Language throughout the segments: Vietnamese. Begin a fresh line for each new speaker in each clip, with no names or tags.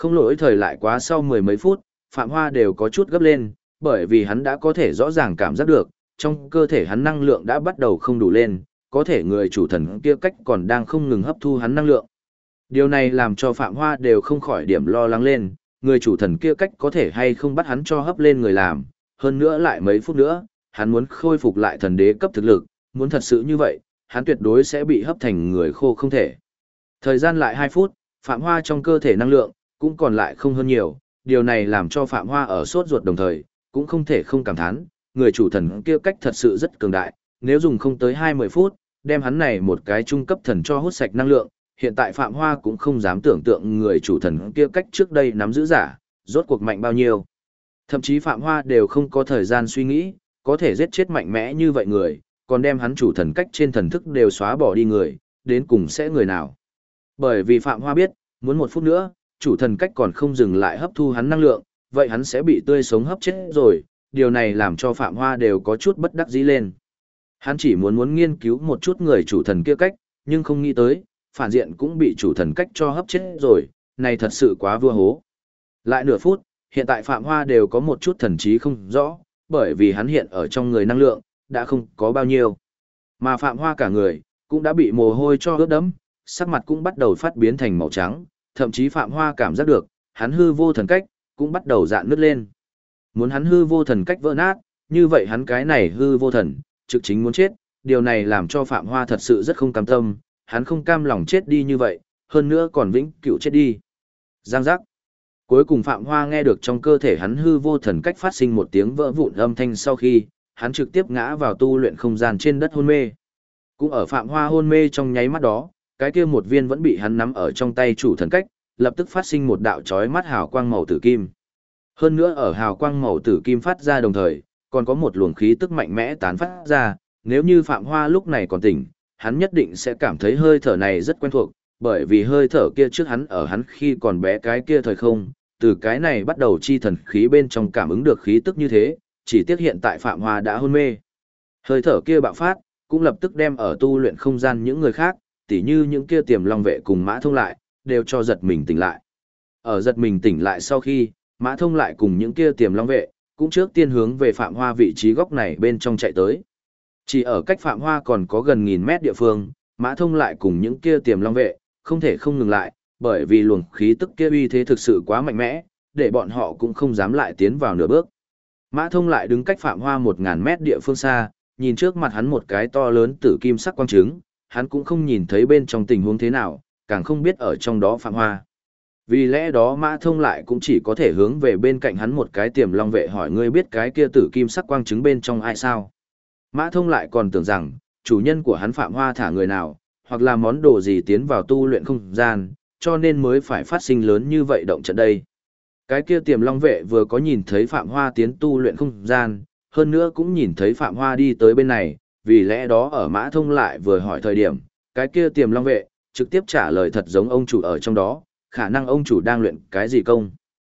Không lỗi thời lại quá sau mười mấy phút, Phạm Hoa đều có chút gấp lên, bởi vì hắn đã có thể rõ ràng cảm giác được, trong cơ thể hắn năng lượng đã bắt đầu không đủ lên, có thể người chủ thần kia cách còn đang không ngừng hấp thu hắn năng lượng. Điều này làm cho Phạm Hoa đều không khỏi điểm lo lắng lên, người chủ thần kia cách có thể hay không bắt hắn cho hấp lên người làm, hơn nữa lại mấy phút nữa, hắn muốn khôi phục lại thần đế cấp thực lực, muốn thật sự như vậy, hắn tuyệt đối sẽ bị hấp thành người khô không thể. Thời gian lại 2 phút, Phạm Hoa trong cơ thể năng lượng cũng còn lại không hơn nhiều, điều này làm cho Phạm Hoa ở sốt ruột đồng thời, cũng không thể không cảm thán, người chủ thần kia cách thật sự rất cường đại, nếu dùng không tới 20 phút, đem hắn này một cái trung cấp thần cho hút sạch năng lượng, hiện tại Phạm Hoa cũng không dám tưởng tượng người chủ thần kia cách trước đây nắm giữ giả, rốt cuộc mạnh bao nhiêu. Thậm chí Phạm Hoa đều không có thời gian suy nghĩ, có thể giết chết mạnh mẽ như vậy người, còn đem hắn chủ thần cách trên thần thức đều xóa bỏ đi người, đến cùng sẽ người nào. Bởi vì Phạm Hoa biết, muốn 1 phút nữa, chủ thần cách còn không dừng lại hấp thu hắn năng lượng, vậy hắn sẽ bị tươi sống hấp chết rồi, điều này làm cho Phạm Hoa đều có chút bất đắc dĩ lên. Hắn chỉ muốn nghiên cứu một chút người chủ thần kia cách, nhưng không nghĩ tới, phản diện cũng bị chủ thần cách cho hấp chết rồi, này thật sự quá vua hố. Lại nửa phút, hiện tại Phạm Hoa đều có một chút thần trí không rõ, bởi vì hắn hiện ở trong người năng lượng, đã không có bao nhiêu. Mà Phạm Hoa cả người, cũng đã bị mồ hôi cho ướt đẫm, sắc mặt cũng bắt đầu phát biến thành màu trắng, thậm chí Phạm Hoa cảm giác được, hắn hư vô thần cách, cũng bắt đầu rạn nứt lên. Muốn hắn hư vô thần cách vỡ nát, như vậy hắn cái này hư vô thần, trực chính muốn chết, điều này làm cho Phạm Hoa thật sự rất không cam tâm, hắn không cam lòng chết đi như vậy, hơn nữa còn vĩnh cửu chết đi. Giang giác. Cuối cùng Phạm Hoa nghe được trong cơ thể hắn hư vô thần cách phát sinh một tiếng vỡ vụn âm thanh sau khi, hắn trực tiếp ngã vào tu luyện không gian trên đất hôn mê. Cũng ở Phạm Hoa hôn mê trong nháy mắt đó, cái kia một viên vẫn bị hắn nắm ở trong tay chủ thần cách, lập tức phát sinh một đạo chói mắt hào quang màu tử kim. Hơn nữa ở hào quang màu tử kim phát ra đồng thời, còn có một luồng khí tức mạnh mẽ tán phát ra, nếu như Phạm Hoa lúc này còn tỉnh, hắn nhất định sẽ cảm thấy hơi thở này rất quen thuộc, bởi vì hơi thở kia trước hắn ở hắn khi còn bé cái kia thời không, từ cái này bắt đầu chi thần khí bên trong cảm ứng được khí tức như thế, chỉ tiếc hiện tại Phạm Hoa đã hôn mê. Hơi thở kia bạo phát, cũng lập tức đem ở tu luyện không gian những người khác, tỉ như những kia tiềm long vệ cùng Mã Thông lại, đều cho giật mình tỉnh lại. Ở giật mình tỉnh lại sau khi, Mã Thông lại cùng những kia tiềm long vệ, cũng trước tiên hướng về Phạm Hoa vị trí góc này bên trong chạy tới. Chỉ ở cách Phạm Hoa còn có gần 1000 mét địa phương, Mã Thông lại cùng những kia tiềm long vệ, không thể không ngừng lại, bởi vì luồng khí tức kia uy thế thực sự quá mạnh mẽ, để bọn họ cũng không dám lại tiến vào nửa bước. Mã Thông lại đứng cách Phạm Hoa 1000 mét địa phương xa, nhìn trước mặt hắn một cái to lớn tử kim sắc quang trứng, hắn cũng không nhìn thấy bên trong tình huống thế nào, càng không biết ở trong đó Phạm Hoa. Vì lẽ đó Mã Thông lại cũng chỉ có thể hướng về bên cạnh hắn một cái tiềm long vệ hỏi ngươi biết cái kia tử kim sắc quang trứng bên trong ai sao. Mã Thông lại còn tưởng rằng, chủ nhân của hắn Phạm Hoa thả người nào, hoặc là món đồ gì tiến vào tu luyện không gian, cho nên mới phải phát sinh lớn như vậy động trận đây. Cái kia tiềm long vệ vừa có nhìn thấy Phạm Hoa tiến tu luyện không gian, hơn nữa cũng nhìn thấy Phạm Hoa đi tới bên này, vì lẽ đó ở Mã Thông lại vừa hỏi thời điểm, cái kia tiềm long vệ, trực tiếp trả lời thật giống ông chủ ở trong đó, khả năng ông chủ đang luyện cái gì công.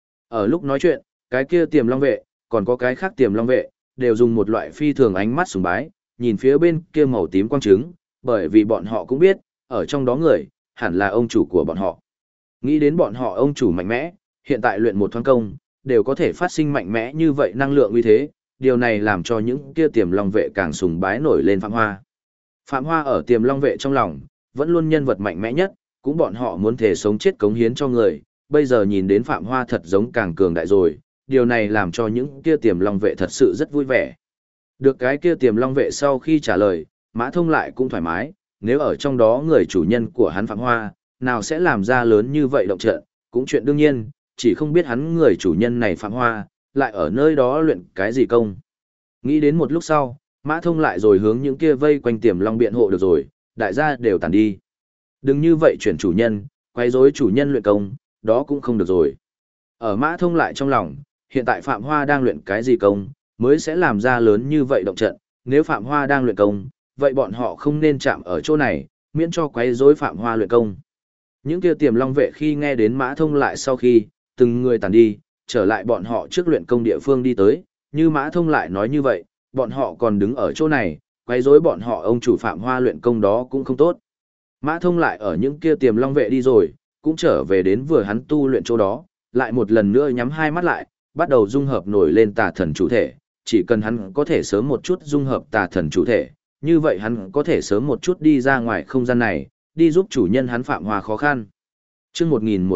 Ở lúc nói chuyện, cái kia tiềm long vệ, còn có cái khác tiềm long vệ, đều dùng một loại phi thường ánh mắt sùng bái, nhìn phía bên kia màu tím quang trứng, bởi vì bọn họ cũng biết, ở trong đó người, hẳn là ông chủ của bọn họ. Nghĩ đến bọn họ ông chủ mạnh mẽ, hiện tại luyện một thoáng công, đều có thể phát sinh mạnh mẽ như vậy năng lượng uy thế, điều này làm cho những kia tiềm long vệ càng sùng bái nổi lên Phạm Hoa. Phạm Hoa ở tiềm long vệ trong lòng, vẫn luôn nhân vật mạnh mẽ nhất, cũng bọn họ muốn thể sống chết cống hiến cho người, bây giờ nhìn đến Phạm Hoa thật giống càng cường đại rồi, điều này làm cho những kia tiềm long vệ thật sự rất vui vẻ. Được cái kia tiềm long vệ sau khi trả lời, Mã Thông lại cũng thoải mái, nếu ở trong đó người chủ nhân của hắn Phạm Hoa, nào sẽ làm ra lớn như vậy động trận, cũng chuyện đương nhiên, chỉ không biết hắn người chủ nhân này Phạm Hoa, lại ở nơi đó luyện cái gì công. Nghĩ đến một lúc sau, Mã Thông lại rồi hướng những kia vây quanh tiềm long biện hộ được rồi, đại gia đều tàn đi. Đừng như vậy chuyển chủ nhân, quay rối chủ nhân luyện công, đó cũng không được rồi. Ở Mã Thông lại trong lòng, hiện tại Phạm Hoa đang luyện cái gì công, mới sẽ làm ra lớn như vậy động trận, nếu Phạm Hoa đang luyện công, vậy bọn họ không nên chạm ở chỗ này, miễn cho quấy rối Phạm Hoa luyện công. Những kia tiềm long vệ khi nghe đến Mã Thông lại sau khi, từng người tàn đi, trở lại bọn họ trước luyện công địa phương đi tới, như Mã Thông lại nói như vậy, bọn họ còn đứng ở chỗ này, quấy rối bọn họ ông chủ Phạm Hoa luyện công đó cũng không tốt. Mã Thông lại ở những kia tiềm long vệ đi rồi, cũng trở về đến vừa hắn tu luyện chỗ đó, lại một lần nữa nhắm hai mắt lại, bắt đầu dung hợp nổi lên tà thần chủ thể, chỉ cần hắn có thể sớm một chút dung hợp tà thần chủ thể, như vậy hắn có thể sớm một chút đi ra ngoài không gian này, đi giúp chủ nhân hắn Phạm Hoa khó khăn. Chương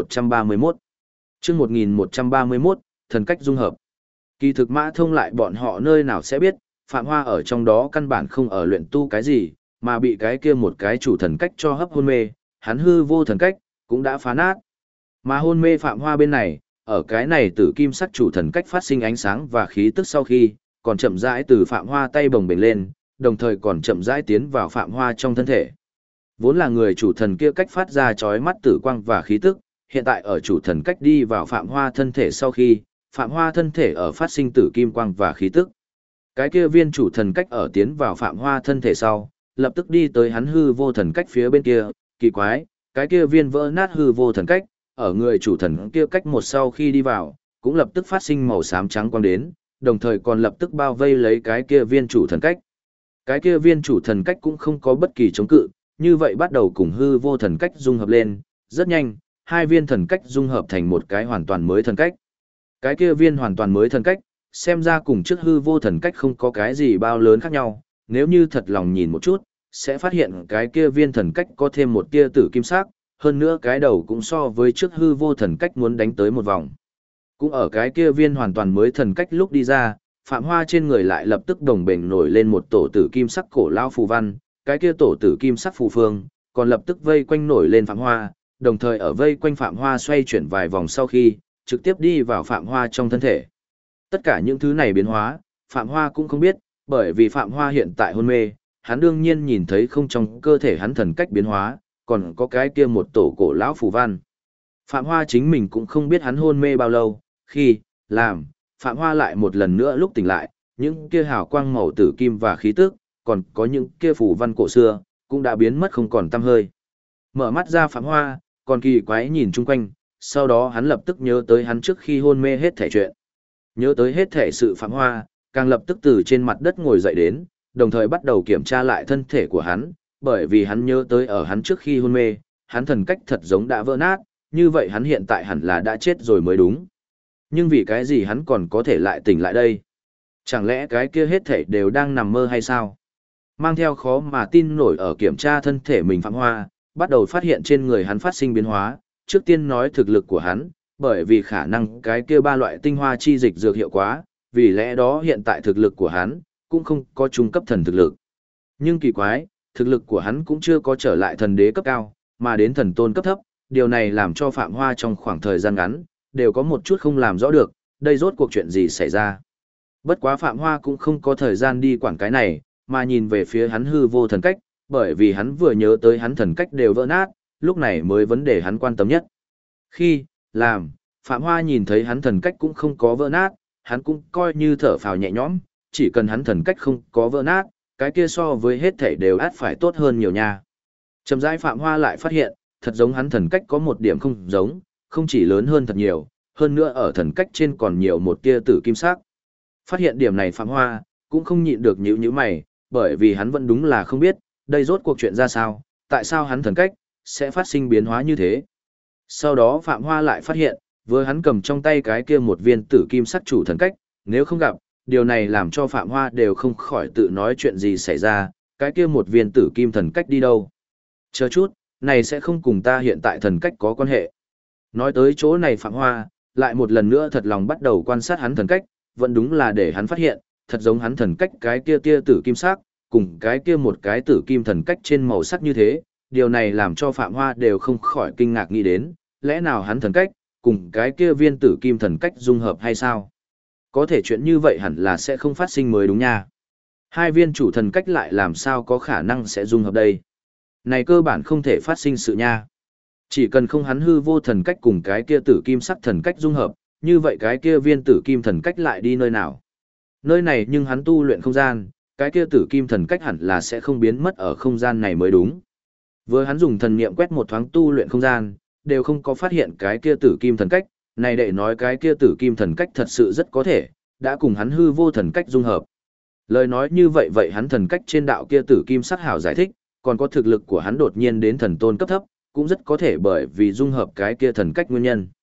1131 Chương 1131, thần cách dung hợp. Kỳ thực Mã Thông lại bọn họ nơi nào sẽ biết, Phạm Hoa ở trong đó căn bản không ở luyện tu cái gì, mà bị cái kia một cái chủ thần cách cho hấp hôn mê, hắn hư vô thần cách, cũng đã phá nát. Mà hôn mê Phạm Hoa bên này, ở cái này tử kim sắc chủ thần cách phát sinh ánh sáng và khí tức sau khi, còn chậm rãi từ Phạm Hoa tay bồng bềnh lên, đồng thời còn chậm rãi tiến vào Phạm Hoa trong thân thể. Vốn là người chủ thần kia cách phát ra chói mắt tử quang và khí tức, hiện tại ở chủ thần cách đi vào Phạm Hoa thân thể sau khi, Phạm Hoa thân thể ở phát sinh tử kim quang và khí tức. Cái kia viên chủ thần cách ở tiến vào Phạm Hoa thân thể sau, lập tức đi tới hắn hư vô thần cách phía bên kia, kỳ quái, cái kia viên vỡ nát hư vô thần cách, ở người chủ thần kia cách một sau khi đi vào, cũng lập tức phát sinh màu xám trắng quang đến, đồng thời còn lập tức bao vây lấy cái kia viên chủ thần cách. Cái kia viên chủ thần cách cũng không có bất kỳ chống cự, như vậy bắt đầu cùng hư vô thần cách dung hợp lên, rất nhanh, hai viên thần cách dung hợp thành một cái hoàn toàn mới thần cách. Cái kia viên hoàn toàn mới thần cách, xem ra cùng trước hư vô thần cách không có cái gì bao lớn khác nhau, nếu như thật lòng nhìn một chút, sẽ phát hiện cái kia viên thần cách có thêm một tia tử kim sắc, hơn nữa cái đầu cũng so với trước hư vô thần cách muốn đánh tới một vòng. Cũng ở cái kia viên hoàn toàn mới thần cách lúc đi ra, Phạm Hoa trên người lại lập tức đồng bền nổi lên một tổ tử kim sắc cổ lao phù văn, cái kia tổ tử kim sắc phù phương, còn lập tức vây quanh nổi lên Phạm Hoa, đồng thời ở vây quanh Phạm Hoa xoay chuyển vài vòng sau khi, trực tiếp đi vào Phạm Hoa trong thân thể. Tất cả những thứ này biến hóa, Phạm Hoa cũng không biết, bởi vì Phạm Hoa hiện tại hôn mê, hắn đương nhiên nhìn thấy không trong cơ thể hắn thần cách biến hóa, còn có cái kia một tổ cổ lão phù văn. Phạm Hoa chính mình cũng không biết hắn hôn mê bao lâu, khi, làm, Phạm Hoa lại một lần nữa lúc tỉnh lại, những kia hào quang màu tử kim và khí tức, còn có những kia phù văn cổ xưa, cũng đã biến mất không còn tăm hơi. Mở mắt ra Phạm Hoa, còn kỳ quái nhìn chung quanh, sau đó hắn lập tức nhớ tới hắn trước khi hôn mê hết thể chuyện. Nhớ tới hết thể sự Phạm Hoa, càng lập tức từ trên mặt đất ngồi dậy đến, đồng thời bắt đầu kiểm tra lại thân thể của hắn, bởi vì hắn nhớ tới ở hắn trước khi hôn mê, hắn thần cách thật giống đã vỡ nát, như vậy hắn hiện tại hẳn là đã chết rồi mới đúng. Nhưng vì cái gì hắn còn có thể lại tỉnh lại đây? Chẳng lẽ cái kia hết thể đều đang nằm mơ hay sao? Mang theo khó mà tin nổi ở kiểm tra thân thể mình Phạm Hoa, bắt đầu phát hiện trên người hắn phát sinh biến hóa, trước tiên nói thực lực của hắn, bởi vì khả năng cái kia ba loại tinh hoa chi dịch dược hiệu quá, vì lẽ đó hiện tại thực lực của hắn cũng không có trung cấp thần thực lực. Nhưng kỳ quái, thực lực của hắn cũng chưa có trở lại thần đế cấp cao, mà đến thần tôn cấp thấp, điều này làm cho Phạm Hoa trong khoảng thời gian ngắn, đều có một chút không làm rõ được, đây rốt cuộc chuyện gì xảy ra. Bất quá Phạm Hoa cũng không có thời gian đi quản cái này, mà nhìn về phía hắn hư vô thần cách, bởi vì hắn vừa nhớ tới hắn thần cách đều vỡ nát, lúc này mới vấn đề hắn quan tâm nhất. Khi, làm, Phạm Hoa nhìn thấy hắn thần cách cũng không có vỡ nát, hắn cũng coi như thở phào nhẹ nhõm, chỉ cần hắn thần cách không có vỡ nát, cái kia so với hết thể đều át phải tốt hơn nhiều nha. Chậm rãi Phạm Hoa lại phát hiện, thật giống hắn thần cách có một điểm không giống, không chỉ lớn hơn thật nhiều, hơn nữa ở thần cách trên còn nhiều một tia tử kim sắc. Phát hiện điểm này Phạm Hoa cũng không nhịn được nhíu mày, bởi vì hắn vẫn đúng là không biết, đây rốt cuộc chuyện ra sao, tại sao hắn thần cách sẽ phát sinh biến hóa như thế. Sau đó Phạm Hoa lại phát hiện, vừa hắn cầm trong tay cái kia một viên tử kim sắc chủ thần cách, nếu không gặp, điều này làm cho Phạm Hoa đều không khỏi tự nói chuyện gì xảy ra, cái kia một viên tử kim thần cách đi đâu. Chờ chút, này sẽ không cùng ta hiện tại thần cách có quan hệ. Nói tới chỗ này Phạm Hoa, lại một lần nữa thật lòng bắt đầu quan sát hắn thần cách, vẫn đúng là để hắn phát hiện, thật giống hắn thần cách cái kia tia tử kim sắc, cùng cái kia một cái tử kim thần cách trên màu sắc như thế, điều này làm cho Phạm Hoa đều không khỏi kinh ngạc nghĩ đến, lẽ nào hắn thần cách, cùng cái kia viên tử kim thần cách dung hợp hay sao? Có thể chuyện như vậy hẳn là sẽ không phát sinh mới đúng nha. Hai viên chủ thần cách lại làm sao có khả năng sẽ dung hợp đây? Này cơ bản không thể phát sinh sự nha. Chỉ cần không hắn hư vô thần cách cùng cái kia tử kim sắc thần cách dung hợp, như vậy cái kia viên tử kim thần cách lại đi nơi nào? Nơi này nhưng hắn tu luyện không gian, cái kia tử kim thần cách hẳn là sẽ không biến mất ở không gian này mới đúng. Vừa hắn dùng thần niệm quét một thoáng tu luyện không gian, đều không có phát hiện cái kia tử kim thần cách, này để nói cái kia tử kim thần cách thật sự rất có thể, đã cùng hắn hư vô thần cách dung hợp. Lời nói như vậy vậy hắn thần cách trên đạo kia tử kim sắc hảo giải thích, còn có thực lực của hắn đột nhiên đến thần tôn cấp thấp, cũng rất có thể bởi vì dung hợp cái kia thần cách nguyên nhân.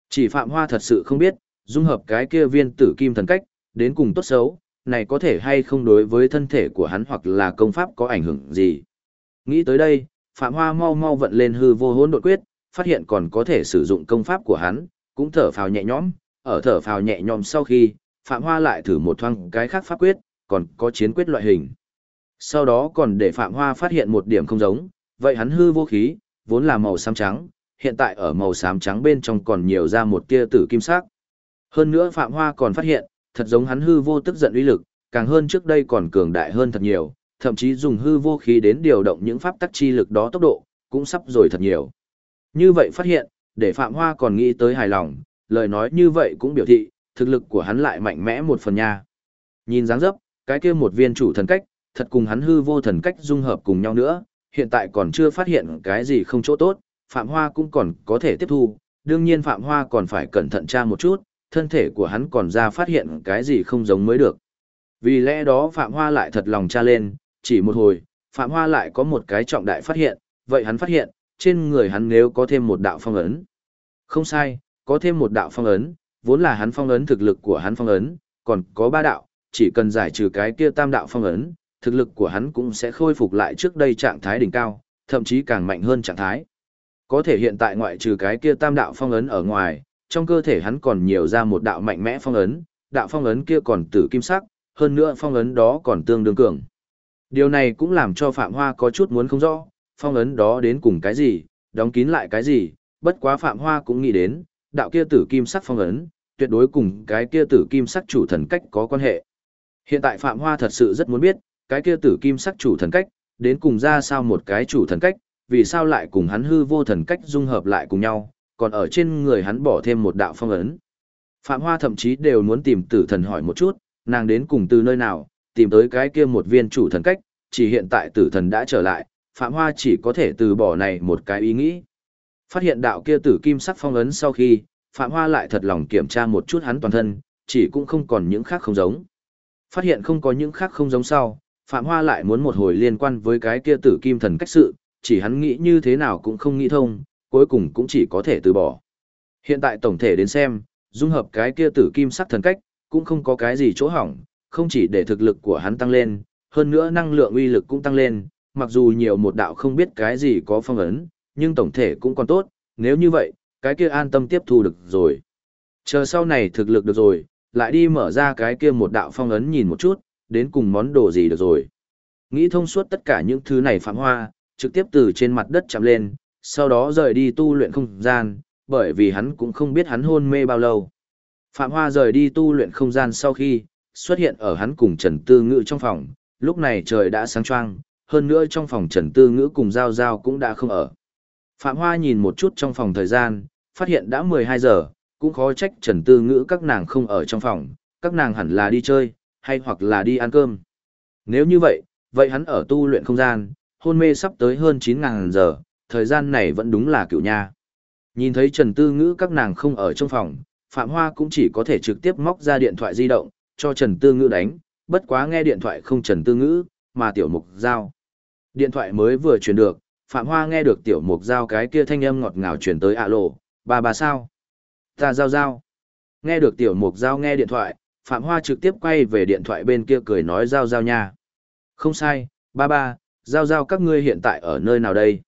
Chỉ Phạm Hoa thật sự không biết, dung hợp cái kia viên tử kim thần cách, đến cùng tốt xấu, này có thể hay không đối với thân thể của hắn hoặc là công pháp có ảnh hưởng gì. Nghĩ tới đây, Phạm Hoa mau mau vận lên hư vô hỗn độn quyết, phát hiện còn có thể sử dụng công pháp của hắn, cũng thở phào nhẹ nhõm, ở thở phào nhẹ nhõm sau khi, Phạm Hoa lại thử một thoáng cái khác pháp quyết, còn có chiến quyết loại hình. Sau đó còn để Phạm Hoa phát hiện một điểm không giống, vậy hắn hư vô khí, vốn là màu xám trắng, hiện tại ở màu xám trắng bên trong còn nhiều ra một tia tử kim sắc. Hơn nữa Phạm Hoa còn phát hiện, thật giống hắn hư vô tức giận uy lực, càng hơn trước đây còn cường đại hơn thật nhiều, thậm chí dùng hư vô khí đến điều động những pháp tắc chi lực đó tốc độ, cũng sắp rồi thật nhiều. Như vậy phát hiện, để Phạm Hoa còn nghĩ tới hài lòng, lời nói như vậy cũng biểu thị, thực lực của hắn lại mạnh mẽ một phần nha. Nhìn dáng dấp, cái kia một viên chủ thần cách, thật cùng hắn hư vô thần cách dung hợp cùng nhau nữa, hiện tại còn chưa phát hiện cái gì không chỗ tốt, Phạm Hoa cũng còn có thể tiếp thu, đương nhiên Phạm Hoa còn phải cẩn thận tra một chút, thân thể của hắn còn ra phát hiện cái gì không giống mới được. Vì lẽ đó Phạm Hoa lại thật lòng tra lên, chỉ một hồi, Phạm Hoa lại có một cái trọng đại phát hiện, vậy hắn phát hiện, trên người hắn nếu có thêm một đạo phong ấn. Không sai, có thêm một đạo phong ấn, vốn là hắn phong ấn thực lực của hắn phong ấn, còn có 3 đạo, chỉ cần giải trừ cái kia tam đạo phong ấn, thực lực của hắn cũng sẽ khôi phục lại trước đây trạng thái đỉnh cao, thậm chí càng mạnh hơn trạng thái. Có thể hiện tại ngoại trừ cái kia tam đạo phong ấn ở ngoài, trong cơ thể hắn còn nhiều ra một đạo mạnh mẽ phong ấn, đạo phong ấn kia còn tử kim sắc, hơn nữa phong ấn đó còn tương đương cường. Điều này cũng làm cho Phạm Hoa có chút muốn không rõ, phong ấn đó đến cùng cái gì, đóng kín lại cái gì, bất quá Phạm Hoa cũng nghĩ đến, đạo kia tử kim sắc phong ấn, tuyệt đối cùng cái kia tử kim sắc chủ thần cách có quan hệ. Hiện tại Phạm Hoa thật sự rất muốn biết, cái kia tử kim sắc chủ thần cách, đến cùng ra sao một cái chủ thần cách, vì sao lại cùng hắn hư vô thần cách dung hợp lại cùng nhau, còn ở trên người hắn bỏ thêm một đạo phong ấn. Phạm Hoa thậm chí đều muốn tìm tử thần hỏi một chút, nàng đến cùng từ nơi nào, tìm tới cái kia một viên chủ thần cách, chỉ hiện tại tử thần đã trở lại, Phạm Hoa chỉ có thể từ bỏ này một cái ý nghĩ. Phát hiện đạo kia tử kim sắc phong ấn sau khi, Phạm Hoa lại thật lòng kiểm tra một chút hắn toàn thân, chỉ cũng không còn những khác không giống. Phát hiện không có những khác không giống sau, Phạm Hoa lại muốn một hồi liên quan với cái kia tử kim thần cách sự, chỉ hắn nghĩ như thế nào cũng không nghĩ thông, cuối cùng cũng chỉ có thể từ bỏ. Hiện tại tổng thể đến xem, dung hợp cái kia tử kim sắc thần cách, cũng không có cái gì chỗ hỏng, không chỉ để thực lực của hắn tăng lên, hơn nữa năng lượng uy lực cũng tăng lên, mặc dù nhiều một đạo không biết cái gì có phong ấn, nhưng tổng thể cũng còn tốt, nếu như vậy, cái kia an tâm tiếp thu được rồi. Chờ sau này thực lực được rồi, lại đi mở ra cái kia một đạo phong ấn nhìn một chút, đến cùng món đồ gì được rồi. Nghĩ thông suốt tất cả những thứ này Phạm Hoa, trực tiếp từ trên mặt đất chạm lên, sau đó rời đi tu luyện không gian, bởi vì hắn cũng không biết hắn hôn mê bao lâu. Phạm Hoa rời đi tu luyện không gian sau khi, xuất hiện ở hắn cùng Trần Tư Ngữ trong phòng, lúc này trời đã sáng choang, hơn nữa trong phòng Trần Tư Ngữ cùng Giao Giao cũng đã không ở. Phạm Hoa nhìn một chút trong phòng thời gian, phát hiện đã 12 giờ, cũng khó trách Trần Tư Ngữ các nàng không ở trong phòng, các nàng hẳn là đi chơi, hay hoặc là đi ăn cơm. Nếu như vậy, vậy hắn ở tu luyện không gian, hôn mê sắp tới hơn 9.000 giờ, thời gian này vẫn đúng là cựu nha. Nhìn thấy Trần Tư Ngữ các nàng không ở trong phòng, Phạm Hoa cũng chỉ có thể trực tiếp móc ra điện thoại di động, cho Trần Tư Ngữ đánh, bất quá nghe điện thoại không Trần Tư Ngữ, mà Tiểu Mục Giao. Điện thoại mới vừa truyền được, Phạm Hoa nghe được Tiểu Mục Giao cái kia thanh âm ngọt ngào truyền tới alo, bà sao? Ta Giao Giao. Nghe được Tiểu Mục Giao nghe điện thoại, Phạm Hoa trực tiếp quay về điện thoại bên kia cười nói Giao Giao nha. Không sai, ba, Giao Giao các ngươi hiện tại ở nơi nào đây?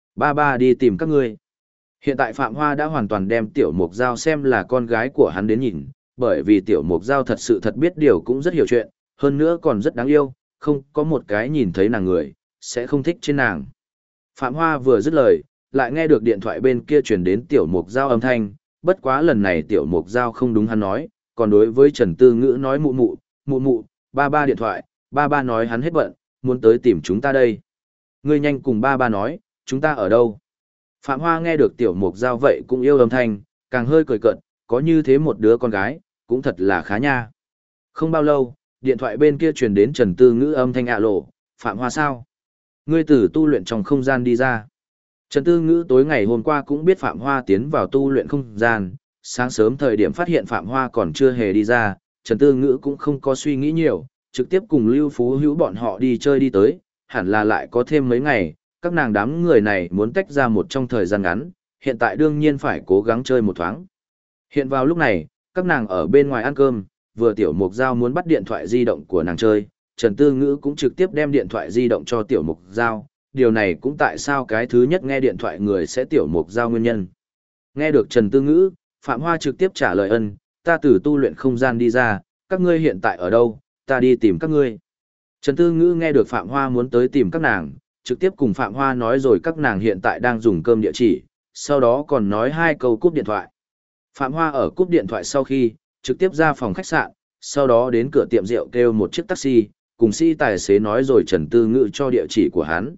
Ba đi tìm các ngươi. Hiện tại Phạm Hoa đã hoàn toàn đem Tiểu Mục Giao xem là con gái của hắn đến nhìn, bởi vì Tiểu Mục Giao thật sự thật biết điều cũng rất hiểu chuyện, hơn nữa còn rất đáng yêu, không có một cái nhìn thấy nàng người, sẽ không thích trên nàng. Phạm Hoa vừa dứt lời, lại nghe được điện thoại bên kia truyền đến Tiểu Mục Giao âm thanh, bất quá lần này Tiểu Mục Giao không đúng hắn nói, còn đối với Trần Tư Ngữ nói mụ, ba điện thoại, ba nói hắn hết bận, muốn tới tìm chúng ta đây. Ngươi nhanh cùng ba nói, chúng ta ở đâu? Phạm Hoa nghe được Tiểu Mục Giao vậy cũng yêu âm thanh, càng hơi cười cợt, có như thế một đứa con gái, cũng thật là khá nha. Không bao lâu, điện thoại bên kia truyền đến Trần Tư Ngữ âm thanh lộ, Phạm Hoa sao? Ngươi từ tu luyện trong không gian đi ra. Trần Tư Ngữ tối ngày hôm qua cũng biết Phạm Hoa tiến vào tu luyện không gian, sáng sớm thời điểm phát hiện Phạm Hoa còn chưa hề đi ra, Trần Tư Ngữ cũng không có suy nghĩ nhiều, trực tiếp cùng Lưu Phú Hữu bọn họ đi chơi đi tới, hẳn là lại có thêm mấy ngày, các nàng đám người này muốn tách ra một trong thời gian ngắn, hiện tại đương nhiên phải cố gắng chơi một thoáng. Hiện vào lúc này, các nàng ở bên ngoài ăn cơm, vừa Tiểu Mục Giao muốn bắt điện thoại di động của nàng chơi, Trần Tư Ngữ cũng trực tiếp đem điện thoại di động cho Tiểu Mục Giao, điều này cũng tại sao cái thứ nhất nghe điện thoại người sẽ Tiểu Mục Giao nguyên nhân. Nghe được Trần Tư Ngữ, Phạm Hoa trực tiếp trả lời ân, ta từ tu luyện không gian đi ra, các ngươi hiện tại ở đâu, ta đi tìm các ngươi. Trần Tư Ngữ nghe được Phạm Hoa muốn tới tìm các nàng, trực tiếp cùng Phạm Hoa nói rồi các nàng hiện tại đang dùng cơm địa chỉ, sau đó còn nói 2 câu cúp điện thoại. Phạm Hoa ở cúp điện thoại sau khi, trực tiếp ra phòng khách sạn, sau đó đến cửa tiệm rượu kêu một chiếc taxi, cùng sĩ tài xế nói rồi Trần Tư Ngữ cho địa chỉ của hắn.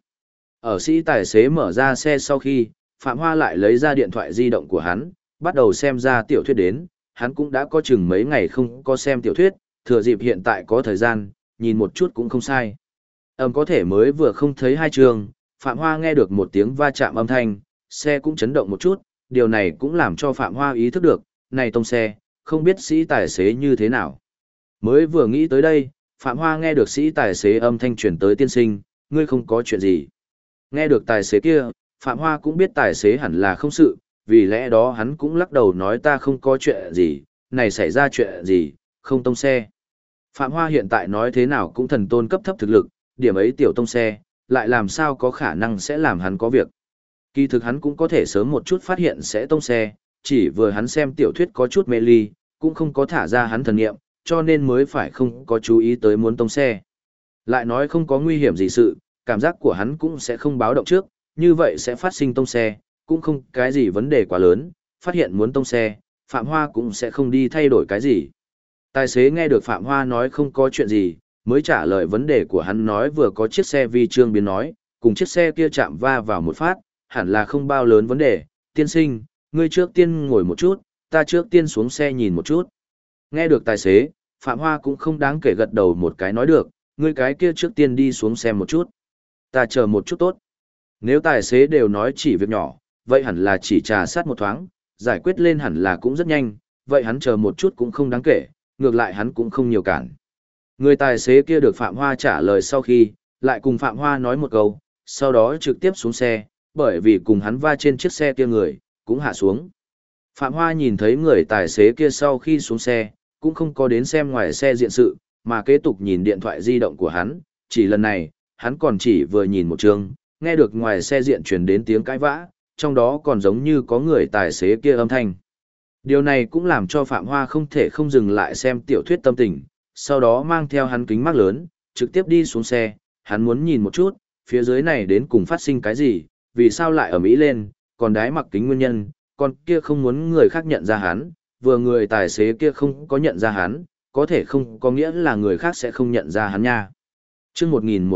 Ở sĩ tài xế mở ra xe sau khi, Phạm Hoa lại lấy ra điện thoại di động của hắn, bắt đầu xem ra tiểu thuyết đến, hắn cũng đã có chừng mấy ngày không có xem tiểu thuyết, thừa dịp hiện tại có thời gian, nhìn một chút cũng không sai. Có thể mới vừa không thấy 2 chương, Phạm Hoa nghe được một tiếng va chạm âm thanh, xe cũng chấn động một chút, điều này cũng làm cho Phạm Hoa ý thức được, này tông xe, không biết sĩ tài xế như thế nào. Mới vừa nghĩ tới đây, Phạm Hoa nghe được sĩ tài xế âm thanh chuyển tới tiên sinh, ngươi không có chuyện gì. Nghe được tài xế kia, Phạm Hoa cũng biết tài xế hẳn là không sự, vì lẽ đó hắn cũng lắc đầu nói ta không có chuyện gì, này xảy ra chuyện gì, không tông xe. Phạm Hoa hiện tại nói thế nào cũng thần tôn cấp thấp thực lực, điểm ấy tiểu tông xe, lại làm sao có khả năng sẽ làm hắn có việc. Kỳ thực hắn cũng có thể sớm một chút phát hiện sẽ tông xe, chỉ vừa hắn xem tiểu thuyết có chút mê ly, cũng không có thả ra hắn thần nghiệm, cho nên mới phải không có chú ý tới muốn tông xe. Lại nói không có nguy hiểm gì sự, cảm giác của hắn cũng sẽ không báo động trước, như vậy sẽ phát sinh tông xe, cũng không cái gì vấn đề quá lớn, phát hiện muốn tông xe, Phạm Hoa cũng sẽ không đi thay đổi cái gì. Tài xế nghe được Phạm Hoa nói không có chuyện gì, mới trả lời vấn đề của hắn nói vừa có chiếc xe vi trương biến nói, cùng chiếc xe kia chạm va vào một phát, hẳn là không bao lớn vấn đề, tiên sinh, ngươi trước tiên ngồi một chút, ta trước tiên xuống xe nhìn một chút. Nghe được tài xế, Phạm Hoa cũng không đáng kể gật đầu một cái nói được, ngươi cái kia trước tiên đi xuống xem một chút. Ta chờ một chút tốt. Nếu tài xế đều nói chỉ việc nhỏ, vậy hẳn là chỉ trà sát một thoáng, giải quyết lên hẳn là cũng rất nhanh, vậy hắn chờ một chút cũng không đáng kể, ngược lại hắn cũng không nhiều cản. Người tài xế kia được Phạm Hoa trả lời sau khi, lại cùng Phạm Hoa nói một câu, sau đó trực tiếp xuống xe, bởi vì cùng hắn va trên chiếc xe kia người, cũng hạ xuống. Phạm Hoa nhìn thấy người tài xế kia sau khi xuống xe, cũng không có đến xem ngoài xe diện sự, mà kế tục nhìn điện thoại di động của hắn, chỉ lần này, hắn còn chỉ vừa nhìn một chương, nghe được ngoài xe diện truyền đến tiếng cãi vã, trong đó còn giống như có người tài xế kia âm thanh. Điều này cũng làm cho Phạm Hoa không thể không dừng lại xem tiểu thuyết tâm tình, sau đó mang theo hắn kính mắt lớn, trực tiếp đi xuống xe, hắn muốn nhìn một chút, phía dưới này đến cùng phát sinh cái gì, vì sao lại ở Mỹ lên, còn đái mặc kính nguyên nhân, còn kia không muốn người khác nhận ra hắn, vừa người tài xế kia không có nhận ra hắn, có thể không có nghĩa là người khác sẽ không nhận ra hắn nha. Chương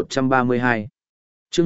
1132 Chương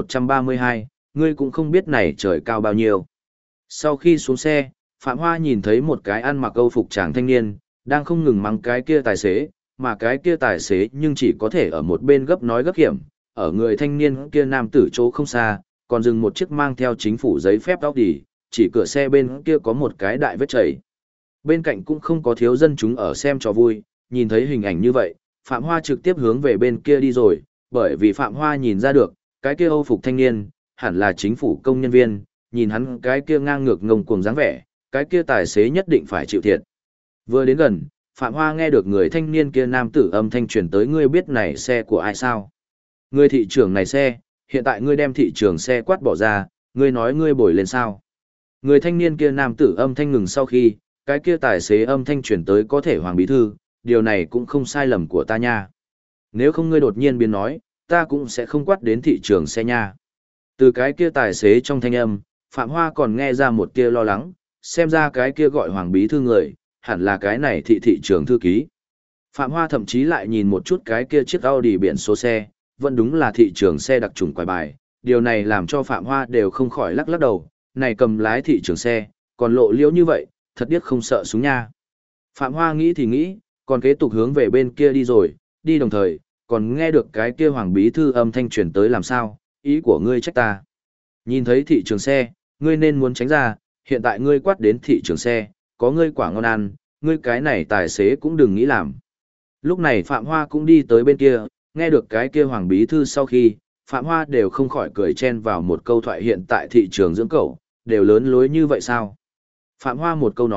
1132, ngươi cũng không biết này trời cao bao nhiêu. Sau khi xuống xe, Phạm Hoa nhìn thấy một cái ăn mặc Âu phục chàng thanh niên, đang không ngừng mắng cái kia tài xế, mà cái kia tài xế nhưng chỉ có thể ở một bên gấp nói gấp hiểm, ở người thanh niên kia nam tử chỗ không xa, còn dừng một chiếc mang theo chính phủ giấy phép Audi, chỉ cửa xe bên kia có một cái đại vết chảy. Bên cạnh cũng không có thiếu dân chúng ở xem trò vui, nhìn thấy hình ảnh như vậy, Phạm Hoa trực tiếp hướng về bên kia đi rồi, bởi vì Phạm Hoa nhìn ra được, cái kia Âu phục thanh niên, hẳn là chính phủ công nhân viên, nhìn hắn cái kia ngang ngược ngông cuồng dáng vẻ, cái kia tài xế nhất định phải chịu thiệt. Vừa đến gần, Phạm Hoa nghe được người thanh niên kia nam tử âm thanh truyền tới ngươi biết này xe của ai sao? Ngươi thị trưởng này xe, hiện tại ngươi đem thị trường xe quát bỏ ra, ngươi nói ngươi bồi lên sao? Người thanh niên kia nam tử âm thanh ngừng sau khi, cái kia tài xế âm thanh truyền tới có thể Hoàng Bí Thư, điều này cũng không sai lầm của ta nha. Nếu không ngươi đột nhiên biến nói, ta cũng sẽ không quát đến thị trường xe nha. Từ cái kia tài xế trong thanh âm, Phạm Hoa còn nghe ra một kia lo lắng, xem ra cái kia gọi Hoàng Bí Thư người, hẳn là cái này thị trường thư ký. Phạm Hoa thậm chí lại nhìn một chút cái kia chiếc Audi biển số xe, vẫn đúng là thị trường xe đặc trùng quái bài, điều này làm cho Phạm Hoa đều không khỏi lắc lắc đầu, này cầm lái thị trường xe, còn lộ liễu như vậy, thật điếc không sợ súng nha. Phạm Hoa nghĩ thì nghĩ, còn kế tục hướng về bên kia đi rồi, đi đồng thời, còn nghe được cái kia Hoàng Bí Thư âm thanh truyền tới làm sao, ý của ngươi trách ta. Nhìn thấy thị trường xe, ngươi nên muốn tránh ra, hiện tại ngươi quát đến thị trường xe, có ngươi quả ngon ăn, ngươi cái này tài xế cũng đừng nghĩ làm. Lúc này Phạm Hoa cũng đi tới bên kia, nghe được cái kia Hoàng Bí Thư sau khi, Phạm Hoa đều không khỏi cười chen vào một câu thoại hiện tại thị trường dưỡng cẩu, đều lớn lối như vậy sao? Phạm Hoa một câu nói,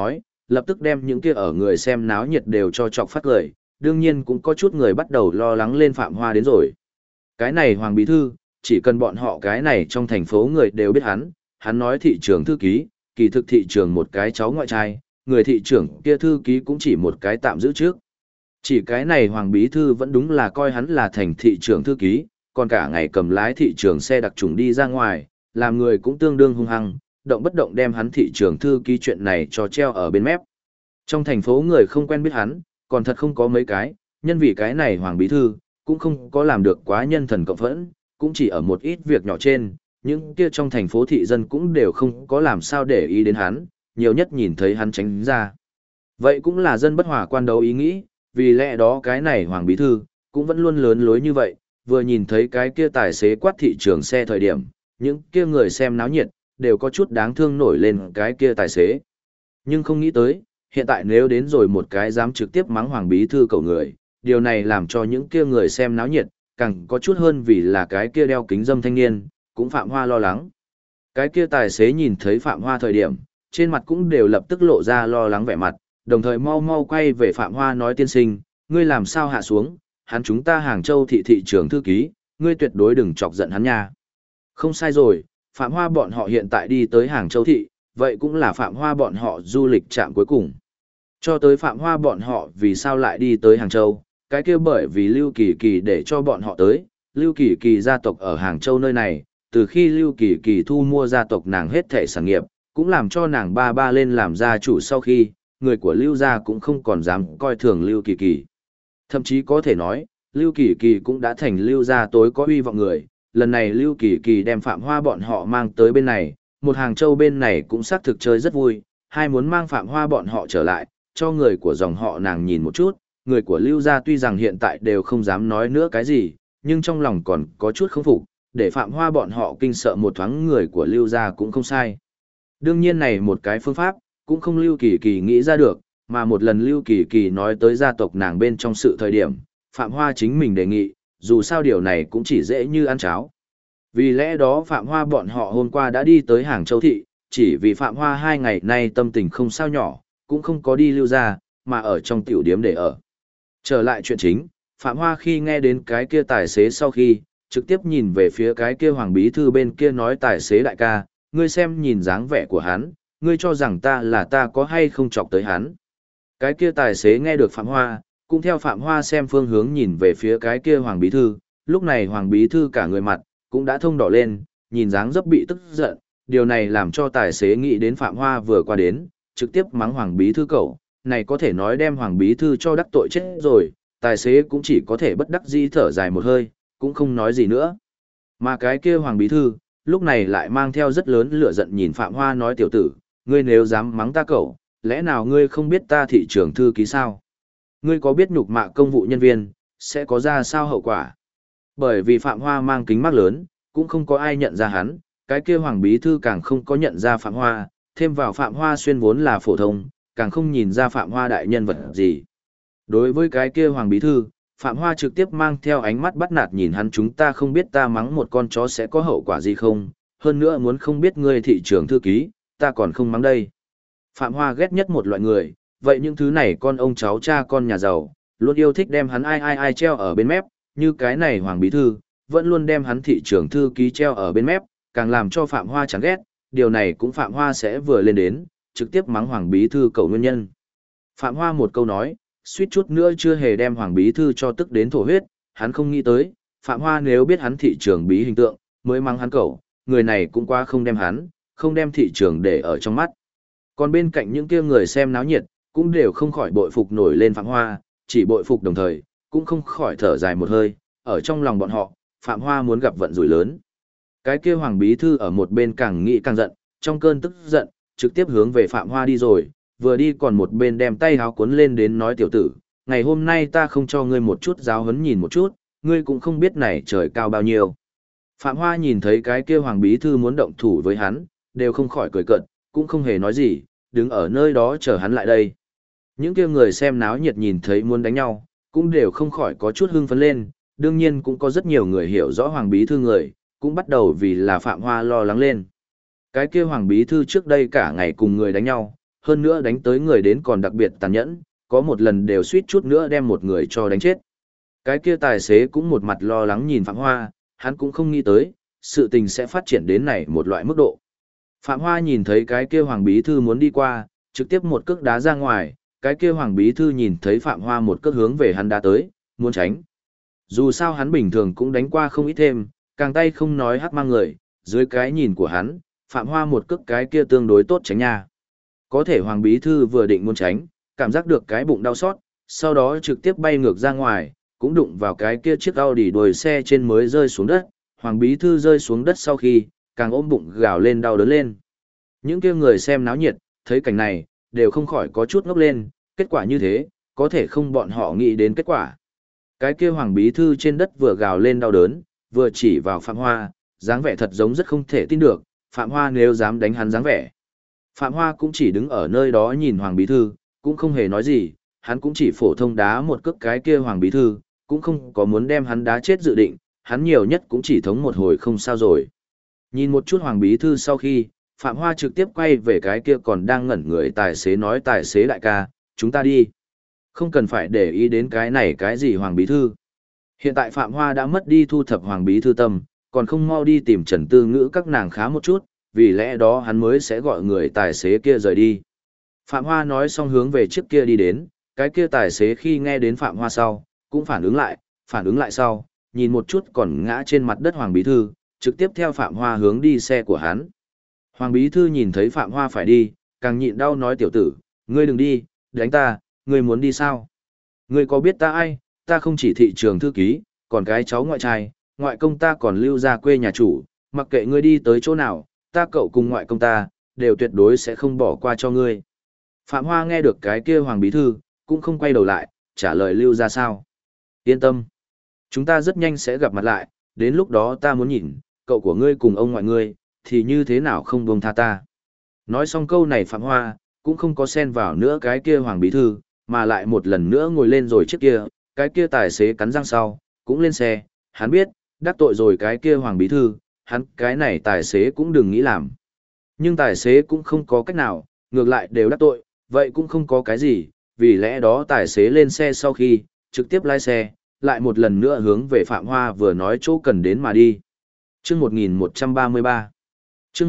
lập tức đem những kia ở người xem náo nhiệt đều cho chọc phát cười, đương nhiên cũng có chút người bắt đầu lo lắng lên Phạm Hoa đến rồi. Cái này Hoàng Bí Thư, chỉ cần bọn họ cái này trong thành phố người đều biết hắn nói thị trường thư ký, kỳ thực thị trường một cái cháu ngoại trai, người thị trưởng kia thư ký cũng chỉ một cái tạm giữ trước. Chỉ cái này Hoàng Bí Thư vẫn đúng là coi hắn là thành thị trưởng thư ký, còn cả ngày cầm lái thị trường xe đặc trùng đi ra ngoài, làm người cũng tương đương hung hăng, động bất động đem hắn thị trường thư ký chuyện này cho treo ở bên mép. Trong thành phố người không quen biết hắn, còn thật không có mấy cái, nhân vì cái này Hoàng Bí Thư, cũng không có làm được quá nhân thần cộng phẫn, cũng chỉ ở một ít việc nhỏ trên, những kia trong thành phố thị dân cũng đều không có làm sao để ý đến hắn, nhiều nhất nhìn thấy hắn tránh ra. Vậy cũng là dân bất hòa quan đấu ý nghĩ, vì lẽ đó cái này Hoàng Bí Thư, cũng vẫn luôn lớn lối như vậy, vừa nhìn thấy cái kia tài xế quát thị trường xe thời điểm, những kia người xem náo nhiệt, đều có chút đáng thương nổi lên cái kia tài xế. Nhưng không nghĩ tới, hiện tại nếu đến rồi một cái dám trực tiếp mắng Hoàng Bí Thư cậu người, điều này làm cho những kia người xem náo nhiệt, càng có chút hơn vì là cái kia đeo kính dâm thanh niên, cũng Phạm Hoa lo lắng. Cái kia tài xế nhìn thấy Phạm Hoa thời điểm, trên mặt cũng đều lập tức lộ ra lo lắng vẻ mặt, đồng thời mau mau quay về Phạm Hoa nói tiên sinh, ngươi làm sao hạ xuống, hắn chúng ta Hàng Châu thị thị trưởng thư ký, ngươi tuyệt đối đừng chọc giận hắn nha. Không sai rồi, Phạm Hoa bọn họ hiện tại đi tới Hàng Châu thị, vậy cũng là Phạm Hoa bọn họ du lịch trạm cuối cùng. Cho tới Phạm Hoa bọn họ vì sao lại đi tới Hàng Châu, cái kia bởi vì Lưu Kỳ Kỳ để cho bọn họ tới, Lưu Kỳ Kỳ gia tộc ở Hàng Châu nơi này, từ khi Lưu Kỳ Kỳ thu mua gia tộc nàng hết thảy sản nghiệp, cũng làm cho nàng ba lên làm gia chủ sau khi, người của Lưu gia cũng không còn dám coi thường Lưu Kỳ Kỳ. Thậm chí có thể nói, Lưu Kỳ Kỳ cũng đã thành Lưu gia tối có uy vọng người, lần này Lưu Kỳ Kỳ đem Phạm Hoa bọn họ mang tới bên này, một Hàng Châu bên này cũng xác thực chơi rất vui, hai muốn mang Phạm Hoa bọn họ trở lại, cho người của dòng họ nàng nhìn một chút, người của Lưu gia tuy rằng hiện tại đều không dám nói nữa cái gì, nhưng trong lòng còn có chút không phục, để Phạm Hoa bọn họ kinh sợ một thoáng người của Lưu gia cũng không sai. Đương nhiên này một cái phương pháp, cũng không Lưu Kỳ Kỳ nghĩ ra được, mà một lần Lưu Kỳ Kỳ nói tới gia tộc nàng bên trong sự thời điểm, Phạm Hoa chính mình đề nghị, dù sao điều này cũng chỉ dễ như ăn cháo. Vì lẽ đó Phạm Hoa bọn họ hôm qua đã đi tới Hàng Châu thị, chỉ vì Phạm Hoa 2 ngày nay tâm tình không sao nhỏ, cũng không có đi Lưu gia, mà ở trong tiểu điếm để ở. Trở lại chuyện chính, Phạm Hoa khi nghe đến cái kia tài xế sau khi, trực tiếp nhìn về phía cái kia Hoàng Bí Thư bên kia nói tài xế đại ca, ngươi xem nhìn dáng vẻ của hắn, ngươi cho rằng ta có hay không chọc tới hắn. Cái kia tài xế nghe được Phạm Hoa, cũng theo Phạm Hoa xem phương hướng nhìn về phía cái kia Hoàng Bí Thư, lúc này Hoàng Bí Thư cả người mặt, cũng đã thông đỏ lên, nhìn dáng dấp bị tức giận, điều này làm cho tài xế nghĩ đến Phạm Hoa vừa qua đến, trực tiếp mắng Hoàng Bí Thư cậu, này có thể nói đem Hoàng Bí Thư cho đắc tội chết rồi, tài xế cũng chỉ có thể bất đắc dĩ thở dài một hơi, cũng không nói gì nữa. Mà cái kia Hoàng Bí Thư, lúc này lại mang theo rất lớn lửa giận nhìn Phạm Hoa nói tiểu tử, ngươi nếu dám mắng ta cậu, lẽ nào ngươi không biết ta thị trưởng thư ký sao? Ngươi có biết nhục mạ công vụ nhân viên, sẽ có ra sao hậu quả? Bởi vì Phạm Hoa mang kính mắt lớn, cũng không có ai nhận ra hắn, cái kia Hoàng Bí Thư càng không có nhận ra Phạm Hoa, thêm vào Phạm Hoa xuyên vốn là phổ thông, càng không nhìn ra Phạm Hoa đại nhân vật gì. Đối với cái kia Hoàng Bí Thư, Phạm Hoa trực tiếp mang theo ánh mắt bắt nạt nhìn hắn chúng ta không biết ta mắng một con chó sẽ có hậu quả gì không, hơn nữa muốn không biết ngươi thị trưởng thư ký, ta còn không mắng đây. Phạm Hoa ghét nhất một loại người, vậy những thứ này con ông cháu cha con nhà giàu, luôn yêu thích đem hắn ai treo ở bên mép, như cái này Hoàng Bí Thư, vẫn luôn đem hắn thị trưởng thư ký treo ở bên mép, càng làm cho Phạm Hoa chán ghét, điều này cũng Phạm Hoa sẽ vừa lên đến, trực tiếp mắng Hoàng Bí Thư cầu nguyên nhân. Phạm Hoa một câu nói, suýt chút nữa chưa hề đem Hoàng Bí Thư cho tức đến thổ huyết, hắn không nghĩ tới, Phạm Hoa nếu biết hắn thị trưởng bí hình tượng, mới mắng hắn cẩu, người này cũng quá không đem hắn, không đem thị trưởng để ở trong mắt. Còn bên cạnh những kia người xem náo nhiệt, cũng đều không khỏi bội phục nổi lên Phạm Hoa, chỉ bội phục đồng thời, cũng không khỏi thở dài một hơi, ở trong lòng bọn họ, Phạm Hoa muốn gặp vận rủi lớn. Cái kia Hoàng Bí Thư ở một bên càng nghĩ càng giận, trong cơn tức giận, trực tiếp hướng về Phạm Hoa đi rồi, vừa đi còn một bên đem tay háo cuốn lên đến nói tiểu tử, ngày hôm nay ta không cho ngươi một chút giáo huấn nhìn một chút, ngươi cũng không biết này trời cao bao nhiêu. Phạm Hoa nhìn thấy cái kia Hoàng Bí Thư muốn động thủ với hắn, đều không khỏi cười cợt, cũng không hề nói gì, đứng ở nơi đó chờ hắn lại đây. Những kia người xem náo nhiệt nhìn thấy muốn đánh nhau, cũng đều không khỏi có chút hưng phấn lên, đương nhiên cũng có rất nhiều người hiểu rõ Hoàng Bí Thư người, cũng bắt đầu vì là Phạm Hoa lo lắng lên. Cái kia Hoàng Bí Thư trước đây cả ngày cùng người đánh nhau, hơn nữa đánh tới người đến còn đặc biệt tàn nhẫn, có một lần đều suýt chút nữa đem một người cho đánh chết. Cái kia tài xế cũng một mặt lo lắng nhìn Phạm Hoa, hắn cũng không nghĩ tới, sự tình sẽ phát triển đến này một loại mức độ. Phạm Hoa nhìn thấy cái kia Hoàng Bí Thư muốn đi qua, trực tiếp một cước đá ra ngoài, cái kia Hoàng Bí Thư nhìn thấy Phạm Hoa một cước hướng về hắn đá tới, muốn tránh. Dù sao hắn bình thường cũng đánh qua không ít thêm, càng tay không nói hắc mang người, dưới cái nhìn của hắn, Phạm Hoa một cước cái kia tương đối tốt tránh nha. Có thể Hoàng Bí Thư vừa định muốn tránh, cảm giác được cái bụng đau xót, sau đó trực tiếp bay ngược ra ngoài, cũng đụng vào cái kia chiếc Audi đuôi xe trên mới rơi xuống đất. Hoàng Bí Thư rơi xuống đất sau khi, càng ôm bụng gào lên đau đớn lên. Những kia người xem náo nhiệt, thấy cảnh này, đều không khỏi có chút ngốc lên, kết quả như thế, có thể không bọn họ nghĩ đến kết quả. Cái kia Hoàng Bí Thư trên đất vừa gào lên đau đớn, vừa chỉ vào Phạm Hoa, dáng vẻ thật giống rất không thể tin được, Phạm Hoa nếu dám đánh hắn dáng vẻ. Phạm Hoa cũng chỉ đứng ở nơi đó nhìn Hoàng Bí Thư, cũng không hề nói gì, hắn cũng chỉ phổ thông đá một cước cái kia Hoàng Bí Thư, cũng không có muốn đem hắn đá chết dự định, hắn nhiều nhất cũng chỉ thống một hồi không sao rồi. Nhìn một chút Hoàng Bí Thư sau khi, Phạm Hoa trực tiếp quay về cái kia còn đang ngẩn người tài xế nói tài xế đại ca, chúng ta đi. Không cần phải để ý đến cái này cái gì Hoàng Bí Thư. Hiện tại Phạm Hoa đã mất đi thu thập Hoàng Bí Thư tâm, còn không mau đi tìm Trần Tư Ngữ các nàng khá một chút, vì lẽ đó hắn mới sẽ gọi người tài xế kia rời đi. Phạm Hoa nói xong hướng về trước kia đi đến, cái kia tài xế khi nghe đến Phạm Hoa sau, cũng phản ứng lại sau, nhìn một chút còn ngã trên mặt đất Hoàng Bí Thư, trực tiếp theo Phạm Hoa hướng đi xe của hắn. Hoàng Bí Thư nhìn thấy Phạm Hoa phải đi, càng nhịn đau nói tiểu tử, ngươi đừng đi, đánh ta, ngươi muốn đi sao? Ngươi có biết ta ai, ta không chỉ thị trường thư ký, còn cái cháu ngoại trai, ngoại công ta còn lưu ra quê nhà chủ, mặc kệ ngươi đi tới chỗ nào, ta cậu cùng ngoại công ta, đều tuyệt đối sẽ không bỏ qua cho ngươi. Phạm Hoa nghe được cái kia Hoàng Bí Thư, cũng không quay đầu lại, trả lời lưu ra sao. Yên tâm, chúng ta rất nhanh sẽ gặp mặt lại, đến lúc đó ta muốn nhìn, cậu của ngươi cùng ông ngoại ngươi, thì như thế nào không buông tha ta. Nói xong câu này Phạm Hoa, cũng không có xen vào nữa cái kia Hoàng Bí Thư, mà lại một lần nữa ngồi lên rồi trước kia, cái kia tài xế cắn răng sau, cũng lên xe, hắn biết, đắc tội rồi cái kia Hoàng Bí Thư, hắn cái này tài xế cũng đừng nghĩ làm. Nhưng tài xế cũng không có cách nào, ngược lại đều đắc tội, vậy cũng không có cái gì, vì lẽ đó tài xế lên xe sau khi, trực tiếp lái xe, lại một lần nữa hướng về Phạm Hoa vừa nói chỗ cần đến mà đi. Chương 1133 Chương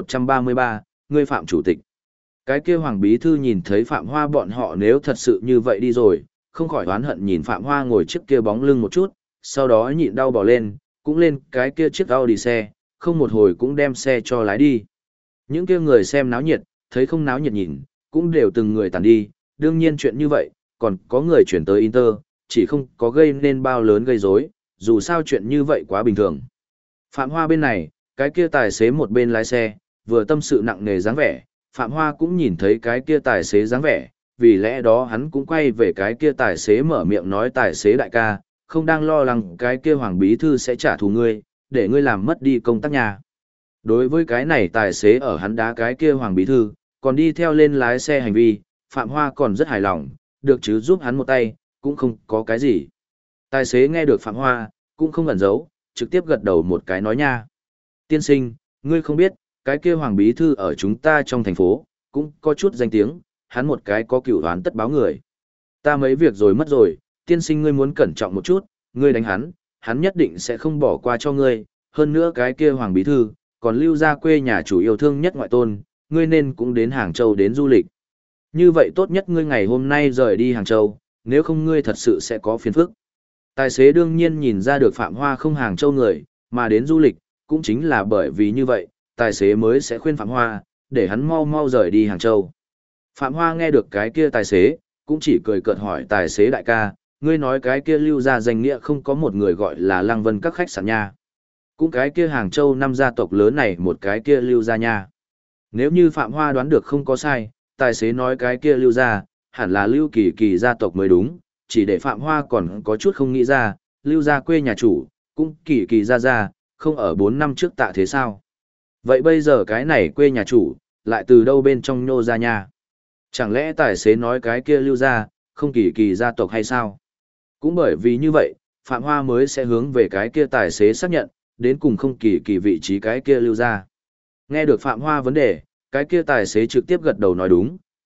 1133, ngươi Phạm Chủ tịch. Cái kia Hoàng Bí Thư nhìn thấy Phạm Hoa bọn họ nếu thật sự như vậy đi rồi, không khỏi oán hận nhìn Phạm Hoa ngồi chiếc kia bóng lưng một chút, sau đó nhịn đau bỏ lên, cũng lên cái kia chiếc Audi xe, không một hồi cũng đem xe cho lái đi. Những kia người xem náo nhiệt, thấy không náo nhiệt nhìn, cũng đều từng người tàn đi, đương nhiên chuyện như vậy, còn có người chuyển tới Inter, chỉ không có gây nên bao lớn gây rối, dù sao chuyện như vậy quá bình thường. Phạm Hoa bên này, cái kia tài xế một bên lái xe, vừa tâm sự nặng nề dáng vẻ, Phạm Hoa cũng nhìn thấy cái kia tài xế dáng vẻ, vì lẽ đó hắn cũng quay về cái kia tài xế mở miệng nói tài xế đại ca, không đang lo lắng cái kia Hoàng Bí Thư sẽ trả thù ngươi, để ngươi làm mất đi công tác nhà. Đối với cái này tài xế ở hắn đá cái kia Hoàng Bí Thư, còn đi theo lên lái xe hành vi, Phạm Hoa còn rất hài lòng, được chứ giúp hắn một tay, cũng không có cái gì. Tài xế nghe được Phạm Hoa, cũng không ẩn giấu, trực tiếp gật đầu một cái nói nha. Tiên sinh, ngươi không biết, cái kia Hoàng Bí Thư ở chúng ta trong thành phố, cũng có chút danh tiếng, hắn một cái có cựu đoán tất báo người. Ta mấy việc rồi mất rồi, tiên sinh ngươi muốn cẩn trọng một chút, ngươi đánh hắn, hắn nhất định sẽ không bỏ qua cho ngươi, hơn nữa cái kia Hoàng Bí Thư, còn lưu ra quê nhà chủ yêu thương nhất ngoại tôn, ngươi nên cũng đến Hàng Châu đến du lịch. Như vậy tốt nhất ngươi ngày hôm nay rời đi Hàng Châu, nếu không ngươi thật sự sẽ có phiền phức. Tài xế đương nhiên nhìn ra được Phạm Hoa không Hàng Châu người, mà đến du lịch, cũng chính là bởi vì như vậy, tài xế mới sẽ khuyên Phạm Hoa, để hắn mau mau rời đi Hàng Châu. Phạm Hoa nghe được cái kia tài xế, cũng chỉ cười cợt hỏi tài xế đại ca, ngươi nói cái kia lưu ra danh nghĩa không có một người gọi là Lăng Vân các khách sạn nha. Cũng cái kia Hàng Châu năm gia tộc lớn này một cái kia lưu ra nha. Nếu như Phạm Hoa đoán được không có sai, tài xế nói cái kia lưu ra, hẳn là Lưu Kỳ Kỳ gia tộc mới đúng, chỉ để Phạm Hoa còn có chút không nghĩ ra, lưu ra quê nhà chủ, cũng Kỳ Kỳ ra, không ở 4 năm trước tạ thế sao. Vậy bây giờ cái này quê nhà chủ, lại từ đâu bên trong nhô ra nha? Chẳng lẽ tài xế nói cái kia lưu ra, không Kỳ Kỳ gia tộc hay sao? Cũng bởi vì như vậy, Phạm Hoa mới sẽ hướng về cái kia tài xế xác nhận, đến cùng không Kỳ Kỳ vị trí cái kia lưu ra. Nghe được Phạm Hoa vấn đề, cái kia tài xế trực tiếp gật đầu nói đúng,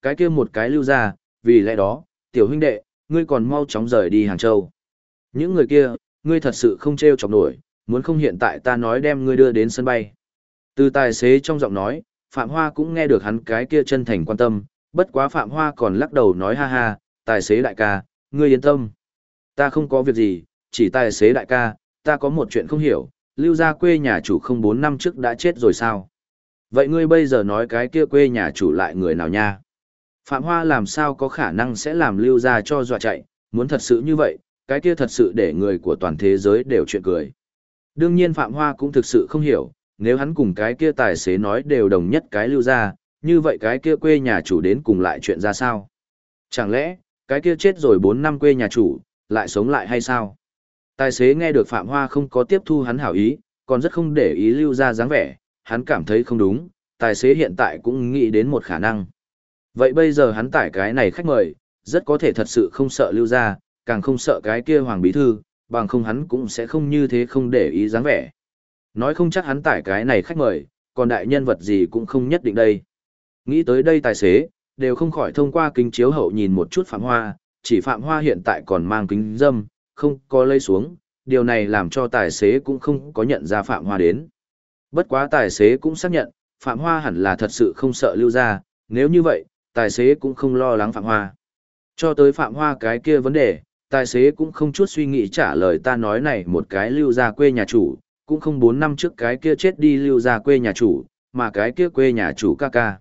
cái kia một cái lưu ra, vì lẽ đó, tiểu huynh đệ, ngươi còn mau chóng rời đi Hàng Châu. Những người kia, ngươi thật sự không trêu chọc nổi, muốn không hiện tại ta nói đem ngươi đưa đến sân bay. Từ tài xế trong giọng nói, Phạm Hoa cũng nghe được hắn cái kia chân thành quan tâm, bất quá Phạm Hoa còn lắc đầu nói ha ha, tài xế đại ca, ngươi yên tâm. Ta không có việc gì, chỉ tài xế đại ca, ta có một chuyện không hiểu, lưu gia quê nhà chủ không 4 năm trước đã chết rồi sao? Vậy ngươi bây giờ nói cái kia quê nhà chủ lại người nào nha? Phạm Hoa làm sao có khả năng sẽ làm lưu gia cho dọa chạy, muốn thật sự như vậy, cái kia thật sự để người của toàn thế giới đều chuyện cười. Đương nhiên Phạm Hoa cũng thực sự không hiểu, nếu hắn cùng cái kia tài xế nói đều đồng nhất cái lưu gia, như vậy cái kia quê nhà chủ đến cùng lại chuyện ra sao? Chẳng lẽ, cái kia chết rồi 4 năm quê nhà chủ, lại sống lại hay sao? Tài xế nghe được Phạm Hoa không có tiếp thu hắn hảo ý, còn rất không để ý lưu gia dáng vẻ, hắn cảm thấy không đúng, tài xế hiện tại cũng nghĩ đến một khả năng. Vậy bây giờ hắn tải cái này khách mời, rất có thể thật sự không sợ lưu gia, càng không sợ cái kia Hoàng Bí Thư, bằng không hắn cũng sẽ không như thế không để ý dáng vẻ. Nói không chắc hắn tải cái này khách mời, còn đại nhân vật gì cũng không nhất định đây. Nghĩ tới đây tài xế, đều không khỏi thông qua kính chiếu hậu nhìn một chút Phạm Hoa, chỉ Phạm Hoa hiện tại còn mang kính dâm, không có lấy xuống, điều này làm cho tài xế cũng không có nhận ra Phạm Hoa đến. Bất quá tài xế cũng xác nhận, Phạm Hoa hẳn là thật sự không sợ lưu ra, nếu như vậy, tài xế cũng không lo lắng Phạm Hoa. Cho tới Phạm Hoa cái kia vấn đề, tài xế cũng không chút suy nghĩ trả lời ta nói này một cái lưu ra quê nhà chủ, cũng không 4 năm trước cái kia chết đi lưu ra quê nhà chủ, mà cái kia quê nhà chủ ca ca.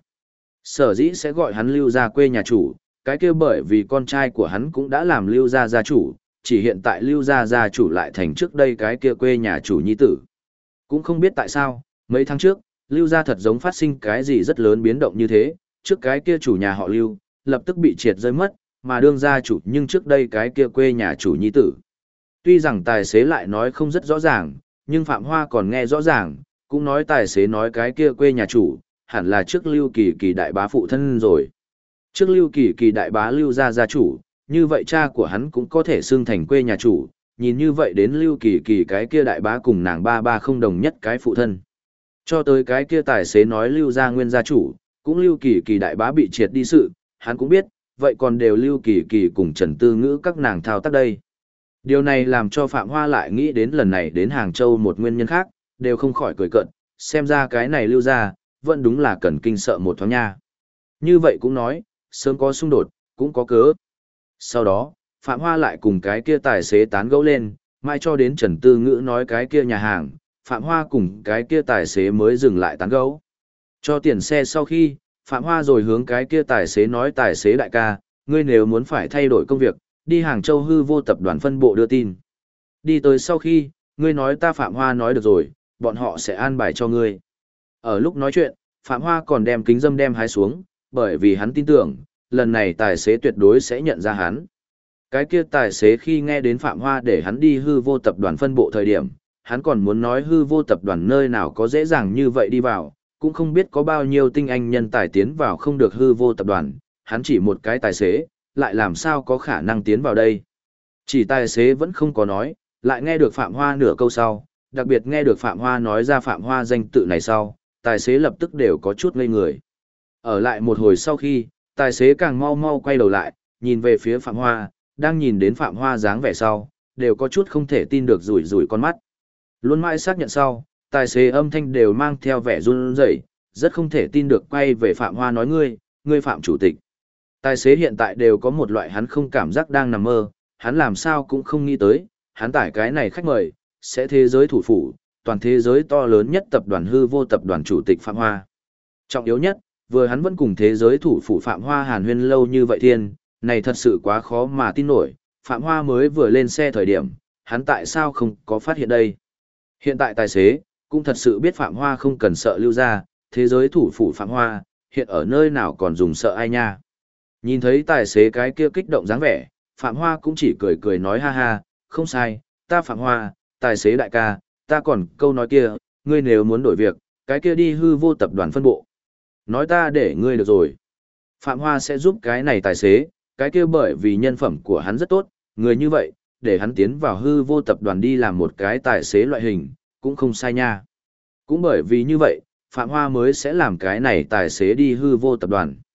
Sở dĩ sẽ gọi hắn lưu ra quê nhà chủ, cái kia bởi vì con trai của hắn cũng đã làm lưu ra gia chủ, chỉ hiện tại lưu ra gia chủ lại thành trước đây cái kia quê nhà chủ nhi tử. Cũng không biết tại sao, mấy tháng trước, lưu ra thật giống phát sinh cái gì rất lớn biến động như thế, trước cái kia chủ nhà họ lưu, lập tức bị triệt rơi mất, mà đương gia chủ nhưng trước đây cái kia quê nhà chủ nhi tử. Tuy rằng tài xế lại nói không rất rõ ràng, nhưng Phạm Hoa còn nghe rõ ràng, cũng nói tài xế nói cái kia quê nhà chủ, hẳn là trước Lưu Kỳ Kỳ đại bá phụ thân rồi. Trước Lưu Kỳ Kỳ đại bá Lưu gia gia chủ, như vậy cha của hắn cũng có thể xưng thành quê nhà chủ, nhìn như vậy đến Lưu Kỳ Kỳ cái kia đại bá cùng nàng ba ba không đồng nhất cái phụ thân. Cho tới cái kia tài xế nói Lưu gia nguyên gia chủ, cũng Lưu Kỳ Kỳ đại bá bị triệt đi sự, hắn cũng biết, vậy còn đều Lưu Kỳ Kỳ cùng Trần Tư Ngữ các nàng thao tác đây. Điều này làm cho Phạm Hoa lại nghĩ đến lần này đến Hàng Châu một nguyên nhân khác, đều không khỏi cười cợt, xem ra cái này Lưu gia vẫn đúng là cần kinh sợ một thoáng nha. Như vậy cũng nói, sớm có xung đột, cũng có cớ. Sau đó, Phạm Hoa lại cùng cái kia tài xế tán gẫu lên, mai cho đến Trần Tư Ngữ nói cái kia nhà hàng, Phạm Hoa cùng cái kia tài xế mới dừng lại tán gẫu. Cho tiền xe sau khi, Phạm Hoa rồi hướng cái kia tài xế nói tài xế đại ca, ngươi nếu muốn phải thay đổi công việc, đi Hàng Châu hư vô tập đoàn phân bộ đưa tin. Đi tới sau khi, ngươi nói ta Phạm Hoa nói được rồi, bọn họ sẽ an bài cho ngươi. Ở lúc nói chuyện, Phạm Hoa còn đem kính dâm đem hái xuống, bởi vì hắn tin tưởng, lần này tài xế tuyệt đối sẽ nhận ra hắn. Cái kia tài xế khi nghe đến Phạm Hoa để hắn đi hư vô tập đoàn phân bộ thời điểm, hắn còn muốn nói hư vô tập đoàn nơi nào có dễ dàng như vậy đi vào, cũng không biết có bao nhiêu tinh anh nhân tài tiến vào không được hư vô tập đoàn, hắn chỉ một cái tài xế, lại làm sao có khả năng tiến vào đây. Chỉ tài xế vẫn không có nói, lại nghe được Phạm Hoa nửa câu sau, đặc biệt nghe được Phạm Hoa nói ra Phạm Hoa danh tự này sau, tài xế lập tức đều có chút ngây người. Ở lại một hồi sau khi, tài xế càng mau mau quay đầu lại, nhìn về phía Phạm Hoa, đang nhìn đến Phạm Hoa dáng vẻ sau, đều có chút không thể tin được rủi rủi con mắt. Luôn mãi xác nhận sau, tài xế âm thanh đều mang theo vẻ run rẩy, rất không thể tin được quay về Phạm Hoa nói ngươi Phạm chủ tịch. Tài xế hiện tại đều có một loại hắn không cảm giác đang nằm mơ, hắn làm sao cũng không nghĩ tới, hắn tải cái này khách mời, sẽ thế giới thủ phủ, toàn thế giới to lớn nhất tập đoàn hư vô tập đoàn chủ tịch Phạm Hoa. Trọng yếu nhất, vừa hắn vẫn cùng thế giới thủ phủ Phạm Hoa hàn huyên lâu như vậy thiên, này thật sự quá khó mà tin nổi, Phạm Hoa mới vừa lên xe thời điểm, hắn tại sao không có phát hiện đây. Hiện tại tài xế, cũng thật sự biết Phạm Hoa không cần sợ lưu ra, thế giới thủ phủ Phạm Hoa, hiện ở nơi nào còn dùng sợ ai nha. Nhìn thấy tài xế cái kia kích động dáng vẻ, Phạm Hoa cũng chỉ cười cười nói ha ha, không sai, ta Phạm Hoa, tài xế đại ca, ta còn câu nói kia, ngươi nếu muốn đổi việc, cái kia đi hư vô tập đoàn phân bộ. Nói ta để ngươi được rồi. Phạm Hoa sẽ giúp cái này tài xế, cái kia bởi vì nhân phẩm của hắn rất tốt, người như vậy, để hắn tiến vào hư vô tập đoàn đi làm một cái tài xế loại hình, cũng không sai nha. Cũng bởi vì như vậy, Phạm Hoa mới sẽ làm cái này tài xế đi hư vô tập đoàn.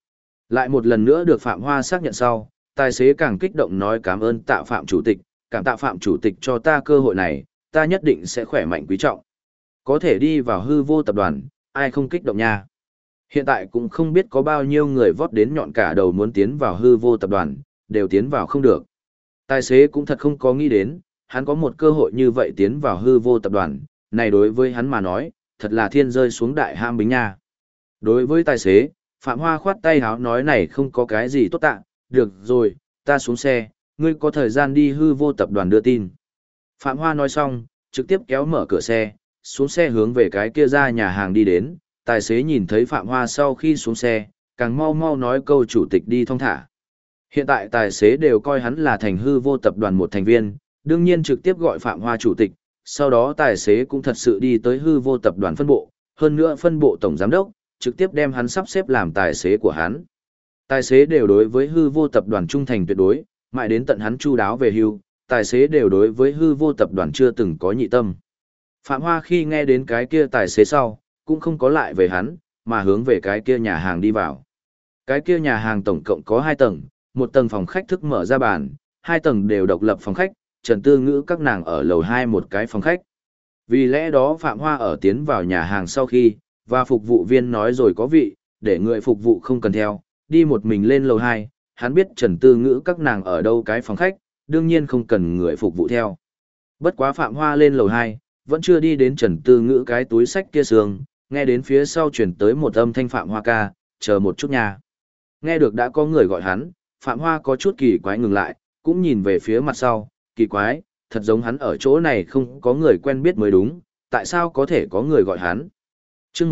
Lại một lần nữa được Phạm Hoa xác nhận sau, tài xế càng kích động nói cảm ơn tạ Phạm Chủ tịch, cảm tạ Phạm Chủ tịch cho ta cơ hội này, ta nhất định sẽ khỏe mạnh quý trọng. Có thể đi vào hư vô tập đoàn, ai không kích động nha. Hiện tại cũng không biết có bao nhiêu người vót đến nhọn cả đầu muốn tiến vào hư vô tập đoàn, đều tiến vào không được. Tài xế cũng thật không có nghĩ đến, hắn có một cơ hội như vậy tiến vào hư vô tập đoàn, này đối với hắn mà nói, thật là thiên rơi xuống đại ham bính nha. Đối với tài xế, Phạm Hoa khoát tay háo nói này không có cái gì tốt tạ, được rồi, ta xuống xe, ngươi có thời gian đi hư vô tập đoàn đưa tin. Phạm Hoa nói xong, trực tiếp kéo mở cửa xe, xuống xe hướng về cái kia ra nhà hàng đi đến, tài xế nhìn thấy Phạm Hoa sau khi xuống xe, càng mau mau nói câu chủ tịch đi thong thả. Hiện tại tài xế đều coi hắn là thành hư vô tập đoàn một thành viên, đương nhiên trực tiếp gọi Phạm Hoa chủ tịch, sau đó tài xế cũng thật sự đi tới hư vô tập đoàn phân bộ, hơn nữa phân bộ tổng giám đốc, trực tiếp đem hắn sắp xếp làm tài xế của hắn. Tài xế đều đối với hư vô tập đoàn trung thành tuyệt đối, mãi đến tận hắn chu đáo về hưu, tài xế đều đối với hư vô tập đoàn chưa từng có nhị tâm. Phạm Hoa khi nghe đến cái kia tài xế sau, cũng không có lại về hắn, mà hướng về cái kia nhà hàng đi vào. Cái kia nhà hàng tổng cộng có 2 tầng, một tầng phòng khách thức mở ra bàn, 2 tầng đều độc lập phòng khách, Trần Tư Ngữ các nàng ở lầu 2 một cái phòng khách. Vì lẽ đó Phạm Hoa ở tiến vào nhà hàng sau khi, và phục vụ viên nói rồi có vị, để người phục vụ không cần theo, đi một mình lên lầu 2, hắn biết Trần Tư Ngữ các nàng ở đâu cái phòng khách, đương nhiên không cần người phục vụ theo. Bất quá Phạm Hoa lên lầu 2, vẫn chưa đi đến Trần Tư Ngữ cái túi sách kia sương, nghe đến phía sau chuyển tới một âm thanh Phạm Hoa ca, chờ một chút nha. Nghe được đã có người gọi hắn, Phạm Hoa có chút kỳ quái ngừng lại, cũng nhìn về phía mặt sau, kỳ quái, thật giống hắn ở chỗ này không có người quen biết mới đúng, tại sao có thể có người gọi hắn. Chương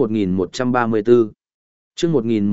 1134 Chương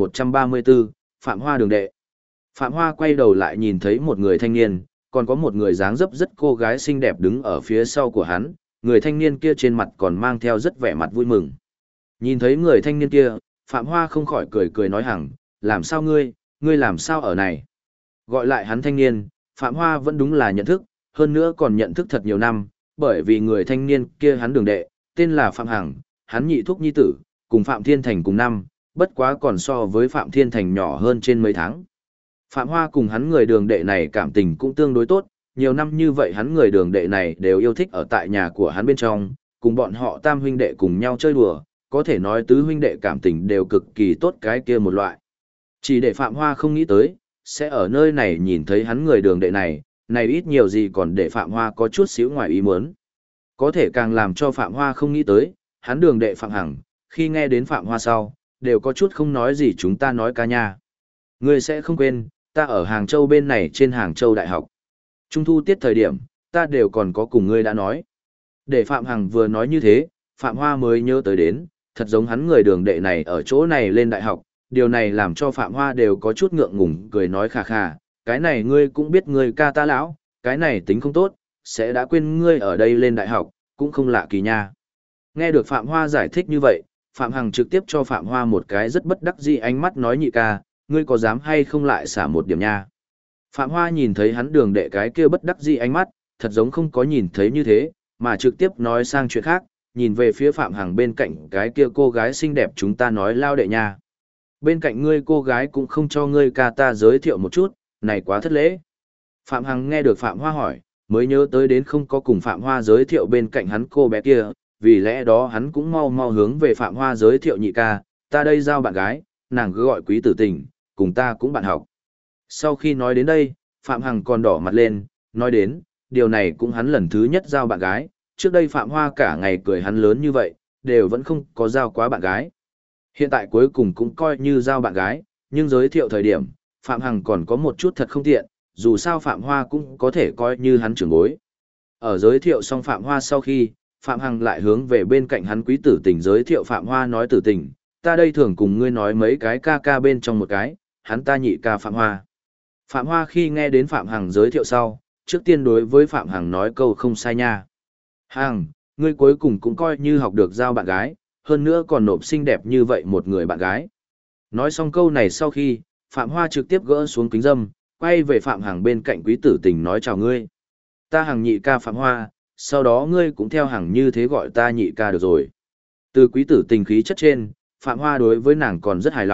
1134, Phạm Hoa đường đệ. Phạm Hoa quay đầu lại nhìn thấy một người thanh niên, còn có một người dáng dấp rất cô gái xinh đẹp đứng ở phía sau của hắn, người thanh niên kia trên mặt còn mang theo rất vẻ mặt vui mừng. Nhìn thấy người thanh niên kia, Phạm Hoa không khỏi cười cười nói hẳn, làm sao ngươi làm sao ở này? Gọi lại hắn thanh niên, Phạm Hoa vẫn đúng là nhận thức, hơn nữa còn nhận thức thật nhiều năm, bởi vì người thanh niên kia hắn đường đệ, tên là Phạm Hằng, hắn nhị thúc nhi tử, cùng Phạm Thiên Thành cùng năm, bất quá còn so với Phạm Thiên Thành nhỏ hơn trên mấy tháng. Phạm Hoa cùng hắn người đường đệ này cảm tình cũng tương đối tốt, nhiều năm như vậy hắn người đường đệ này đều yêu thích ở tại nhà của hắn bên trong, cùng bọn họ tam huynh đệ cùng nhau chơi đùa, có thể nói tứ huynh đệ cảm tình đều cực kỳ tốt cái kia một loại. Chỉ để Phạm Hoa không nghĩ tới, sẽ ở nơi này nhìn thấy hắn người đường đệ này, này ít nhiều gì còn để Phạm Hoa có chút xíu ngoài ý muốn. Có thể càng làm cho Phạm Hoa không nghĩ tới, hắn đường đệ Phạm Hằng, khi nghe đến Phạm Hoa sau, đều có chút không nói gì chúng ta nói ca nha. Ngươi sẽ không quên, ta ở Hàng Châu bên này trên Hàng Châu Đại học. Trung thu tiết thời điểm, ta đều còn có cùng ngươi đã nói. Để Phạm Hằng vừa nói như thế, Phạm Hoa mới nhớ tới đến, thật giống hắn người đường đệ này ở chỗ này lên đại học, điều này làm cho Phạm Hoa đều có chút ngượng ngùng cười nói khà khà, cái này ngươi cũng biết ngươi ca ta lão, cái này tính không tốt, sẽ đã quên ngươi ở đây lên đại học, cũng không lạ kỳ nha. Nghe được Phạm Hoa giải thích như vậy, Phạm Hằng trực tiếp cho Phạm Hoa một cái rất bất đắc dĩ ánh mắt nói nhị ca, ngươi có dám hay không lại xả một điểm nha. Phạm Hoa nhìn thấy hắn đường đệ cái kia bất đắc dĩ ánh mắt, thật giống không có nhìn thấy như thế, mà trực tiếp nói sang chuyện khác, nhìn về phía Phạm Hằng bên cạnh cái kia cô gái xinh đẹp chúng ta nói lao đệ nha. Bên cạnh ngươi cô gái cũng không cho ngươi ca ta giới thiệu một chút, này quá thất lễ. Phạm Hằng nghe được Phạm Hoa hỏi, mới nhớ tới đến không có cùng Phạm Hoa giới thiệu bên cạnh hắn cô bé kia, vì lẽ đó hắn cũng mau mau hướng về Phạm Hoa giới thiệu nhị ca, ta đây giao bạn gái, nàng cứ gọi Quý Tử Tình, cùng ta cũng bạn học. Sau khi nói đến đây, Phạm Hằng còn đỏ mặt lên, nói đến, điều này cũng hắn lần thứ nhất giao bạn gái, trước đây Phạm Hoa cả ngày cười hắn lớn như vậy, đều vẫn không có giao quá bạn gái. Hiện tại cuối cùng cũng coi như giao bạn gái, nhưng giới thiệu thời điểm, Phạm Hằng còn có một chút thật không tiện, dù sao Phạm Hoa cũng có thể coi như hắn trưởng bối. Ở giới thiệu xong Phạm Hoa sau khi, Phạm Hằng lại hướng về bên cạnh hắn Quý Tử Tình giới thiệu Phạm Hoa nói Tử Tình, ta đây thường cùng ngươi nói mấy cái ca ca bên trong một cái, hắn ta nhị ca Phạm Hoa. Phạm Hoa khi nghe đến Phạm Hằng giới thiệu sau, trước tiên đối với Phạm Hằng nói câu không sai nha. Hằng, ngươi cuối cùng cũng coi như học được giao bạn gái, hơn nữa còn nộp xinh đẹp như vậy một người bạn gái. Nói xong câu này sau khi, Phạm Hoa trực tiếp gỡ xuống kính dâm, quay về Phạm Hằng bên cạnh Quý Tử Tình nói chào ngươi. Ta Hằng nhị ca Phạm Hoa, sau đó ngươi cũng theo Hằng như thế gọi ta nhị ca được rồi. Từ Quý Tử Tình khí chất trên, Phạm Hoa đối với nàng còn rất hài lòng,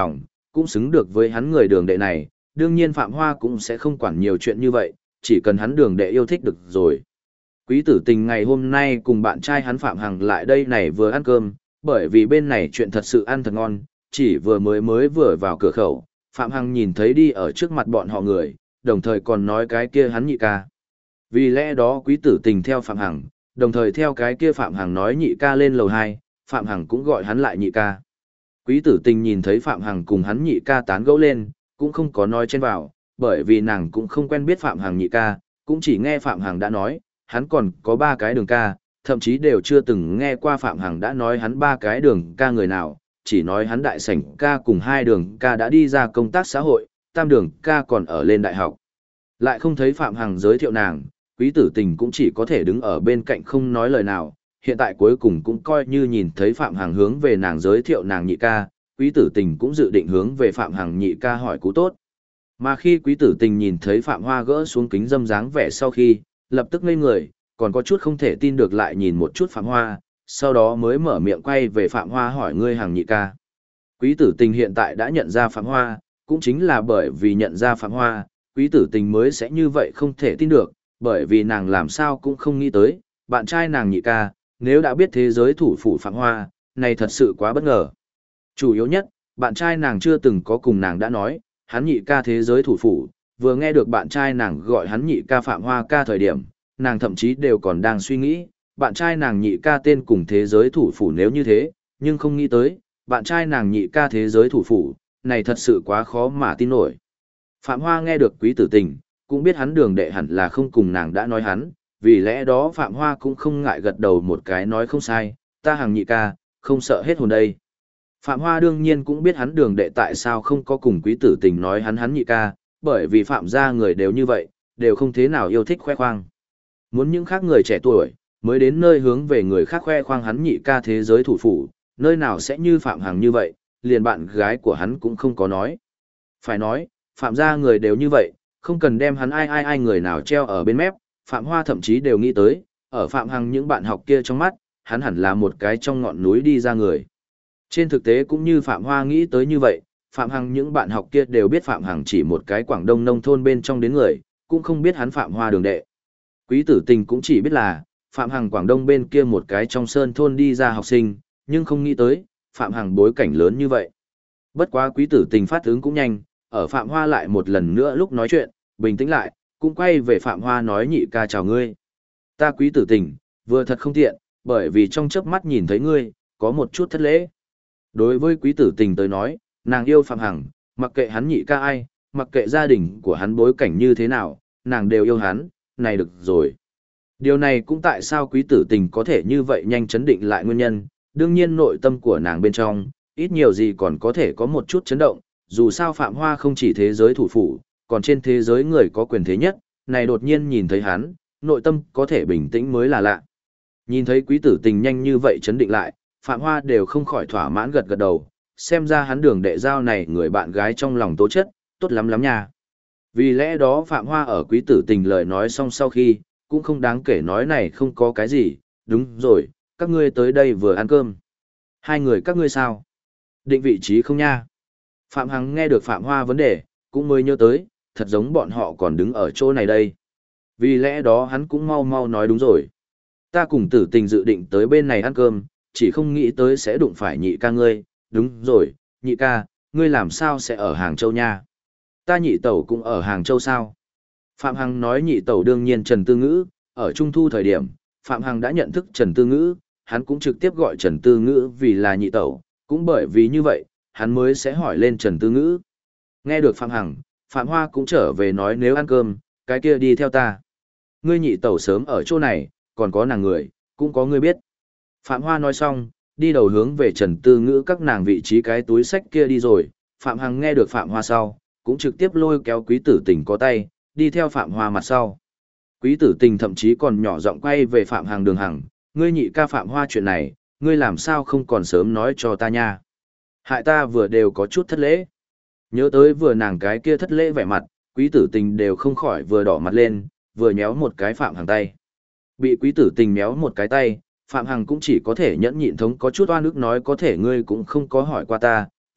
cũng xứng được với hắn người đường đệ này, đương nhiên Phạm Hoa cũng sẽ không quản nhiều chuyện như vậy, chỉ cần hắn đường đệ yêu thích được rồi. Quý tử tình ngày hôm nay cùng bạn trai hắn Phạm Hằng lại đây này vừa ăn cơm, bởi vì bên này chuyện thật sự ăn thật ngon, chỉ vừa vào cửa khẩu, Phạm Hằng nhìn thấy đi ở trước mặt bọn họ người, đồng thời còn nói cái kia hắn nhị ca. Vì lẽ đó quý tử tình theo Phạm Hằng, đồng thời theo cái kia Phạm Hằng nói nhị ca lên lầu 2, Phạm Hằng cũng gọi hắn lại nhị ca. Quý tử tình nhìn thấy Phạm Hằng cùng hắn nhị ca tán gẫu lên, cũng không có nói chen vào, bởi vì nàng cũng không quen biết Phạm Hằng nhị ca, cũng chỉ nghe Phạm Hằng đã nói, hắn còn có 3 cái đường ca, thậm chí đều chưa từng nghe qua Phạm Hằng đã nói hắn 3 cái đường ca người nào, chỉ nói hắn đại sảnh ca cùng 2 đường ca đã đi ra công tác xã hội, tam đường ca còn ở lên đại học. Lại không thấy Phạm Hằng giới thiệu nàng, quý tử tình cũng chỉ có thể đứng ở bên cạnh không nói lời nào, hiện tại cuối cùng cũng coi như nhìn thấy Phạm Hằng hướng về nàng giới thiệu nàng nhị ca, quý tử tình cũng dự định hướng về Phạm Hằng nhị ca hỏi cú tốt. Mà khi quý tử tình nhìn thấy Phạm Hoa gỡ xuống kính dâm dáng vẻ sau khi, lập tức ngây người, còn có chút không thể tin được lại nhìn một chút Phạm Hoa, sau đó mới mở miệng quay về Phạm Hoa hỏi ngươi Hằng nhị ca. Quý tử tình hiện tại đã nhận ra Phạm Hoa, cũng chính là bởi vì nhận ra Phạm Hoa, quý tử tình mới sẽ như vậy không thể tin được, bởi vì nàng làm sao cũng không nghĩ tới, bạn trai nàng nhị ca, nếu đã biết thế giới thủ phủ Phạm Hoa, này thật sự quá bất ngờ. Chủ yếu nhất, bạn trai nàng chưa từng có cùng nàng đã nói, hắn nhị ca thế giới thủ phủ, vừa nghe được bạn trai nàng gọi hắn nhị ca Phạm Hoa ca thời điểm, nàng thậm chí đều còn đang suy nghĩ, bạn trai nàng nhị ca tên cùng thế giới thủ phủ nếu như thế, nhưng không nghĩ tới, bạn trai nàng nhị ca thế giới thủ phủ, này thật sự quá khó mà tin nổi. Phạm Hoa nghe được quý tử tình, cũng biết hắn đường đệ hẳn là không cùng nàng đã nói hắn, vì lẽ đó Phạm Hoa cũng không ngại gật đầu một cái nói không sai, ta Hằng nhị ca, không sợ hết hồn đây. Phạm Hoa đương nhiên cũng biết hắn đường đệ tại sao không có cùng quý tử tình nói hắn nhị ca, bởi vì Phạm gia người đều như vậy, đều không thế nào yêu thích khoe khoang. Muốn những khác người trẻ tuổi, mới đến nơi hướng về người khác khoe khoang hắn nhị ca thế giới thủ phủ, nơi nào sẽ như Phạm Hằng như vậy, liền bạn gái của hắn cũng không có nói. Phải nói, Phạm gia người đều như vậy, không cần đem hắn ai người nào treo ở bên mép, Phạm Hoa thậm chí đều nghĩ tới, ở Phạm Hằng những bạn học kia trong mắt, hắn hẳn là một cái trong ngọn núi đi ra người. Trên thực tế cũng như Phạm Hoa nghĩ tới như vậy, Phạm Hằng những bạn học kia đều biết Phạm Hằng chỉ một cái Quảng Đông nông thôn bên trong đến người, cũng không biết hắn Phạm Hoa đường đệ. Quý tử tình cũng chỉ biết là, Phạm Hằng Quảng Đông bên kia một cái trong sơn thôn đi ra học sinh, nhưng không nghĩ tới, Phạm Hằng bối cảnh lớn như vậy. Bất quá quý tử tình phát ứng cũng nhanh, ở Phạm Hoa lại một lần nữa lúc nói chuyện, bình tĩnh lại, cũng quay về Phạm Hoa nói nhị ca chào ngươi. Ta quý tử tình, vừa thật không tiện, bởi vì trong chớp mắt nhìn thấy ngươi, có một chút thất lễ. Đối với quý tử tình tới nói, nàng yêu Phạm Hằng, mặc kệ hắn nhị ca ai, mặc kệ gia đình của hắn bối cảnh như thế nào, nàng đều yêu hắn, này được rồi. Điều này cũng tại sao quý tử tình có thể như vậy nhanh chấn định lại nguyên nhân, đương nhiên nội tâm của nàng bên trong, ít nhiều gì còn có thể có một chút chấn động, dù sao Phạm Hoa không chỉ thế giới thủ phủ, còn trên thế giới người có quyền thế nhất, này đột nhiên nhìn thấy hắn, nội tâm có thể bình tĩnh mới là lạ. Nhìn thấy quý tử tình nhanh như vậy chấn định lại, Phạm Hoa đều không khỏi thỏa mãn gật gật đầu, xem ra hắn đường đệ giao này người bạn gái trong lòng tố chất, tốt lắm lắm nha. Vì lẽ đó Phạm Hoa ở quý tử tình lời nói xong sau khi, cũng không đáng kể nói này không có cái gì, đúng rồi, các ngươi tới đây vừa ăn cơm. Hai người các ngươi sao? Định vị trí không nha? Phạm Hằng nghe được Phạm Hoa vấn đề, cũng mới nhớ tới, thật giống bọn họ còn đứng ở chỗ này đây. Vì lẽ đó hắn cũng mau mau nói đúng rồi. Ta cùng tử tình dự định tới bên này ăn cơm, chỉ không nghĩ tới sẽ đụng phải nhị ca ngươi, đúng rồi, nhị ca, ngươi làm sao sẽ ở Hàng Châu nha? Ta nhị tẩu cũng ở Hàng Châu sao? Phạm Hằng nói nhị tẩu đương nhiên Trần Tư Ngữ, ở Trung Thu thời điểm, Phạm Hằng đã nhận thức Trần Tư Ngữ, hắn cũng trực tiếp gọi Trần Tư Ngữ vì là nhị tẩu, cũng bởi vì như vậy, hắn mới sẽ hỏi lên Trần Tư Ngữ. Nghe được Phạm Hằng, Phạm Hoa cũng trở về nói nếu ăn cơm, cái kia đi theo ta. Ngươi nhị tẩu sớm ở chỗ này, còn có nàng người, cũng có ngươi biết. Phạm Hoa nói xong, đi đầu hướng về Trần Tư Ngữ các nàng vị trí cái túi sách kia đi rồi, Phạm Hằng nghe được Phạm Hoa sau, cũng trực tiếp lôi kéo quý tử tình có tay, đi theo Phạm Hoa mặt sau. Quý tử tình thậm chí còn nhỏ giọng quay về Phạm Hằng đường hằng, ngươi nhị ca Phạm Hoa chuyện này, ngươi làm sao không còn sớm nói cho ta nha. Hại ta vừa đều có chút thất lễ. Nhớ tới vừa nàng cái kia thất lễ vẻ mặt, quý tử tình đều không khỏi vừa đỏ mặt lên, vừa nhéo một cái Phạm Hằng tay. Bị quý tử tình méo một cái tay, Phạm Hằng cũng chỉ có thể nhẫn nhịn thống có chút oan ức nói có thể ngươi cũng không có hỏi qua ta,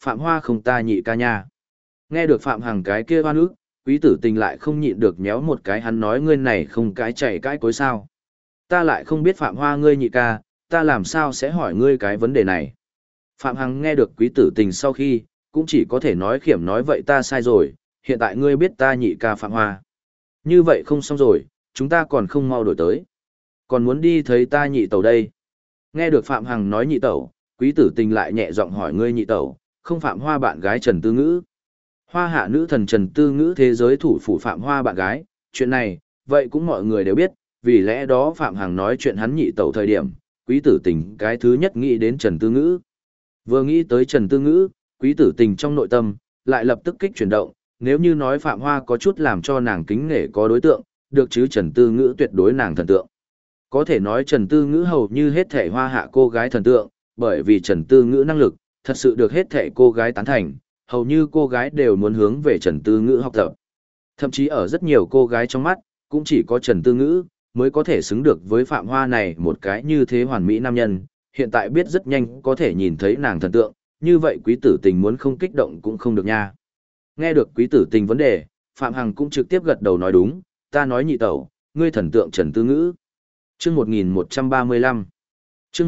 Phạm Hoa không ta nhị ca nha. Nghe được Phạm Hằng cái kia oan ức, Quý Tử Tình lại không nhịn được nhéo một cái, hắn nói ngươi này không cái chạy cái cối sao. Ta lại không biết Phạm Hoa ngươi nhị ca, ta làm sao sẽ hỏi ngươi cái vấn đề này. Phạm Hằng nghe được Quý Tử Tình sau khi, cũng chỉ có thể nói khiểm nói vậy ta sai rồi, hiện tại ngươi biết ta nhị ca Phạm Hoa. Như vậy không xong rồi, chúng ta còn không mau đổi tới. Còn muốn đi thấy ta nhị tẩu đây. Nghe được Phạm Hằng nói nhị tẩu, Quý Tử Tình lại nhẹ giọng hỏi ngươi nhị tẩu, không Phạm Hoa bạn gái Trần Tư Ngữ. Hoa hạ nữ thần Trần Tư Ngữ thế giới thủ phủ Phạm Hoa bạn gái, chuyện này, vậy cũng mọi người đều biết, vì lẽ đó Phạm Hằng nói chuyện hắn nhị tẩu thời điểm, Quý Tử Tình cái thứ nhất nghĩ đến Trần Tư Ngữ. Vừa nghĩ tới Trần Tư Ngữ, Quý Tử Tình trong nội tâm, lại lập tức kích chuyển động, nếu như nói Phạm Hoa có chút làm cho nàng kính nể có đối tượng, được chứ Trần Tư Ngữ tuyệt đối nàng thần tượng. Có thể nói Trần Tư Ngữ hầu như hết thể hoa hạ cô gái thần tượng, bởi vì Trần Tư Ngữ năng lực, thật sự được hết thể cô gái tán thành, hầu như cô gái đều muốn hướng về Trần Tư Ngữ học tập. Thậm chí ở rất nhiều cô gái trong mắt, cũng chỉ có Trần Tư Ngữ mới có thể xứng được với Phạm Hoa này một cái như thế hoàn mỹ nam nhân, hiện tại biết rất nhanh có thể nhìn thấy nàng thần tượng, như vậy Quý Tử Tình muốn không kích động cũng không được nha. Nghe được Quý Tử Tình vấn đề, Phạm Hằng cũng trực tiếp gật đầu nói đúng, ta nói nhị tẩu, ngươi thần tượng Trần Tư Ngữ. Chương 1135. Chương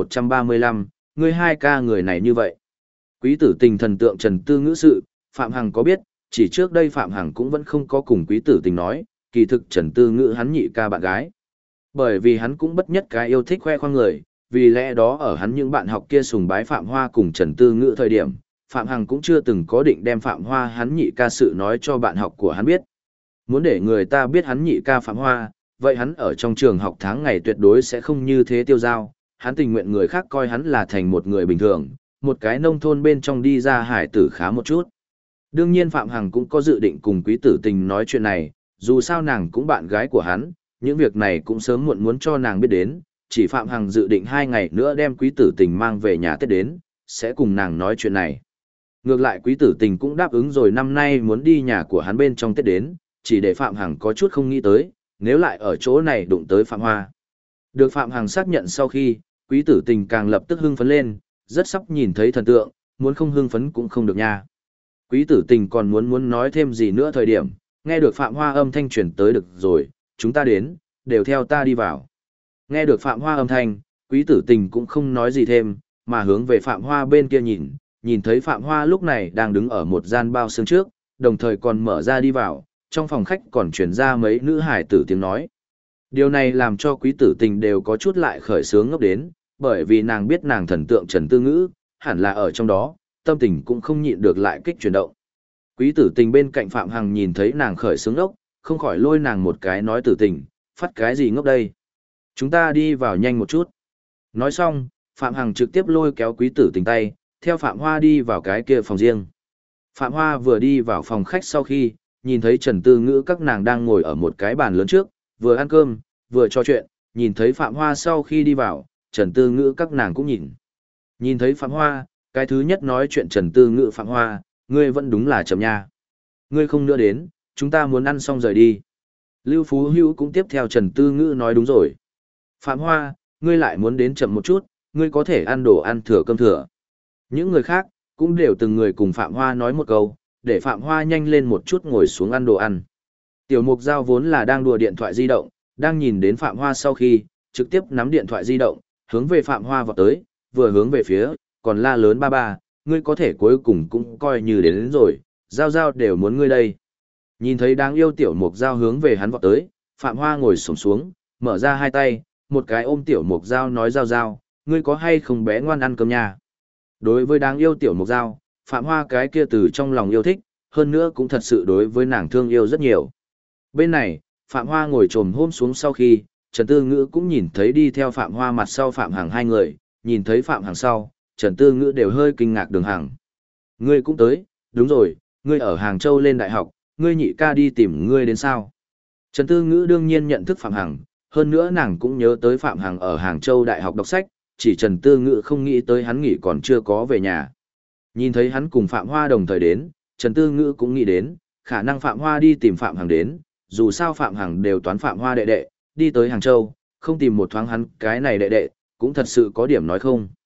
1135, ngươi hai ca người này như vậy. Quý Tử Tình thần tượng Trần Tư Ngữ sự, Phạm Hằng có biết, chỉ trước đây Phạm Hằng cũng vẫn không có cùng Quý Tử Tình nói, kỳ thực Trần Tư Ngữ hắn nhị ca bạn gái. Bởi vì hắn cũng bất nhất cái yêu thích khoe khoang người, vì lẽ đó ở hắn những bạn học kia sùng bái Phạm Hoa cùng Trần Tư Ngữ thời điểm, Phạm Hằng cũng chưa từng có định đem Phạm Hoa hắn nhị ca sự nói cho bạn học của hắn biết. Muốn để người ta biết hắn nhị ca Phạm Hoa, vậy hắn ở trong trường học tháng ngày tuyệt đối sẽ không như thế tiêu dao, hắn tình nguyện người khác coi hắn là thành một người bình thường, một cái nông thôn bên trong đi ra hải tử khá một chút. Đương nhiên Phạm Hằng cũng có dự định cùng Quý Tử Tình nói chuyện này, dù sao nàng cũng bạn gái của hắn, những việc này cũng sớm muộn muốn cho nàng biết đến, chỉ Phạm Hằng dự định 2 ngày nữa đem Quý Tử Tình mang về nhà Tết đến, sẽ cùng nàng nói chuyện này. Ngược lại Quý Tử Tình cũng đáp ứng rồi năm nay muốn đi nhà của hắn bên trong Tết đến, chỉ để Phạm Hằng có chút không nghĩ tới, nếu lại ở chỗ này đụng tới Phạm Hoa. Được Phạm Hằng xác nhận sau khi, Quý Tử Tình càng lập tức hưng phấn lên, rất sắp nhìn thấy thần tượng, muốn không hưng phấn cũng không được nha. Quý Tử Tình còn muốn nói thêm gì nữa thời điểm, nghe được Phạm Hoa âm thanh truyền tới được rồi, chúng ta đến, đều theo ta đi vào. Nghe được Phạm Hoa âm thanh, Quý Tử Tình cũng không nói gì thêm, mà hướng về Phạm Hoa bên kia nhìn thấy Phạm Hoa lúc này đang đứng ở một gian bao xương trước, đồng thời còn mở ra đi vào, trong phòng khách còn truyền ra mấy nữ hải tử tiếng nói. Điều này làm cho Quý Tử Tình đều có chút lại khởi sướng ngốc đến, bởi vì nàng biết nàng thần tượng Trần Tư Ngữ, hẳn là ở trong đó, tâm tình cũng không nhịn được lại kích chuyển động. Quý Tử Tình bên cạnh Phạm Hằng nhìn thấy nàng khởi sướng ngốc, không khỏi lôi nàng một cái nói Tử Tình, phát cái gì ngốc đây? Chúng ta đi vào nhanh một chút. Nói xong, Phạm Hằng trực tiếp lôi kéo Quý Tử Tình tay, theo Phạm Hoa đi vào cái kia phòng riêng. Phạm Hoa vừa đi vào phòng khách sau khi, nhìn thấy Trần Tư Ngữ các nàng đang ngồi ở một cái bàn lớn trước, vừa ăn cơm, vừa trò chuyện, nhìn thấy Phạm Hoa sau khi đi vào, Trần Tư Ngữ các nàng cũng nhìn. Nhìn thấy Phạm Hoa, cái thứ nhất nói chuyện Trần Tư Ngữ Phạm Hoa, ngươi vẫn đúng là chậm nha. Ngươi không nữa đến, chúng ta muốn ăn xong rời đi. Lưu Phú Hữu cũng tiếp theo Trần Tư Ngữ nói đúng rồi. Phạm Hoa, ngươi lại muốn đến chậm một chút, ngươi có thể ăn đồ ăn thừa cơm thừa. Những người khác, cũng đều từng người cùng Phạm Hoa nói một câu, để Phạm Hoa nhanh lên một chút ngồi xuống ăn đồ ăn. Tiểu Mục Giao vốn là đang đùa điện thoại di động, đang nhìn đến Phạm Hoa sau khi, trực tiếp nắm điện thoại di động, hướng về Phạm Hoa vọt tới, vừa hướng về phía, còn la lớn ba ba, ngươi có thể cuối cùng cũng coi như đến rồi, Giao Giao đều muốn ngươi đây. Nhìn thấy đáng yêu Tiểu Mục Giao hướng về hắn vọt tới, Phạm Hoa ngồi xổm xuống, mở ra hai tay, một cái ôm Tiểu Mục Giao nói Giao Giao, ngươi có hay không bé ngoan ăn cơm nha. Đối với đáng yêu Tiểu Mục Giao, Phạm Hoa cái kia từ trong lòng yêu thích, hơn nữa cũng thật sự đối với nàng thương yêu rất nhiều. Bên này, Phạm Hoa ngồi trồm hôm xuống sau khi, Trần Tư Ngữ cũng nhìn thấy đi theo Phạm Hoa mặt sau Phạm Hằng hai người, nhìn thấy Phạm Hằng sau, Trần Tư Ngữ đều hơi kinh ngạc Đường Hằng. Ngươi cũng tới, đúng rồi, ngươi ở Hàng Châu lên đại học, ngươi nhị ca đi tìm ngươi đến sao? Trần Tư Ngữ đương nhiên nhận thức Phạm Hằng, hơn nữa nàng cũng nhớ tới Phạm Hằng ở Hàng Châu đại học đọc sách, chỉ Trần Tư Ngữ không nghĩ tới hắn nghỉ còn chưa có về nhà. Nhìn thấy hắn cùng Phạm Hoa đồng thời đến, Trần Tư Ngữ cũng nghĩ đến, khả năng Phạm Hoa đi tìm Phạm Hằng đến, dù sao Phạm Hằng đều toán Phạm Hoa đệ đệ, đi tới Hàng Châu, không tìm một thoáng hắn cái này đệ đệ, cũng thật sự có điểm nói không.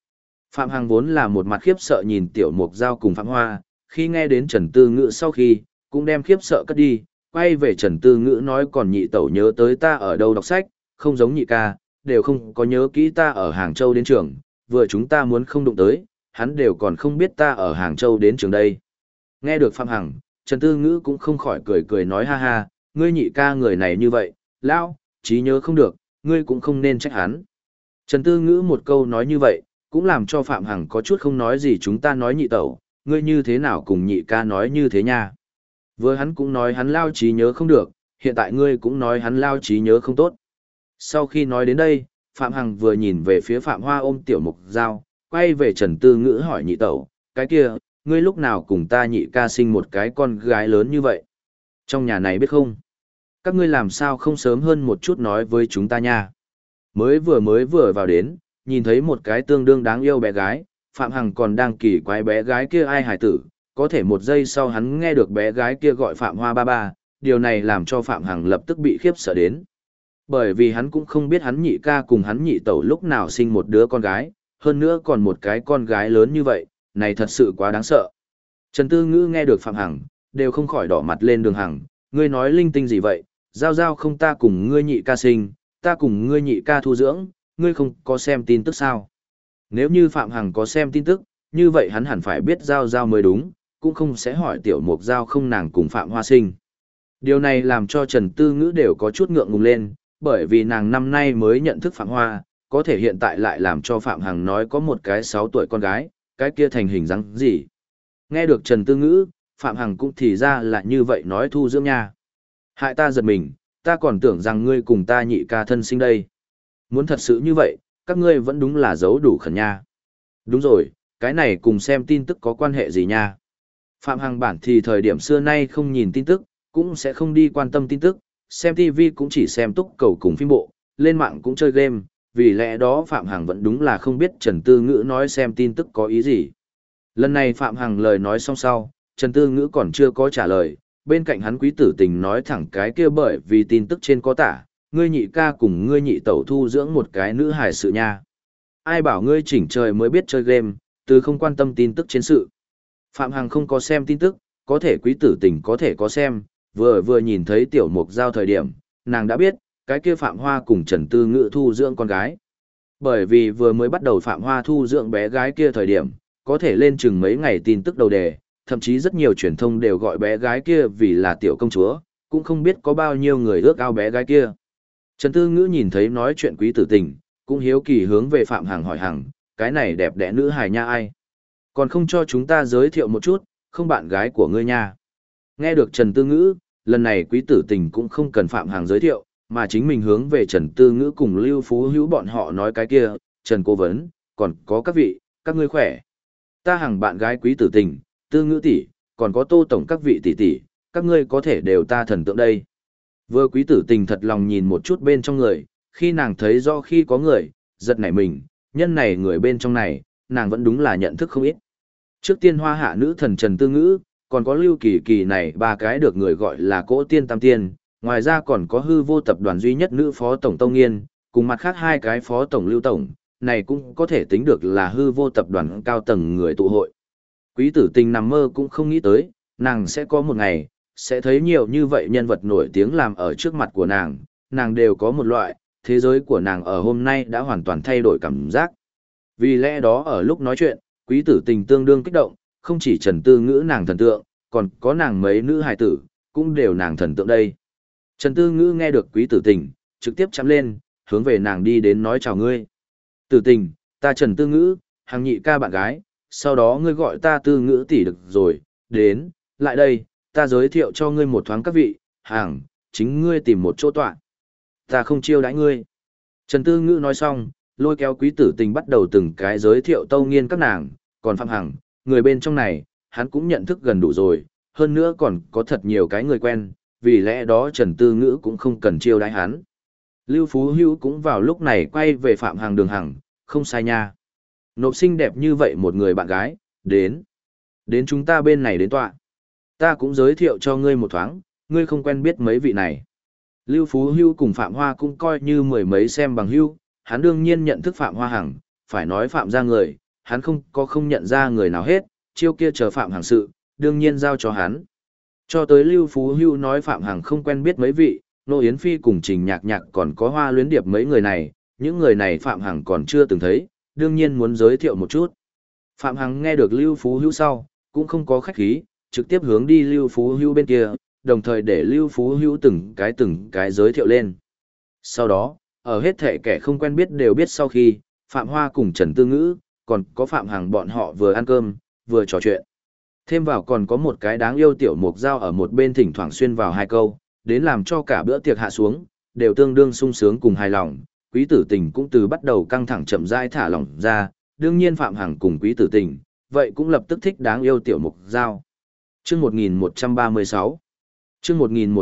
Phạm Hằng vốn là một mặt khiếp sợ nhìn Tiểu Mục Giao cùng Phạm Hoa, khi nghe đến Trần Tư Ngữ sau khi, cũng đem khiếp sợ cất đi, quay về Trần Tư Ngữ nói còn nhị tẩu nhớ tới ta ở đâu đọc sách, không giống nhị ca, đều không có nhớ kỹ ta ở Hàng Châu đến trường, vừa chúng ta muốn không đụng tới, hắn đều còn không biết ta ở Hàng Châu đến trường đây. Nghe được Phạm Hằng, Trần Tư Ngữ cũng không khỏi cười cười nói ha ha, ngươi nhị ca người này như vậy, lão, trí nhớ không được, ngươi cũng không nên trách hắn. Trần Tư Ngữ một câu nói như vậy, cũng làm cho Phạm Hằng có chút không nói gì chúng ta nói nhị tẩu, ngươi như thế nào cùng nhị ca nói như thế nha. Vừa hắn cũng nói hắn lao trí nhớ không được, hiện tại ngươi cũng nói hắn lao trí nhớ không tốt. Sau khi nói đến đây, Phạm Hằng vừa nhìn về phía Phạm Hoa ôm Tiểu Mục Giao, quay về Trần Tư Ngữ hỏi nhị tẩu, cái kia, ngươi lúc nào cùng ta nhị ca sinh một cái con gái lớn như vậy? Trong nhà này biết không? Các ngươi làm sao không sớm hơn một chút nói với chúng ta nha? Mới vừa vào đến, nhìn thấy một cái tương đương đáng yêu bé gái, Phạm Hằng còn đang kỳ quái bé gái kia ai hải tử, có thể một giây sau hắn nghe được bé gái kia gọi Phạm Hoa ba ba, điều này làm cho Phạm Hằng lập tức bị khiếp sợ đến. Bởi vì hắn cũng không biết hắn nhị ca cùng hắn nhị tẩu lúc nào sinh một đứa con gái, hơn nữa còn một cái con gái lớn như vậy, này thật sự quá đáng sợ. Trần Tư Ngữ nghe được Phạm Hằng, đều không khỏi đỏ mặt lên đường Hằng, ngươi nói linh tinh gì vậy, giao giao không ta cùng ngươi nhị ca sinh, ta cùng ngươi nhị ca thu dưỡng, ngươi không có xem tin tức sao? Nếu như Phạm Hằng có xem tin tức, như vậy hắn hẳn phải biết giao giao mới đúng, cũng không sẽ hỏi Tiểu Mục Giao không nàng cùng Phạm Hoa sinh. Điều này làm cho Trần Tư Ngữ đều có chút ngượng ngùng lên, bởi vì nàng năm nay mới nhận thức Phạm Hoa, có thể hiện tại lại làm cho Phạm Hằng nói có một cái 6 tuổi con gái, cái kia thành hình dáng gì. Nghe được Trần Tư Ngữ, Phạm Hằng cũng thì ra là như vậy nói thu dưỡng nha. Hại ta giật mình, ta còn tưởng rằng ngươi cùng ta nhị ca thân sinh đây. Muốn thật sự như vậy, các ngươi vẫn đúng là giấu đủ khẩn nha. Đúng rồi, cái này cùng xem tin tức có quan hệ gì nha. Phạm Hằng bản thì thời điểm xưa nay không nhìn tin tức, cũng sẽ không đi quan tâm tin tức, xem TV cũng chỉ xem túc cầu cùng phim bộ, lên mạng cũng chơi game, vì lẽ đó Phạm Hằng vẫn đúng là không biết Trần Tư Ngữ nói xem tin tức có ý gì. Lần này Phạm Hằng lời nói xong sau, Trần Tư Ngữ còn chưa có trả lời, bên cạnh hắn Quý Tử Tình nói thẳng cái kia bởi vì tin tức trên có tả, ngươi nhị ca cùng ngươi nhị tẩu thu dưỡng một cái nữ hài sự nha. Ai bảo ngươi chỉnh trời mới biết chơi game, từ không quan tâm tin tức trên sự. Phạm Hằng không có xem tin tức, có thể Quý Tử Tình có thể có xem, vừa nhìn thấy Tiểu Mục Giao thời điểm, nàng đã biết, cái kia Phạm Hoa cùng Trần Tư Ngữ thu dưỡng con gái. Bởi vì vừa mới bắt đầu Phạm Hoa thu dưỡng bé gái kia thời điểm, có thể lên chừng mấy ngày tin tức đầu đề, thậm chí rất nhiều truyền thông đều gọi bé gái kia vì là tiểu công chúa, cũng không biết có bao nhiêu người ước ao bé gái kia. Trần Tư Ngữ nhìn thấy nói chuyện Quý Tử Tình, cũng hiếu kỳ hướng về Phạm Hằng hỏi Hằng, cái này đẹp đẽ nữ hài nha ai? Còn không cho chúng ta giới thiệu một chút, không bạn gái của ngươi nha. Nghe được Trần Tư Ngữ, lần này Quý Tử Tình cũng không cần Phạm Hằng giới thiệu, mà chính mình hướng về Trần Tư Ngữ cùng Lưu Phú Hữu bọn họ nói cái kia, Trần Cố Vấn, còn có các vị, các ngươi khỏe. Ta Hằng bạn gái Quý Tử Tình, Tư Ngữ tỷ, còn có Tô tổng các vị tỷ tỷ, các ngươi có thể đều ta thần tượng đây. Vừa Quý Tử Tình thật lòng nhìn một chút bên trong người, khi nàng thấy do khi có người, giật nảy mình, nhân này người bên trong này, nàng vẫn đúng là nhận thức không ít. Trước tiên hoa hạ nữ thần Trần Tư Ngữ, còn có Lưu Kỳ Kỳ này ba cái được người gọi là cỗ tiên tam tiên, ngoài ra còn có hư vô tập đoàn duy nhất nữ phó tổng Tông Nghiên, cùng mặt khác hai cái phó tổng Lưu Tổng, này cũng có thể tính được là hư vô tập đoàn cao tầng người tụ hội. Quý Tử Tình nằm mơ cũng không nghĩ tới, nàng sẽ có một ngày, sẽ thấy nhiều như vậy nhân vật nổi tiếng làm ở trước mặt của nàng đều có một loại, thế giới của nàng ở hôm nay đã hoàn toàn thay đổi cảm giác. Vì lẽ đó ở lúc nói chuyện, Quý Tử Tình tương đương kích động, không chỉ Trần Tư Ngữ nàng thần tượng, còn có nàng mấy nữ hài tử, cũng đều nàng thần tượng đây. Trần Tư Ngữ nghe được Quý Tử Tình, trực tiếp chạm lên, hướng về nàng đi đến nói chào ngươi. Tử Tình, ta Trần Tư Ngữ, Hằng nhị ca bạn gái, sau đó ngươi gọi ta Tư Ngữ tỷ được rồi, đến, lại đây, ta giới thiệu cho ngươi một thoáng các vị, Hằng, chính ngươi tìm một chỗ tọa. Ta không chiêu đãi ngươi. Trần Tư Ngữ nói xong, lôi kéo Quý Tử Tình bắt đầu từng cái giới thiệu Tâu Nghiên các nàng, còn Phạm Hằng, người bên trong này, hắn cũng nhận thức gần đủ rồi, hơn nữa còn có thật nhiều cái người quen, vì lẽ đó Trần Tư Ngữ cũng không cần chiêu đãi hắn. Lưu Phú Hữu cũng vào lúc này quay về Phạm Hằng đường Hằng, không sai nha. Nộp xinh đẹp như vậy một người bạn gái, đến chúng ta bên này đến tọa. Ta cũng giới thiệu cho ngươi một thoáng, ngươi không quen biết mấy vị này. Lưu Phú Hữu cùng Phạm Hoa cũng coi như mười mấy xem bằng hữu, hắn đương nhiên nhận thức Phạm Hoa Hằng, phải nói Phạm ra người, hắn không nhận ra người nào hết, chiêu kia chờ Phạm Hằng sự, đương nhiên giao cho hắn. Cho tới Lưu Phú Hưu nói Phạm Hằng không quen biết mấy vị, Nô Yến Phi cùng Trình Nhạc Nhạc còn có Hoa Luyến Điệp mấy người này, những người này Phạm Hằng còn chưa từng thấy, đương nhiên muốn giới thiệu một chút. Phạm Hằng nghe được Lưu Phú Hưu sau, cũng không có khách khí, trực tiếp hướng đi Lưu Phú Hưu bên kia, đồng thời để Lưu Phú Hưu từng cái giới thiệu lên. Sau đó, ở hết thệ kẻ không quen biết đều biết sau khi, Phạm Hoa cùng Trần Tư Ngữ, còn có Phạm Hằng bọn họ vừa ăn cơm, vừa trò chuyện. Thêm vào còn có một cái đáng yêu tiểu mục dao ở một bên thỉnh thoảng xuyên vào hai câu, đến làm cho cả bữa tiệc hạ xuống, đều tương đương sung sướng cùng hài lòng. Quý tử tình cũng từ bắt đầu căng thẳng chậm rãi thả lỏng ra, đương nhiên Phạm Hằng cùng quý tử tình, vậy cũng lập tức thích đáng yêu tiểu mục dao. Chương 1136 Chương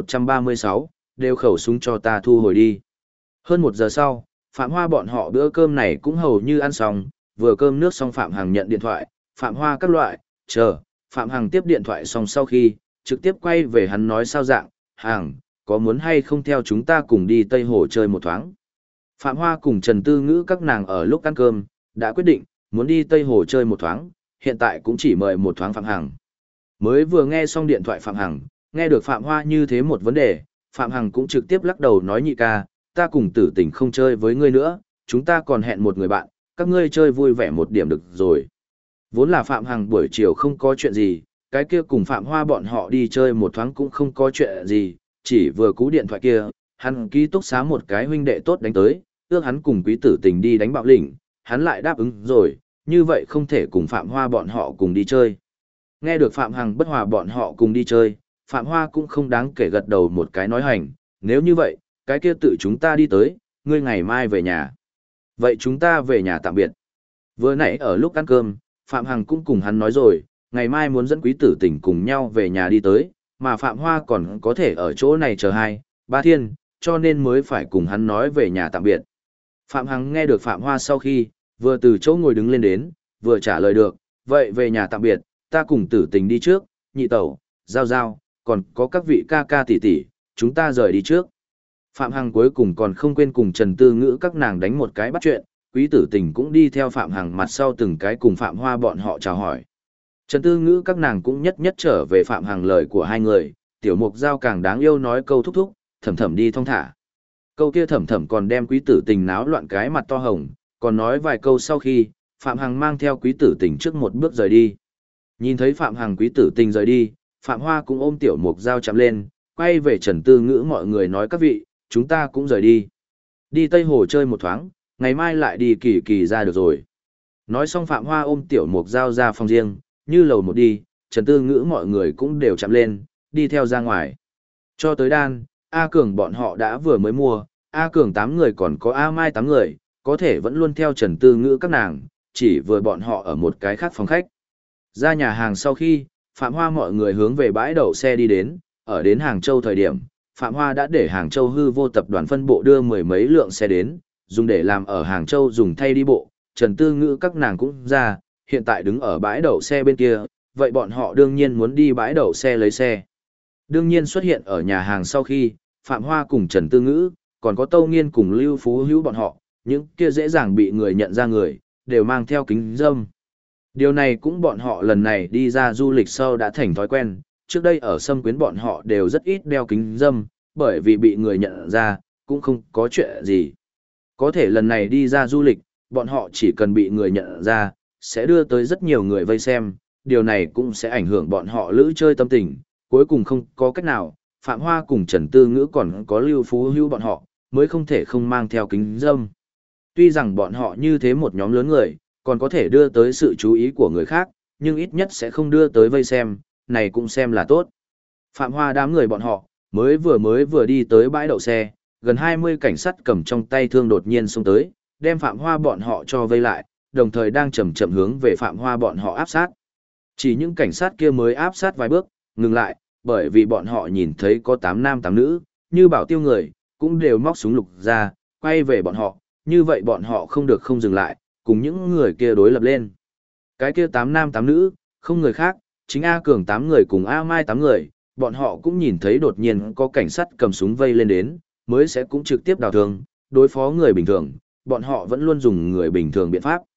1136, đều khẩu súng cho ta thu hồi đi. Hơn 1 giờ sau, Phạm Hoa bọn họ bữa cơm này cũng hầu như ăn xong, vừa cơm nước xong Phạm Hằng nhận điện thoại, Phạm Hoa các loại, chờ, Phạm Hằng tiếp điện thoại xong sau khi, trực tiếp quay về hắn nói sao dạng, Hằng, có muốn hay không theo chúng ta cùng đi Tây Hồ chơi một thoáng. Phạm Hoa cùng Trần Tư Ngữ các nàng ở lúc ăn cơm, đã quyết định, muốn đi Tây Hồ chơi một thoáng, hiện tại cũng chỉ mời một thoáng Phạm Hằng. Mới vừa nghe xong điện thoại Phạm Hằng, nghe được Phạm Hoa như thế một vấn đề, Phạm Hằng cũng trực tiếp lắc đầu nói nhị ca, ta cùng tử tình không chơi với ngươi nữa, chúng ta còn hẹn một người bạn, các ngươi chơi vui vẻ một điểm được rồi. Vốn là Phạm Hằng buổi chiều không có chuyện gì, cái kia cùng Phạm Hoa bọn họ đi chơi một thoáng cũng không có chuyện gì, chỉ vừa cú điện thoại kia, hắn ký túc xá một cái huynh đệ tốt đánh tới, ước hắn cùng quý tử tình đi đánh bạo lĩnh, hắn lại đáp ứng rồi, như vậy không thể cùng Phạm Hoa bọn họ cùng đi chơi. Nghe được Phạm Hằng bất hòa bọn họ cùng đi chơi, Phạm Hoa cũng không đáng kể gật đầu một cái nói hành, nếu như vậy, cái kia tự chúng ta đi tới, ngươi ngày mai về nhà. Vậy chúng ta về nhà tạm biệt. Vừa nãy ở lúc ăn cơm, Phạm Hằng cũng cùng hắn nói rồi, ngày mai muốn dẫn quý tử tình cùng nhau về nhà đi tới, mà Phạm Hoa còn có thể ở chỗ này chờ 2-3 thiên, cho nên mới phải cùng hắn nói về nhà tạm biệt. Phạm Hằng nghe được Phạm Hoa sau khi, vừa từ chỗ ngồi đứng lên đến, vừa trả lời được, vậy về nhà tạm biệt, ta cùng tử tình đi trước, nhị tẩu, giao giao, còn có các vị ca ca tỷ tỷ, chúng ta rời đi trước. Phạm Hằng cuối cùng còn không quên cùng Trần Tư Ngữ các nàng đánh một cái bắt chuyện, quý tử tình cũng đi theo Phạm Hằng mặt sau từng cái cùng Phạm Hoa bọn họ chào hỏi. Trần Tư Ngữ các nàng cũng nhất nhất trở về Phạm Hằng lời của hai người, tiểu mục giao càng đáng yêu nói câu thúc thúc, thầm thầm đi thong thả. Câu kia thầm thầm còn đem quý tử tình náo loạn cái mặt to hồng, còn nói vài câu sau khi, Phạm Hằng mang theo quý tử tình trước một bước rời đi. Nhìn thấy Phạm Hằng quý tử tình rời đi, Phạm Hoa cũng ôm tiểu mục giao chạm lên, quay về Trần Tư Ngữ mọi người nói các vị, chúng ta cũng rời đi. Đi Tây Hồ chơi một thoáng, ngày mai lại đi kỳ kỳ ra được rồi. Nói xong Phạm Hoa ôm tiểu mục giao ra phòng riêng, như lầu một đi, Trần Tư Ngữ mọi người cũng đều chạm lên, đi theo ra ngoài. Cho tới đan, A Cường bọn họ đã vừa mới mua, A Cường 8 người còn có A Mai 8 người, có thể vẫn luôn theo Trần Tư Ngữ các nàng, chỉ vừa bọn họ ở một cái khác phòng khách. Ra nhà hàng sau khi, Phạm Hoa mọi người hướng về bãi đậu xe đi đến, ở đến Hàng Châu thời điểm, Phạm Hoa đã để Hàng Châu hư vô tập đoàn phân bộ đưa 10 mấy lượng xe đến, dùng để làm ở Hàng Châu dùng thay đi bộ, Trần Tư Ngữ các nàng cũng ra, hiện tại đứng ở bãi đậu xe bên kia, vậy bọn họ đương nhiên muốn đi bãi đậu xe lấy xe. Đương nhiên xuất hiện ở nhà hàng sau khi, Phạm Hoa cùng Trần Tư Ngữ, còn có Tâu Nghiên cùng Lưu Phú Hữu bọn họ, những kia dễ dàng bị người nhận ra người, đều mang theo kính râm. Điều này cũng bọn họ lần này đi ra du lịch sau đã thành thói quen, trước đây ở Sâm Quyến bọn họ đều rất ít đeo kính râm, bởi vì bị người nhận ra, cũng không có chuyện gì. Có thể lần này đi ra du lịch, bọn họ chỉ cần bị người nhận ra, sẽ đưa tới rất nhiều người vây xem, điều này cũng sẽ ảnh hưởng bọn họ lữ chơi tâm tình, cuối cùng không có cách nào, Phạm Hoa cùng Trần Tư Ngữ còn có Lưu Phú Hữu bọn họ, mới không thể không mang theo kính râm. Tuy rằng bọn họ như thế một nhóm lớn người, còn có thể đưa tới sự chú ý của người khác, nhưng ít nhất sẽ không đưa tới vây xem, này cũng xem là tốt. Phạm Hoa đám người bọn họ, mới vừa đi tới bãi đậu xe, gần 20 cảnh sát cầm trong tay thương đột nhiên xông tới, đem Phạm Hoa bọn họ cho vây lại, đồng thời đang chậm chậm hướng về Phạm Hoa bọn họ áp sát. Chỉ những cảnh sát kia mới áp sát vài bước, ngừng lại, bởi vì bọn họ nhìn thấy có 8 nam 8 nữ, như bảo tiêu người, cũng đều móc súng lục ra, quay về bọn họ, như vậy bọn họ không được không dừng lại, cùng những người kia đối lập lên. Cái kia 8 nam 8 nữ, không người khác, chính A Cường 8 người cùng A Mai 8 người, bọn họ cũng nhìn thấy đột nhiên có cảnh sát cầm súng vây lên đến, mới sẽ cũng trực tiếp đào thương, đối phó người bình thường, bọn họ vẫn luôn dùng người bình thường biện pháp.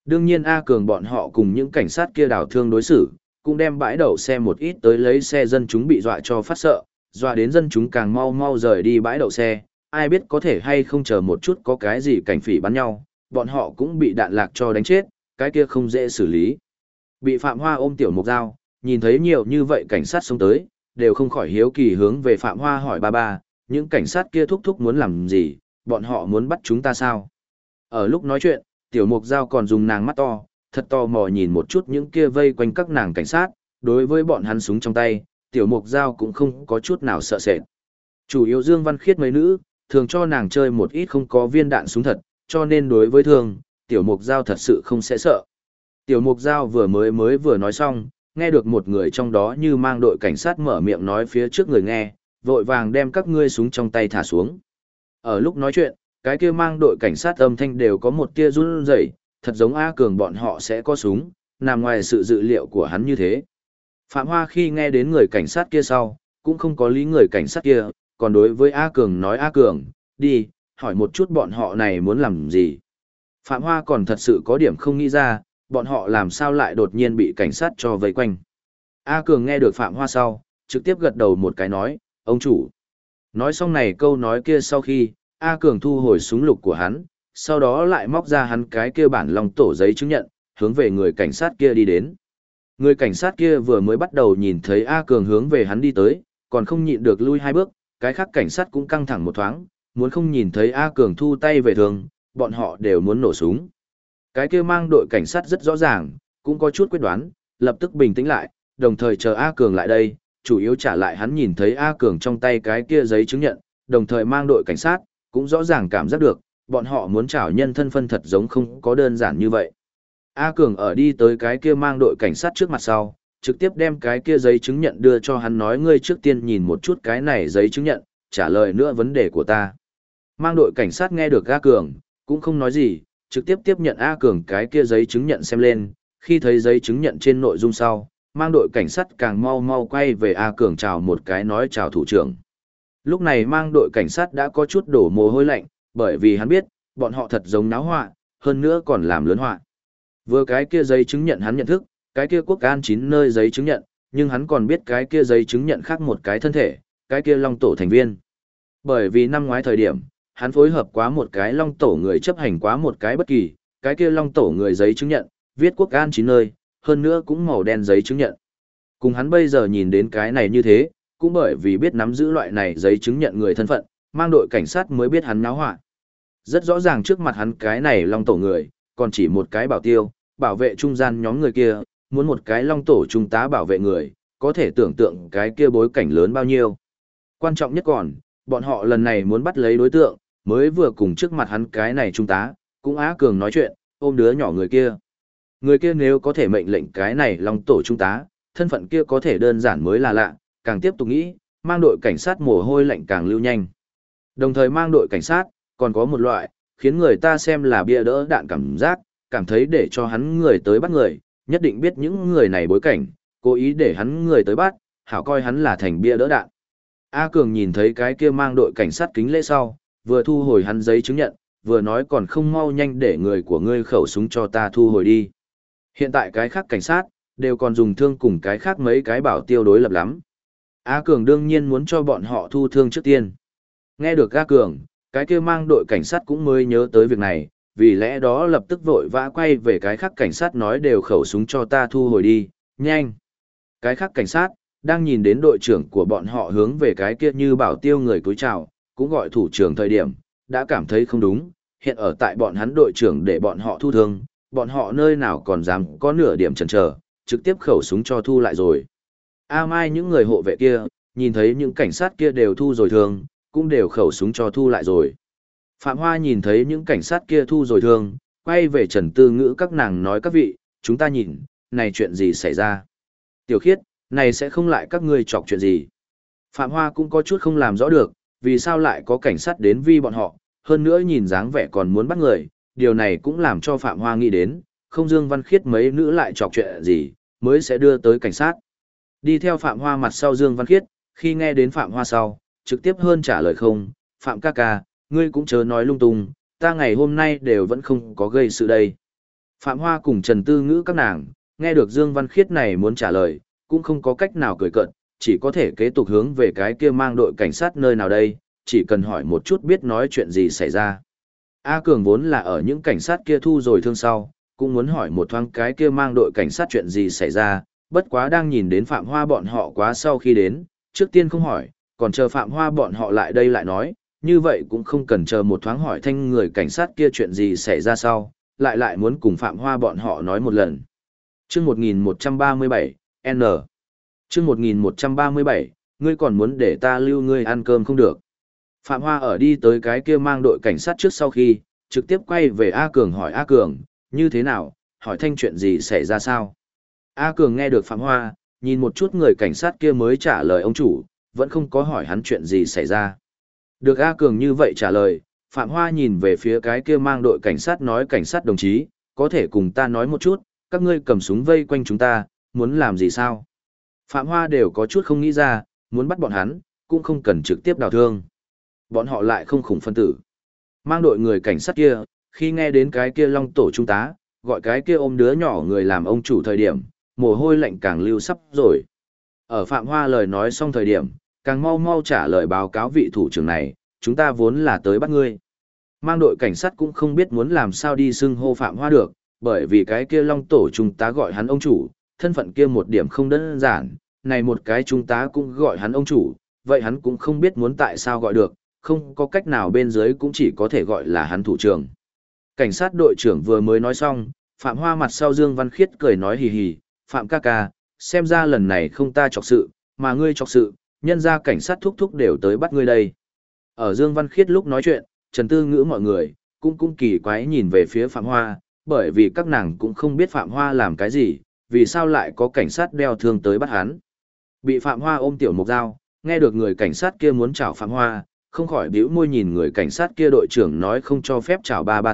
Đương nhiên A Cường bọn họ cùng những cảnh sát kia đảo thương đối xử, cũng đem bãi đậu xe một ít tới lấy xe dân chúng bị dọa cho phát sợ, dọa đến dân chúng càng mau mau rời đi bãi đậu xe, ai biết có thể hay không chờ một chút có cái gì cảnh phỉ bắn nhau, bọn họ cũng bị đạn lạc cho đánh chết, cái kia không dễ xử lý. Bị Phạm Hoa ôm tiểu mục dao, nhìn thấy nhiều như vậy cảnh sát xông tới, đều không khỏi hiếu kỳ hướng về Phạm Hoa hỏi ba ba, những cảnh sát kia thúc thúc muốn làm gì, bọn họ muốn bắt chúng ta sao? Ở lúc nói chuyện, tiểu mục dao còn dùng nàng mắt to, thật to mò nhìn một chút những kia vây quanh các nàng cảnh sát, đối với bọn hắn súng trong tay, tiểu mục dao cũng không có chút nào sợ sệt. Chủ yếu Dương Văn Khiết mấy nữ, thường cho nàng chơi một ít không có viên đạn súng thật, cho nên đối với thương, tiểu mục dao thật sự không sẽ sợ. Tiểu mục dao vừa nói xong, nghe được một người trong đó như mang đội cảnh sát mở miệng nói phía trước người nghe, vội vàng đem các ngươi súng trong tay thả xuống. Ở lúc nói chuyện, cái kia mang đội cảnh sát âm thanh đều có một tia run rẩy, thật giống A Cường bọn họ sẽ có súng, nằm ngoài sự dự liệu của hắn như thế. Phạm Hoa khi nghe đến người cảnh sát kia sau, cũng không có lý người cảnh sát kia, còn đối với A Cường nói A Cường, đi, hỏi một chút bọn họ này muốn làm gì. Phạm Hoa còn thật sự có điểm không nghĩ ra, bọn họ làm sao lại đột nhiên bị cảnh sát cho vây quanh. A Cường nghe được Phạm Hoa sau, trực tiếp gật đầu một cái nói, ông chủ. Nói xong này câu nói kia sau khi, A Cường thu hồi súng lục của hắn, sau đó lại móc ra hắn cái kia bản lòng tổ giấy chứng nhận, hướng về người cảnh sát kia đi đến. Người cảnh sát kia vừa mới bắt đầu nhìn thấy A Cường hướng về hắn đi tới, còn không nhịn được lui hai bước, cái khác cảnh sát cũng căng thẳng một thoáng, muốn không nhìn thấy A Cường thu tay về thường, bọn họ đều muốn nổ súng. Cái kia mang đội cảnh sát rất rõ ràng, cũng có chút quyết đoán, lập tức bình tĩnh lại, đồng thời chờ A Cường lại đây, chủ yếu trả lại hắn nhìn thấy A Cường trong tay cái kia giấy chứng nhận, đồng thời mang đội cảnh sát, cũng rõ ràng cảm giác được, bọn họ muốn trảo nhân thân phân thật giống không có đơn giản như vậy. A Cường ở đi tới cái kia mang đội cảnh sát trước mặt sau, trực tiếp đem cái kia giấy chứng nhận đưa cho hắn nói ngươi trước tiên nhìn một chút cái này giấy chứng nhận, trả lời nữa vấn đề của ta. Mang đội cảnh sát nghe được A Cường, cũng không nói gì, trực tiếp tiếp nhận A Cường cái kia giấy chứng nhận xem lên, khi thấy giấy chứng nhận trên nội dung sau, mang đội cảnh sát càng mau mau quay về A Cường chào một cái nói chào thủ trưởng. Lúc này mang đội cảnh sát đã có chút đổ mồ hôi lạnh, bởi vì hắn biết, bọn họ thật giống náo họa, hơn nữa còn làm lớn họa. Vừa cái kia giấy chứng nhận hắn nhận thức, cái kia quốc an 9 nơi giấy chứng nhận, nhưng hắn còn biết cái kia giấy chứng nhận khác một cái thân thể, cái kia long tổ thành viên. Bởi vì năm ngoái thời điểm, hắn phối hợp quá một cái long tổ người chấp hành quá một cái bất kỳ, cái kia long tổ người giấy chứng nhận, viết quốc an 9 nơi, hơn nữa cũng màu đen giấy chứng nhận. Cùng hắn bây giờ nhìn đến cái này như thế, cũng bởi vì biết nắm giữ loại này giấy chứng nhận người thân phận, mang đội cảnh sát mới biết hắn náo họa. Rất rõ ràng trước mặt hắn cái này long tổ người, còn chỉ một cái bảo tiêu, bảo vệ trung gian nhóm người kia, muốn một cái long tổ trung tá bảo vệ người, có thể tưởng tượng cái kia bối cảnh lớn bao nhiêu. Quan trọng nhất còn, bọn họ lần này muốn bắt lấy đối tượng, mới vừa cùng trước mặt hắn cái này trung tá, cũng Á Cường nói chuyện, ôm đứa nhỏ người kia. Người kia nếu có thể mệnh lệnh cái này long tổ trung tá, thân phận kia có thể đơn giản mới là lạ, càng tiếp tục nghĩ, mang đội cảnh sát mồ hôi lạnh càng lưu nhanh. Đồng thời mang đội cảnh sát, còn có một loại, khiến người ta xem là bia đỡ đạn cảm giác, cảm thấy để cho hắn người tới bắt người, nhất định biết những người này bối cảnh, cố ý để hắn người tới bắt, hảo coi hắn là thành bia đỡ đạn. A Cường nhìn thấy cái kia mang đội cảnh sát kính lễ sau, vừa thu hồi hắn giấy chứng nhận, vừa nói còn không mau nhanh để người của ngươi khẩu súng cho ta thu hồi đi. Hiện tại cái khác cảnh sát, đều còn dùng thương cùng cái khác mấy cái bảo tiêu đối lập lắm. A Cường đương nhiên muốn cho bọn họ thu thương trước tiên. Nghe được A Cường, cái kia mang đội cảnh sát cũng mới nhớ tới việc này, vì lẽ đó lập tức vội vã quay về cái khác cảnh sát nói đều khẩu súng cho ta thu hồi đi, nhanh. Cái khác cảnh sát, đang nhìn đến đội trưởng của bọn họ hướng về cái kia như bảo tiêu người cúi chào, cũng gọi thủ trưởng thời điểm, đã cảm thấy không đúng, hiện ở tại bọn hắn đội trưởng để bọn họ thu thương, bọn họ nơi nào còn dám có nửa điểm chần chờ, trực tiếp khẩu súng cho thu lại rồi. A Mai những người hộ vệ kia, nhìn thấy những cảnh sát kia đều thu rồi thương, cũng đều khẩu súng cho thu lại rồi. Phạm Hoa nhìn thấy những cảnh sát kia thu rồi thương, quay về Trần Tư Ngữ các nàng nói các vị, chúng ta nhìn, này chuyện gì xảy ra. Tiểu Khiết, này sẽ không lại các ngươi chọc chuyện gì. Phạm Hoa cũng có chút không làm rõ được, vì sao lại có cảnh sát đến vi bọn họ, hơn nữa nhìn dáng vẻ còn muốn bắt người, điều này cũng làm cho Phạm Hoa nghĩ đến, không Dương Văn Khiết mấy nữ lại chọc chuyện gì, mới sẽ đưa tới cảnh sát. Đi theo Phạm Hoa mặt sau Dương Văn Khiết, khi nghe đến Phạm Hoa sau, trực tiếp hơn trả lời không, Phạm ca ca, ngươi cũng chớ nói lung tung, ta ngày hôm nay đều vẫn không có gây sự đây. Phạm Hoa cùng Trần Tư Ngữ các nàng, nghe được Dương Văn Khiết này muốn trả lời, cũng không có cách nào cười cợt, chỉ có thể kế tục hướng về cái kia mang đội cảnh sát nơi nào đây, chỉ cần hỏi một chút biết nói chuyện gì xảy ra. A Cường vốn là ở những cảnh sát kia thu rồi thương sau, cũng muốn hỏi một thoáng cái kia mang đội cảnh sát chuyện gì xảy ra, bất quá đang nhìn đến Phạm Hoa bọn họ quá sau khi đến, trước tiên không hỏi, còn chờ Phạm Hoa bọn họ lại đây lại nói, như vậy cũng không cần chờ một thoáng hỏi thanh người cảnh sát kia chuyện gì xảy ra sau, lại muốn cùng Phạm Hoa bọn họ nói một lần. Chương 1137, N. Chương 1137, ngươi còn muốn để ta lưu ngươi ăn cơm không được. Phạm Hoa ở đi tới cái kia mang đội cảnh sát trước sau khi, trực tiếp quay về A Cường hỏi A Cường, như thế nào, hỏi thanh chuyện gì xảy ra sao? A Cường nghe được Phạm Hoa, nhìn một chút người cảnh sát kia mới trả lời ông chủ, vẫn không có hỏi hắn chuyện gì xảy ra. Được A Cường như vậy trả lời, Phạm Hoa nhìn về phía cái kia mang đội cảnh sát nói cảnh sát đồng chí, có thể cùng ta nói một chút, các ngươi cầm súng vây quanh chúng ta, muốn làm gì sao? Phạm Hoa đều có chút không nghĩ ra, muốn bắt bọn hắn, cũng không cần trực tiếp đào thương. Bọn họ lại không khủng phân tử. Mang đội người cảnh sát kia, khi nghe đến cái kia long tổ trung tá, gọi cái kia ôm đứa nhỏ người làm ông chủ thời điểm, mồ hôi lạnh càng lưu sắp rồi. Ở Phạm Hoa lời nói xong thời điểm, càng mau mau trả lời báo cáo vị thủ trưởng này, chúng ta vốn là tới bắt ngươi. Mang đội cảnh sát cũng không biết muốn làm sao đi xưng hô Phạm Hoa được, bởi vì cái kia long tổ trung tá gọi hắn ông chủ, thân phận kia một điểm không đơn giản, này một cái trung tá cũng gọi hắn ông chủ, vậy hắn cũng không biết muốn tại sao gọi được, không có cách nào bên dưới cũng chỉ có thể gọi là hắn thủ trưởng. Cảnh sát đội trưởng vừa mới nói xong, Phạm Hoa mặt sau Dương Văn Khiết cười nói hì hì, Phạm ca ca, xem ra lần này không ta chọc sự, mà ngươi chọc sự, nhân ra cảnh sát thúc thúc đều tới bắt ngươi đây. Ở Dương Văn Khiết lúc nói chuyện, Trần Tư Ngữ mọi người, cũng kỳ quái nhìn về phía Phạm Hoa, bởi vì các nàng cũng không biết Phạm Hoa làm cái gì, vì sao lại có cảnh sát đeo thương tới bắt hắn. Bị Phạm Hoa ôm tiểu mục dao, nghe được người cảnh sát kia muốn chào Phạm Hoa, không khỏi bĩu môi nhìn người cảnh sát kia đội trưởng nói không cho phép chào ba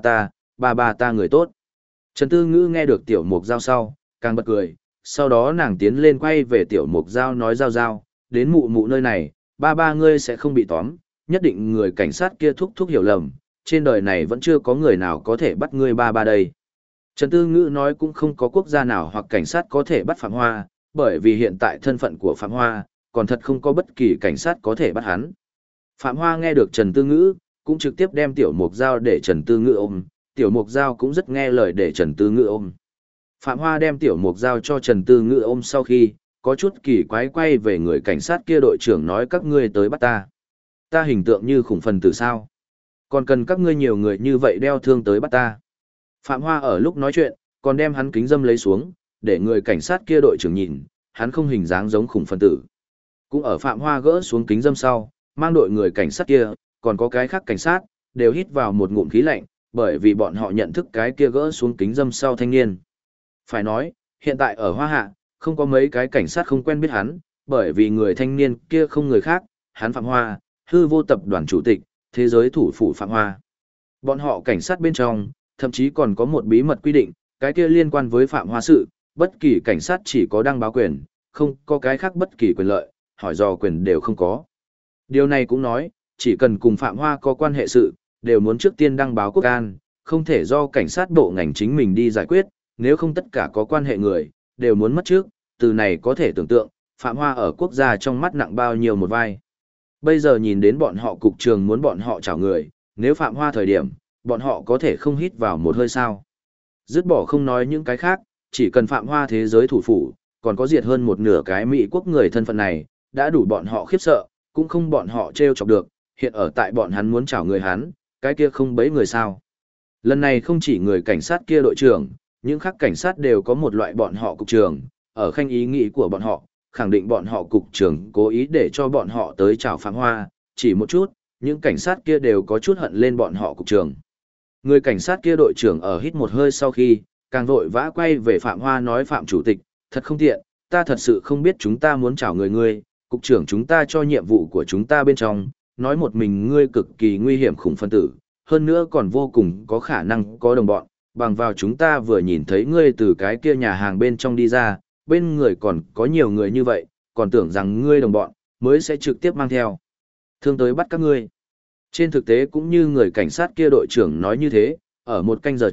ba ta người tốt. Trần Tư Ngữ nghe được tiểu mục dao sau, càng bật cười, sau đó nàng tiến lên quay về tiểu mục dao nói dao, đến mụ mụ nơi này, ba ngươi sẽ không bị tóm, nhất định người cảnh sát kia thúc thúc hiểu lầm, trên đời này vẫn chưa có người nào có thể bắt ngươi ba đây. Trần Tư Ngữ nói cũng không có quốc gia nào hoặc cảnh sát có thể bắt Phạm Hoa, bởi vì hiện tại thân phận của Phạm Hoa, còn thật không có bất kỳ cảnh sát có thể bắt hắn. Phạm Hoa nghe được Trần Tư Ngữ, cũng trực tiếp đem tiểu mục dao để Trần Tư Ngữ ôm, tiểu mục dao cũng rất nghe lời để Trần Tư Ngữ ôm. Phạm Hoa đem tiểu mục dao cho Trần Tư Ngữ ôm sau khi, có chút kỳ quái quay về người cảnh sát kia đội trưởng nói các ngươi tới bắt ta. Ta hình tượng như khủng phần tử sao? Còn cần các ngươi nhiều người như vậy đeo thương tới bắt ta. Phạm Hoa ở lúc nói chuyện, còn đem hắn kính dâm lấy xuống, để người cảnh sát kia đội trưởng nhìn, hắn không hình dáng giống khủng phân tử. Cũng ở Phạm Hoa gỡ xuống kính dâm sau, mang đội người cảnh sát kia, còn có cái khác cảnh sát, đều hít vào một ngụm khí lạnh, bởi vì bọn họ nhận thức cái kia gỡ xuống kính dâm sau thanh niên. Phải nói, hiện tại ở Hoa Hạ, không có mấy cái cảnh sát không quen biết hắn, bởi vì người thanh niên kia không người khác, hắn Phạm Hoa, hư vô tập đoàn chủ tịch, thế giới thủ phủ Phạm Hoa. Bọn họ cảnh sát bên trong, thậm chí còn có một bí mật quy định, cái kia liên quan với Phạm Hoa sự, bất kỳ cảnh sát chỉ có đăng báo quyền, không có cái khác bất kỳ quyền lợi, hỏi dò quyền đều không có. Điều này cũng nói, chỉ cần cùng Phạm Hoa có quan hệ sự, đều muốn trước tiên đăng báo quốc an, không thể do cảnh sát bộ ngành chính mình đi giải quyết, nếu không tất cả có quan hệ người, đều muốn mất trước, từ này có thể tưởng tượng, Phạm Hoa ở quốc gia trong mắt nặng bao nhiêu một vai. Bây giờ nhìn đến bọn họ cục trường muốn bọn họ chào người, nếu Phạm Hoa thời điểm, bọn họ có thể không hít vào một hơi sao. Dứt bỏ không nói những cái khác, chỉ cần Phạm Hoa thế giới thủ phủ, còn có diệt hơn một nửa cái Mỹ quốc người thân phận này, đã đủ bọn họ khiếp sợ, cũng không bọn họ trêu chọc được, hiện ở tại bọn hắn muốn chào người hắn, cái kia không bấy người sao. Lần này không chỉ người cảnh sát kia đội trưởng, những khác cảnh sát đều có một loại bọn họ cục trưởng, ở khanh ý nghĩ của bọn họ, khẳng định bọn họ cục trưởng cố ý để cho bọn họ tới chào Phạm Hoa, chỉ một chút, những cảnh sát kia đều có chút hận lên bọn họ cục trưởng. Người cảnh sát kia đội trưởng ở hít một hơi sau khi, càng vội vã quay về Phạm Hoa nói Phạm chủ tịch, thật không tiện, ta thật sự không biết chúng ta muốn chào ngươi, cục trưởng chúng ta cho nhiệm vụ của chúng ta bên trong, nói một mình ngươi cực kỳ nguy hiểm khủng phân tử, hơn nữa còn vô cùng có khả năng có đồng bọn, bằng vào chúng ta vừa nhìn thấy ngươi từ cái kia nhà hàng bên trong đi ra, bên người còn có nhiều người như vậy, còn tưởng rằng ngươi đồng bọn, mới sẽ trực tiếp mang theo thương tới bắt các ngươi. Trên thực tế cũng như người cảnh sát kia đội trưởng nói như thế, ở một canh giờ trước,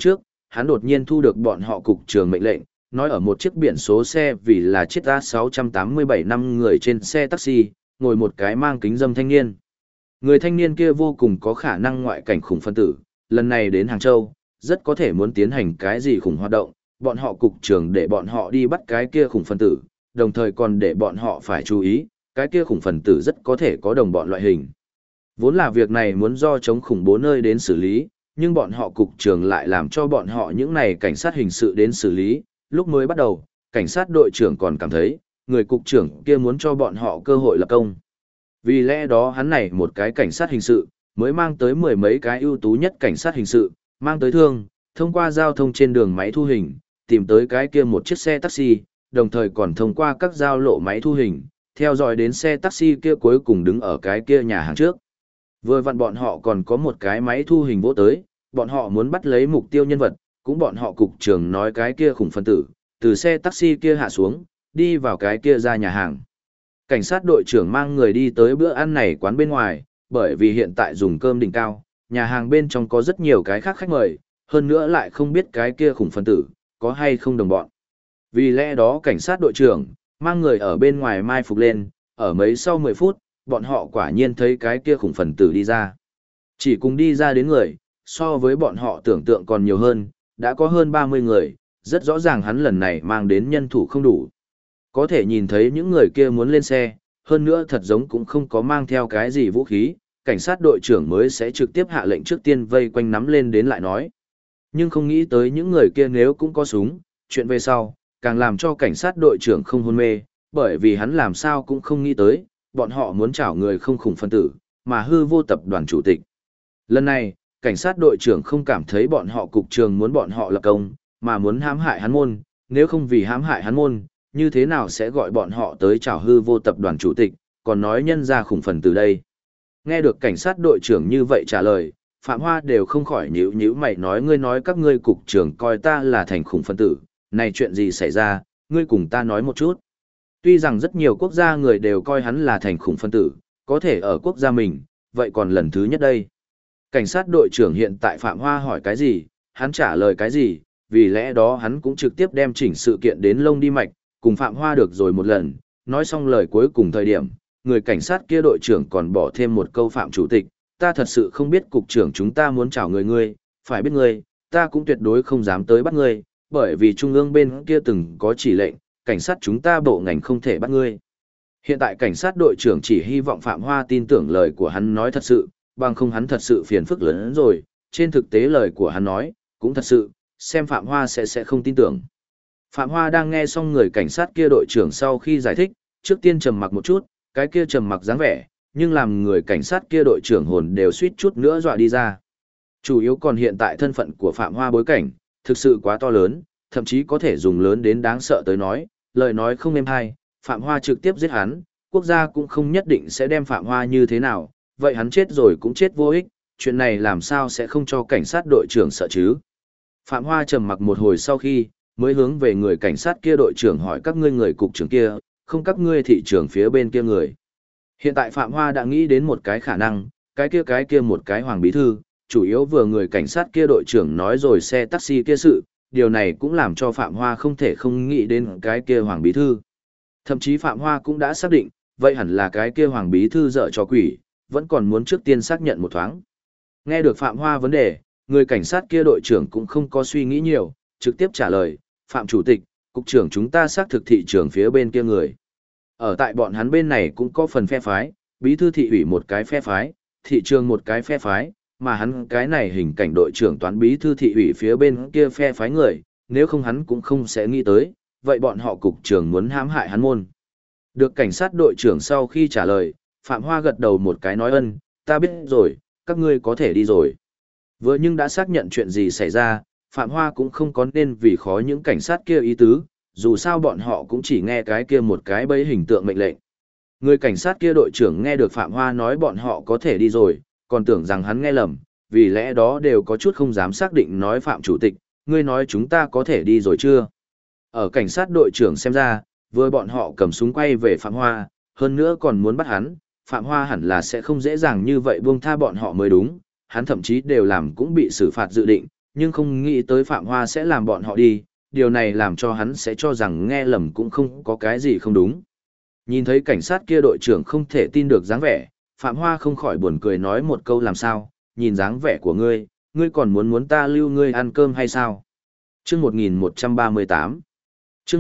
hắn đột nhiên thu được bọn họ cục trưởng mệnh lệnh, nói ở một chiếc biển số xe vì là chiếc A687 năm người trên xe taxi, ngồi một cái mang kính dâm thanh niên. Người thanh niên kia vô cùng có khả năng ngoại cảnh khủng phân tử, lần này đến Hàng Châu, rất có thể muốn tiến hành cái gì khủng hoạt động, bọn họ cục trưởng để bọn họ đi bắt cái kia khủng phân tử, đồng thời còn để bọn họ phải chú ý, cái kia khủng phân tử rất có thể có đồng bọn loại hình. Vốn là việc này muốn do chống khủng bố nơi đến xử lý, nhưng bọn họ cục trưởng lại làm cho bọn họ những này cảnh sát hình sự đến xử lý, lúc mới bắt đầu, cảnh sát đội trưởng còn cảm thấy, người cục trưởng kia muốn cho bọn họ cơ hội lập công. Vì lẽ đó hắn này một cái cảnh sát hình sự, mới mang tới mười mấy cái ưu tú nhất cảnh sát hình sự, mang tới thương, thông qua giao thông trên đường máy thu hình, tìm tới cái kia một chiếc xe taxi, đồng thời còn thông qua các giao lộ máy thu hình, theo dõi đến xe taxi kia cuối cùng đứng ở cái kia nhà hàng trước. Vừa vặn bọn họ còn có một cái máy thu hình vỗ tới, bọn họ muốn bắt lấy mục tiêu nhân vật, cũng bọn họ cục trưởng nói cái kia khủng phân tử, từ xe taxi kia hạ xuống, đi vào cái kia ra nhà hàng. Cảnh sát đội trưởng mang người đi tới bữa ăn này quán bên ngoài, bởi vì hiện tại dùng cơm đỉnh cao, nhà hàng bên trong có rất nhiều cái khác khách mời, hơn nữa lại không biết cái kia khủng phân tử, có hay không đồng bọn. Vì lẽ đó cảnh sát đội trưởng, mang người ở bên ngoài mai phục lên, ở mấy sau 10 phút, bọn họ quả nhiên thấy cái kia khủng phân tử đi ra. Chỉ cùng đi ra đến người, so với bọn họ tưởng tượng còn nhiều hơn, đã có hơn 30 người, rất rõ ràng hắn lần này mang đến nhân thủ không đủ. Có thể nhìn thấy những người kia muốn lên xe, hơn nữa thật giống cũng không có mang theo cái gì vũ khí, cảnh sát đội trưởng mới sẽ trực tiếp hạ lệnh trước tiên vây quanh nắm lên đến lại nói. Nhưng không nghĩ tới những người kia nếu cũng có súng, chuyện về sau, càng làm cho cảnh sát đội trưởng không hôn mê, bởi vì hắn làm sao cũng không nghĩ tới, bọn họ muốn chảo người không khủng phân tử, mà hư vô tập đoàn chủ tịch. Lần này, cảnh sát đội trưởng không cảm thấy bọn họ cục trường muốn bọn họ lập công, mà muốn hãm hại hắn môn, nếu không vì hãm hại hắn môn, như thế nào sẽ gọi bọn họ tới chào hư vô tập đoàn chủ tịch, còn nói nhân ra khủng phần từ đây. Nghe được cảnh sát đội trưởng như vậy trả lời, Phạm Hoa đều không khỏi nhíu nhíu mày nói ngươi nói các ngươi cục trưởng coi ta là thành khủng phân tử, này chuyện gì xảy ra, ngươi cùng ta nói một chút. Tuy rằng rất nhiều quốc gia người đều coi hắn là thành khủng phân tử, có thể ở quốc gia mình, vậy còn lần thứ nhất đây. Cảnh sát đội trưởng hiện tại Phạm Hoa hỏi cái gì, hắn trả lời cái gì, vì lẽ đó hắn cũng trực tiếp đem chỉnh sự kiện đến lông đi mạch, cùng Phạm Hoa được rồi một lần, nói xong lời cuối cùng thời điểm, người cảnh sát kia đội trưởng còn bỏ thêm một câu Phạm chủ tịch, ta thật sự không biết cục trưởng chúng ta muốn chào ngươi, phải biết ngươi, ta cũng tuyệt đối không dám tới bắt ngươi, bởi vì trung ương bên kia từng có chỉ lệnh, cảnh sát chúng ta bộ ngành không thể bắt ngươi. Hiện tại cảnh sát đội trưởng chỉ hy vọng Phạm Hoa tin tưởng lời của hắn nói thật sự, bằng không hắn thật sự phiền phức lớn rồi, trên thực tế lời của hắn nói, cũng thật sự, xem Phạm Hoa sẽ không tin tưởng. Phạm Hoa đang nghe xong người cảnh sát kia đội trưởng sau khi giải thích, trước tiên trầm mặc một chút, cái kia trầm mặc dáng vẻ, nhưng làm người cảnh sát kia đội trưởng hồn đều suýt chút nữa dọa đi ra. Chủ yếu còn hiện tại thân phận của Phạm Hoa bối cảnh, thực sự quá to lớn, thậm chí có thể dùng lớn đến đáng sợ tới nói, lời nói không êm hay, Phạm Hoa trực tiếp giết hắn, quốc gia cũng không nhất định sẽ đem Phạm Hoa như thế nào, vậy hắn chết rồi cũng chết vô ích, chuyện này làm sao sẽ không cho cảnh sát đội trưởng sợ chứ. Phạm Hoa trầm mặc một hồi sau khi, mới hướng về người cảnh sát kia đội trưởng hỏi các ngươi người cục trưởng kia, không các ngươi thị trưởng phía bên kia người. Hiện tại Phạm Hoa đã nghĩ đến một cái khả năng, cái kia một cái hoàng bí thư, chủ yếu vừa người cảnh sát kia đội trưởng nói rồi xe taxi kia sự, điều này cũng làm cho Phạm Hoa không thể không nghĩ đến cái kia hoàng bí thư. Thậm chí Phạm Hoa cũng đã xác định, vậy hẳn là cái kia hoàng bí thư dở cho quỷ, vẫn còn muốn trước tiên xác nhận một thoáng. Nghe được Phạm Hoa vấn đề, người cảnh sát kia đội trưởng cũng không có suy nghĩ nhiều, trực tiếp trả lời, Phạm Chủ tịch, cục trưởng chúng ta xác thực thị trưởng phía bên kia người. Ở tại bọn hắn bên này cũng có phần phe phái, bí thư thị ủy một cái phe phái, thị trường một cái phe phái, mà hắn cái này hình cảnh đội trưởng toán bí thư thị ủy phía bên kia phe phái người, nếu không hắn cũng không sẽ nghĩ tới, vậy bọn họ cục trưởng muốn hãm hại hắn môn. Được cảnh sát đội trưởng sau khi trả lời, Phạm Hoa gật đầu một cái nói ân, ta biết rồi, các ngươi có thể đi rồi. Vừa nhưng đã xác nhận chuyện gì xảy ra, Phạm Hoa cũng không có nên vì khó những cảnh sát kia ý tứ, dù sao bọn họ cũng chỉ nghe cái kia một cái bấy hình tượng mệnh lệnh. Người cảnh sát kia đội trưởng nghe được Phạm Hoa nói bọn họ có thể đi rồi, còn tưởng rằng hắn nghe lầm, vì lẽ đó đều có chút không dám xác định nói Phạm Chủ tịch, ngươi nói chúng ta có thể đi rồi chưa? Ở cảnh sát đội trưởng xem ra, vừa bọn họ cầm súng quay về Phạm Hoa, hơn nữa còn muốn bắt hắn, Phạm Hoa hẳn là sẽ không dễ dàng như vậy buông tha bọn họ mới đúng, hắn thậm chí đều làm cũng bị xử phạt dự định, nhưng không nghĩ tới Phạm Hoa sẽ làm bọn họ đi, điều này làm cho hắn sẽ cho rằng nghe lầm cũng không có cái gì không đúng. Nhìn thấy cảnh sát kia đội trưởng không thể tin được dáng vẻ, Phạm Hoa không khỏi buồn cười nói một câu làm sao, nhìn dáng vẻ của ngươi, ngươi còn muốn ta lưu ngươi ăn cơm hay sao? Chương 1138 Chương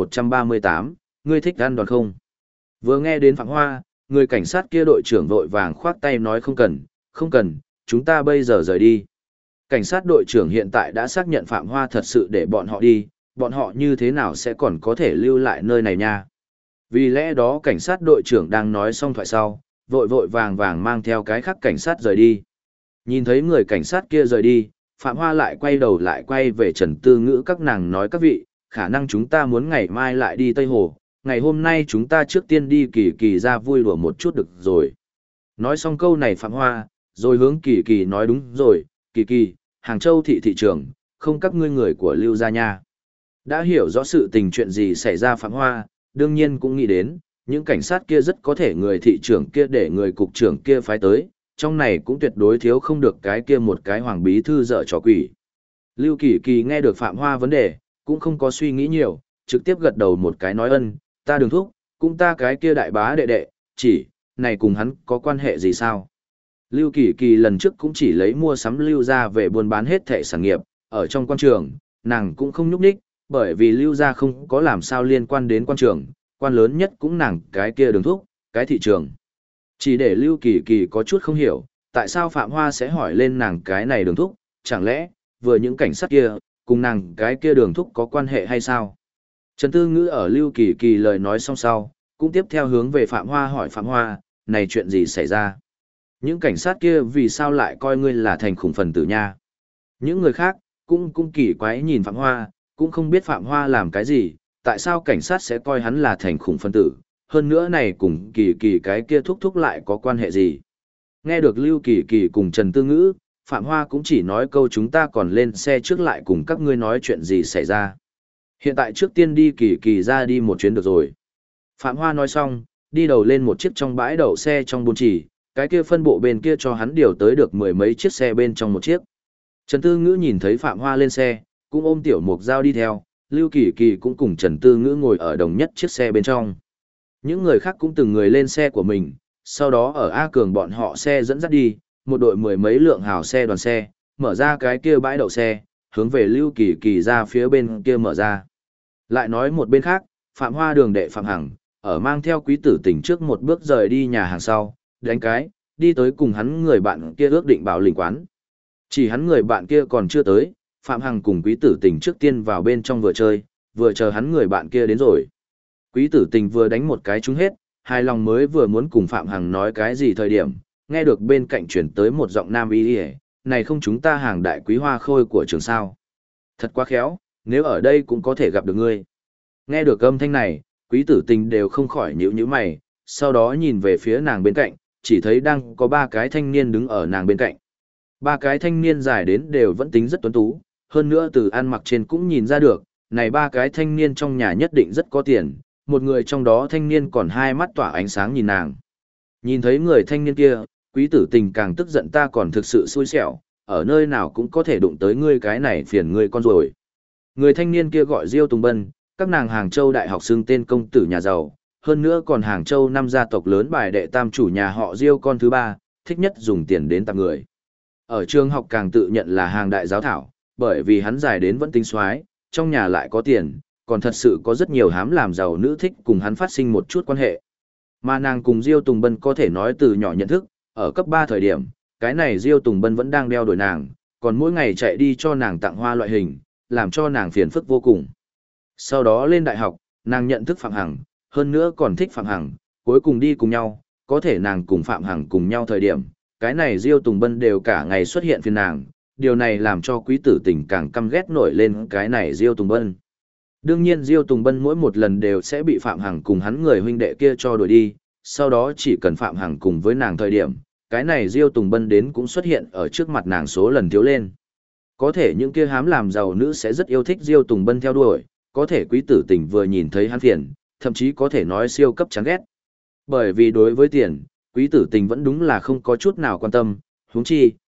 1138, ngươi thích ăn đòn không? Vừa nghe đến Phạm Hoa, người cảnh sát kia đội trưởng vội vàng khoát tay nói không cần, chúng ta bây giờ rời đi. Cảnh sát đội trưởng hiện tại đã xác nhận Phạm Hoa thật sự để bọn họ đi, bọn họ như thế nào sẽ còn có thể lưu lại nơi này nha. Vì lẽ đó cảnh sát đội trưởng đang nói xong thoại sau, vội vàng mang theo cái khác cảnh sát rời đi. Nhìn thấy người cảnh sát kia rời đi, Phạm Hoa lại quay đầu lại quay về Trần Tư Ngữ các nàng nói các vị, khả năng chúng ta muốn ngày mai lại đi Tây Hồ, ngày hôm nay chúng ta trước tiên đi Kỳ Kỳ ra vui đùa một chút được rồi. Nói xong câu này Phạm Hoa, rồi hướng Kỳ Kỳ nói đúng rồi, Kỳ Kỳ, Hàng Châu thị trường, không các ngươi người của Lưu gia nha. Đã hiểu rõ sự tình chuyện gì xảy ra Phạm Hoa, đương nhiên cũng nghĩ đến, những cảnh sát kia rất có thể người thị trưởng kia để người cục trưởng kia phái tới, trong này cũng tuyệt đối thiếu không được cái kia một cái hoàng bí thư dở trò quỷ. Lưu Kỳ Kỳ nghe được Phạm Hoa vấn đề, cũng không có suy nghĩ nhiều, trực tiếp gật đầu một cái nói ân, ta Đường thúc, cũng ta cái kia đại bá đệ đệ, chỉ, này cùng hắn có quan hệ gì sao? Lưu Kỳ Kỳ lần trước cũng chỉ lấy mua sắm Lưu gia về buôn bán hết thẻ sản nghiệp, ở trong quan trường, nàng cũng không nhúc nhích, bởi vì Lưu gia không có làm sao liên quan đến quan trường, quan lớn nhất cũng nàng cái kia Đường thúc, cái thị trường. Chỉ để Lưu Kỳ Kỳ có chút không hiểu, tại sao Phạm Hoa sẽ hỏi lên nàng cái này Đường thúc, chẳng lẽ, vừa những cảnh sát kia, cùng nàng cái kia Đường thúc có quan hệ hay sao? Trần Tư Ngữ ở Lưu Kỳ Kỳ lời nói xong sau, cũng tiếp theo hướng về Phạm Hoa hỏi Phạm Hoa, này chuyện gì xảy ra? Những cảnh sát kia vì sao lại coi ngươi là thành khủng phần tử nha? Những người khác, cũng kỳ quái nhìn Phạm Hoa, cũng không biết Phạm Hoa làm cái gì, tại sao cảnh sát sẽ coi hắn là thành khủng phân tử, hơn nữa này cùng Kỳ Kỳ cái kia thúc lại có quan hệ gì. Nghe được Lưu Kỳ Kỳ cùng Trần Tư Ngữ, Phạm Hoa cũng chỉ nói câu chúng ta còn lên xe trước lại cùng các ngươi nói chuyện gì xảy ra. Hiện tại trước tiên đi Kỳ Kỳ ra đi một chuyến được rồi. Phạm Hoa nói xong, đi đầu lên một chiếc trong bãi đậu xe trong buôn chỉ, cái kia phân bộ bên kia cho hắn điều tới được mười mấy chiếc xe bên trong một chiếc. Trần Tư Ngữ nhìn thấy Phạm Hoa lên xe, cũng ôm Tiểu Mục Dao đi theo, Lưu Kỳ Kỳ cũng cùng Trần Tư Ngữ ngồi ở đồng nhất chiếc xe bên trong. Những người khác cũng từng người lên xe của mình, sau đó ở A Cường bọn họ xe dẫn dắt đi, một đội mười mấy lượng hào xe đoàn xe, mở ra cái kia bãi đậu xe, hướng về Lưu Kỳ Kỳ ra phía bên kia mở ra. Lại nói một bên khác, Phạm Hoa đường đệ Phạm Hằng, ở mang theo quý tử tỉnh trước một bước rời đi nhà hàng sau, đánh cái, đi tới cùng hắn người bạn kia ước định bảo lĩnh quán. Chỉ hắn người bạn kia còn chưa tới, Phạm Hằng cùng quý tử tình trước tiên vào bên trong vừa chơi, vừa chờ hắn người bạn kia đến rồi. Quý tử tình vừa đánh một cái trúng hết, hài lòng mới vừa muốn cùng Phạm Hằng nói cái gì thời điểm, nghe được bên cạnh chuyển tới một giọng nam y đi, này không chúng ta hàng đại quý hoa khôi của trường sao. Thật quá khéo, nếu ở đây cũng có thể gặp được ngươi. Nghe được âm thanh này, quý tử tình đều không khỏi nhíu mày, sau đó nhìn về phía nàng bên cạnh, chỉ thấy đang có ba cái thanh niên đứng ở nàng bên cạnh. Ba cái thanh niên dài đến đều vẫn tính rất tuấn tú, hơn nữa từ ăn mặc trên cũng nhìn ra được, này ba cái thanh niên trong nhà nhất định rất có tiền, một người trong đó thanh niên còn hai mắt tỏa ánh sáng nhìn nàng. Nhìn thấy người thanh niên kia, quý tử tình càng tức giận ta còn thực sự xui xẻo, ở nơi nào cũng có thể đụng tới ngươi cái này phiền ngươi con rồi. Người thanh niên kia gọi Diêu Tùng Bân, các nàng Hàng Châu đại học xưng tên công tử nhà giàu, hơn nữa còn Hàng Châu năm gia tộc lớn bài đệ tam chủ nhà họ Diêu con thứ ba, thích nhất dùng tiền đến tặng người. Ở trường học càng tự nhận là hàng đại giáo thảo, bởi vì hắn dài đến vẫn tính soái, trong nhà lại có tiền, còn thật sự có rất nhiều hám làm giàu nữ thích cùng hắn phát sinh một chút quan hệ. Mà nàng cùng Diêu Tùng Bân có thể nói từ nhỏ nhận thức, ở cấp 3 thời điểm, cái này Diêu Tùng Bân vẫn đang đeo đuổi nàng, còn mỗi ngày chạy đi cho nàng tặng hoa loại hình, làm cho nàng phiền phức vô cùng. Sau đó lên đại học, nàng nhận thức Phạm Hằng, hơn nữa còn thích Phạm Hằng, cuối cùng đi cùng nhau, có thể nàng cùng Phạm Hằng cùng nhau thời điểm, cái này Diêu Tùng Bân đều cả ngày xuất hiện phiền nàng, điều này làm cho quý tử tình càng căm ghét nổi lên cái này Diêu Tùng Bân. Đương nhiên Diêu Tùng Bân mỗi một lần đều sẽ bị Phạm Hằng cùng hắn người huynh đệ kia cho đuổi đi, sau đó chỉ cần Phạm Hằng cùng với nàng thời điểm, cái này Diêu Tùng Bân đến cũng xuất hiện ở trước mặt nàng số lần thiếu lên. Có thể những kia hám làm giàu nữ sẽ rất yêu thích Diêu Tùng Bân theo đuổi, có thể quý tử tình vừa nhìn thấy hắn phiền, thậm chí có thể nói siêu cấp chán ghét. Bởi vì đối với tiền, quý tử tình vẫn đúng là không có chút nào quan tâm, huống chi,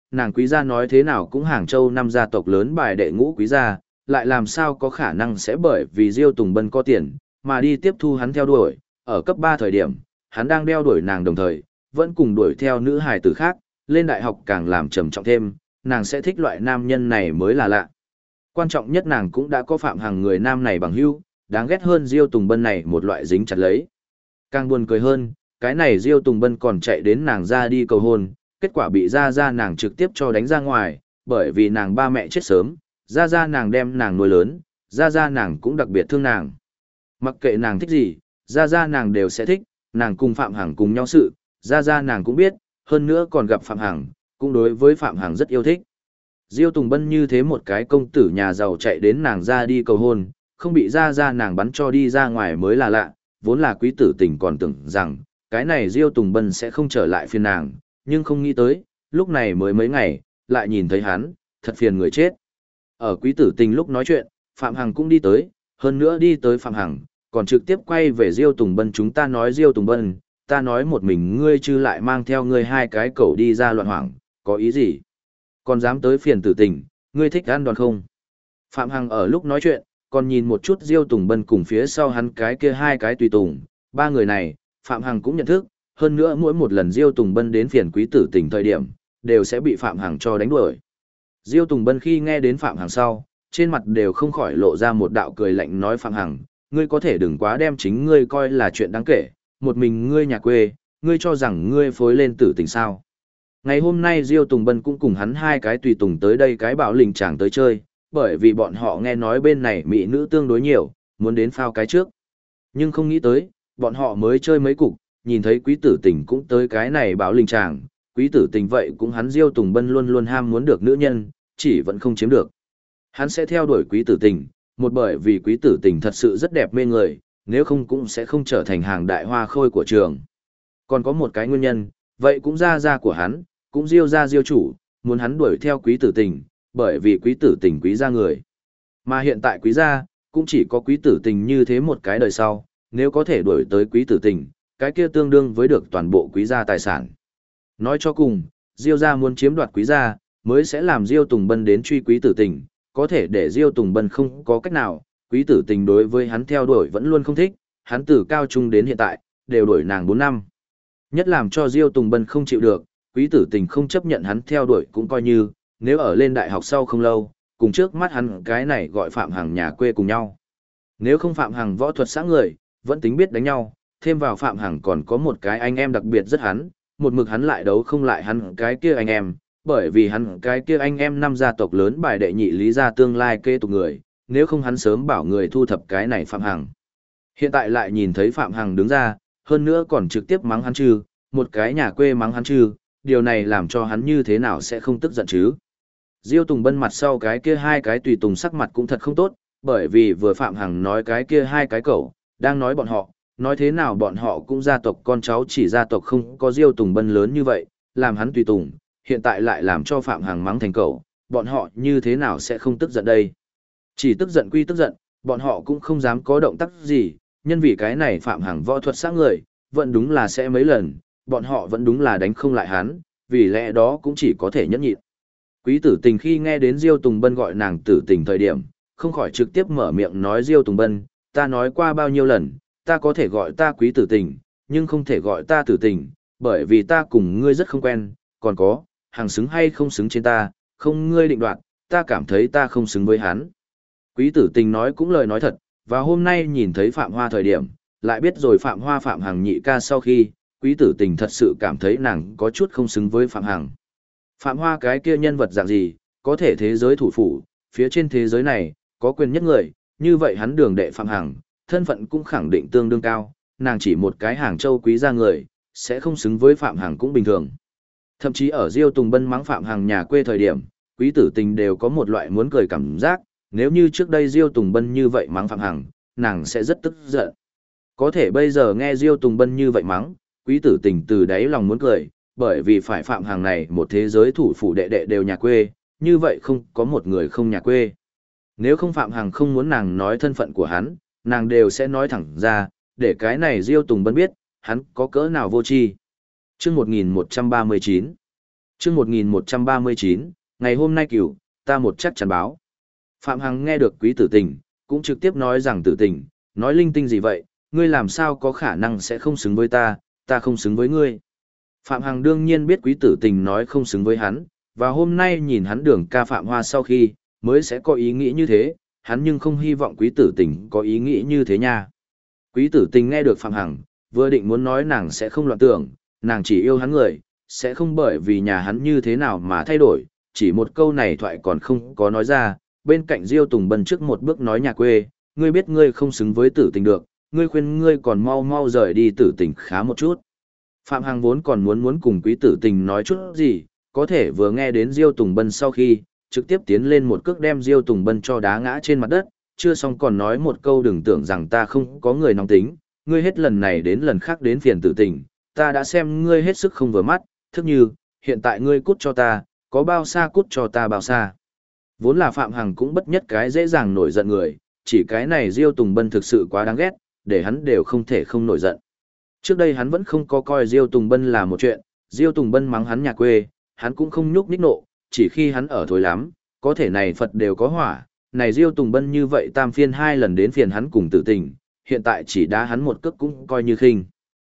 nàng quý gia nói thế nào cũng Hàng Châu năm gia tộc lớn bài đệ ngũ quý gia, lại làm sao có khả năng sẽ bởi vì Diêu Tùng Bân có tiền, mà đi tiếp thu hắn theo đuổi, ở cấp 3 thời điểm, hắn đang đeo đuổi nàng đồng thời, vẫn cùng đuổi theo nữ hài tử khác, lên đại học càng làm trầm trọng thêm, nàng sẽ thích loại nam nhân này mới là lạ. Quan trọng nhất nàng cũng đã có Phạm Hằng người nam này bằng hữu, đáng ghét hơn Diêu Tùng Bân này một loại dính chặt lấy. Càng buồn cười hơn, cái này Diêu Tùng Bân còn chạy đến nàng ra đi cầu hôn, kết quả bị ra nàng trực tiếp cho đánh ra ngoài, bởi vì nàng ba mẹ chết sớm, ra nàng đem nàng nuôi lớn, ra nàng cũng đặc biệt thương nàng. Mặc kệ nàng thích gì, ra nàng đều sẽ thích, nàng cùng Phạm Hằng cùng nhau sự, ra nàng cũng biết, hơn nữa còn gặp Phạm Hằng, cũng đối với Phạm Hằng rất yêu thích. Diêu Tùng Bân như thế một cái công tử nhà giàu chạy đến nàng ra đi cầu hôn, không bị ra nàng bắn cho đi ra ngoài mới là lạ, vốn là quý tử tình còn tưởng rằng, cái này Diêu Tùng Bân sẽ không trở lại phiền nàng, nhưng không nghĩ tới, lúc này mới mấy ngày, lại nhìn thấy hắn, thật phiền người chết. Ở quý tử tình lúc nói chuyện, Phạm Hằng cũng đi tới, hơn nữa đi tới Phạm Hằng, còn trực tiếp quay về Diêu Tùng Bân. Chúng ta nói Diêu Tùng Bân, ta nói một mình ngươi chứ lại mang theo ngươi hai cái cẩu đi ra loạn hoảng, có ý gì? Còn dám tới phiền tử tình, ngươi thích ăn đòn không? Phạm Hằng ở lúc nói chuyện, còn nhìn một chút Diêu Tùng Bân cùng phía sau hắn cái kia hai cái tùy tùng, ba người này, Phạm Hằng cũng nhận thức, hơn nữa mỗi một lần Diêu Tùng Bân đến phiền quý tử tình thời điểm, đều sẽ bị Phạm Hằng cho đánh đuổi. Diêu Tùng Bân khi nghe đến Phạm Hằng sau, trên mặt đều không khỏi lộ ra một đạo cười lạnh nói Phạm Hằng, ngươi có thể đừng quá đem chính ngươi coi là chuyện đáng kể, một mình ngươi nhà quê, ngươi cho rằng ngươi phối lên tử tình sao. Ngày hôm nay Diêu Tùng Bân cũng cùng hắn hai cái tùy tùng tới đây cái bảo lình chàng tới chơi, bởi vì bọn họ nghe nói bên này mỹ nữ tương đối nhiều, muốn đến phao cái trước. Nhưng không nghĩ tới, bọn họ mới chơi mấy cục, nhìn thấy quý tử tình cũng tới cái này bảo lình chàng, quý tử tình vậy cũng hắn Diêu Tùng Bân luôn luôn ham muốn được nữ nhân, chỉ vẫn không chiếm được. Hắn sẽ theo đuổi quý tử tình, một bởi vì quý tử tình thật sự rất đẹp mê người, nếu không cũng sẽ không trở thành hàng đại hoa khôi của trường. Còn có một cái nguyên nhân, vậy cũng ra của hắn, cũng Diêu ra Diêu chủ, muốn hắn đuổi theo quý tử tình, bởi vì quý tử tình quý gia người. Mà hiện tại quý gia, cũng chỉ có quý tử tình như thế một cái đời sau, nếu có thể đuổi tới quý tử tình, cái kia tương đương với được toàn bộ quý gia tài sản. Nói cho cùng, Diêu gia muốn chiếm đoạt quý gia, mới sẽ làm Diêu Tùng Bân đến truy quý tử tình, có thể để Diêu Tùng Bân không có cách nào, quý tử tình đối với hắn theo đuổi vẫn luôn không thích, hắn từ cao trung đến hiện tại, đều đuổi nàng 4 năm. Nhất làm cho Diêu Tùng Bân không chịu được, quý tử tình không chấp nhận hắn theo đuổi cũng coi như, nếu ở lên đại học sau không lâu, cùng trước mắt hắn cái này gọi Phạm Hằng nhà quê cùng nhau. Nếu không Phạm Hằng võ thuật sáng người, vẫn tính biết đánh nhau, thêm vào Phạm Hằng còn có một cái anh em đặc biệt rất hắn, một mực hắn lại đấu không lại hắn cái kia anh em, bởi vì hắn cái kia anh em năm gia tộc lớn bài đệ nhị lý gia tương lai kê tục người, nếu không hắn sớm bảo người thu thập cái này Phạm Hằng. Hiện tại lại nhìn thấy Phạm Hằng đứng ra, hơn nữa còn trực tiếp mắng hắn chư, một cái nhà quê mắng hắn chư, điều này làm cho hắn như thế nào sẽ không tức giận chứ. Diêu Tùng Bân mặt sau cái kia hai cái tùy tùng sắc mặt cũng thật không tốt, bởi vì vừa Phạm Hằng nói cái kia hai cái cẩu, đang nói bọn họ, nói thế nào bọn họ cũng gia tộc con cháu chỉ gia tộc không có Diêu Tùng Bân lớn như vậy, làm hắn tùy tùng, hiện tại lại làm cho Phạm Hằng mắng thành cẩu, bọn họ như thế nào sẽ không tức giận đây. Chỉ tức giận quy tức giận, bọn họ cũng không dám có động tác gì, nhân vì cái này Phạm Hằng võ thuật sáng người, vẫn đúng là sẽ mấy lần, bọn họ vẫn đúng là đánh không lại hắn, vì lẽ đó cũng chỉ có thể nhẫn nhịn. Quý tử tình khi nghe đến Diêu Tùng Bân gọi nàng tử tình thời điểm, không khỏi trực tiếp mở miệng nói Diêu Tùng Bân, ta nói qua bao nhiêu lần, ta có thể gọi ta quý tử tình, nhưng không thể gọi ta tử tình, bởi vì ta cùng ngươi rất không quen, còn có, hàng xứng hay không xứng trên ta, không ngươi định đoạt, ta cảm thấy ta không xứng với hắn. Quý tử tình nói cũng lời nói thật, và hôm nay nhìn thấy Phạm Hoa thời điểm, lại biết rồi Phạm Hoa Phạm Hằng nhị ca sau khi, quý tử tình thật sự cảm thấy nàng có chút không xứng với Phạm Hằng. Phạm Hoa cái kia nhân vật dạng gì, có thể thế giới thủ phủ, phía trên thế giới này, có quyền nhất người, như vậy hắn đường đệ Phạm Hằng, thân phận cũng khẳng định tương đương cao, nàng chỉ một cái Hàng Châu quý gia người, sẽ không xứng với Phạm Hằng cũng bình thường. Thậm chí ở Diêu Tùng Bân mắng Phạm Hằng nhà quê thời điểm, quý tử tình đều có một loại muốn cười cảm giác, nếu như trước đây Diêu Tùng Bân như vậy mắng Phạm Hằng, nàng sẽ rất tức giận. Có thể bây giờ nghe Diêu Tùng Bân như vậy mắng, quý tử tình từ đáy lòng muốn cười, bởi vì phải Phạm Hằng này một thế giới thủ phủ đệ đệ đều nhà quê, như vậy không có một người không nhà quê. Nếu không Phạm Hằng không muốn nàng nói thân phận của hắn, nàng đều sẽ nói thẳng ra, để cái này Diêu Tùng Bân biết, hắn có cỡ nào vô tri. Chương 1139 Chương 1139, ngày hôm nay cửu, ta một chắc chắn báo. Phạm Hằng nghe được Quý Tử Tình, cũng trực tiếp nói rằng Tử Tình, nói linh tinh gì vậy, ngươi làm sao có khả năng sẽ không xứng với ta không xứng với ngươi. Phạm Hằng đương nhiên biết Quý Tử Tình nói không xứng với hắn, và hôm nay nhìn hắn Đường ca Phạm Hoa sau khi, mới sẽ có ý nghĩ như thế, hắn nhưng không hy vọng Quý Tử Tình có ý nghĩ như thế nha. Quý Tử Tình nghe được Phạm Hằng, vừa định muốn nói nàng sẽ không loạn tưởng, nàng chỉ yêu hắn người, sẽ không bởi vì nhà hắn như thế nào mà thay đổi, chỉ một câu này thoại còn không có nói ra, bên cạnh Diêu Tùng Bân trước một bước nói nhà quê, ngươi biết ngươi không xứng với Tử Tình được, ngươi khuyên ngươi còn mau mau rời đi Tử Tình khá một chút. Phạm Hằng vốn còn muốn cùng Quý Tử Tình nói chút gì, có thể vừa nghe đến Diêu Tùng Bân sau khi, trực tiếp tiến lên một cước đem Diêu Tùng Bân cho đá ngã trên mặt đất, chưa xong còn nói một câu đừng tưởng rằng ta không có người nóng tính, ngươi hết lần này đến lần khác đến phiền Tử Tình, ta đã xem ngươi hết sức không vừa mắt, thức như, hiện tại ngươi cút cho ta, có bao xa cút cho ta bao xa. Vốn là Phạm Hằng cũng bất nhất cái dễ dàng nổi giận người, chỉ cái này Diêu Tùng Bân thực sự quá đáng ghét, để hắn đều không thể không nổi giận. Trước đây hắn vẫn không có coi Diêu Tùng Bân là một chuyện, Diêu Tùng Bân mắng hắn nhà quê, hắn cũng không nhúc nhích nộ, chỉ khi hắn ở thối lắm, có thể này Phật đều có hỏa, này Diêu Tùng Bân như vậy tam phiên hai lần đến phiền hắn cùng Tử Tình, hiện tại chỉ đá hắn một cước cũng coi như khinh.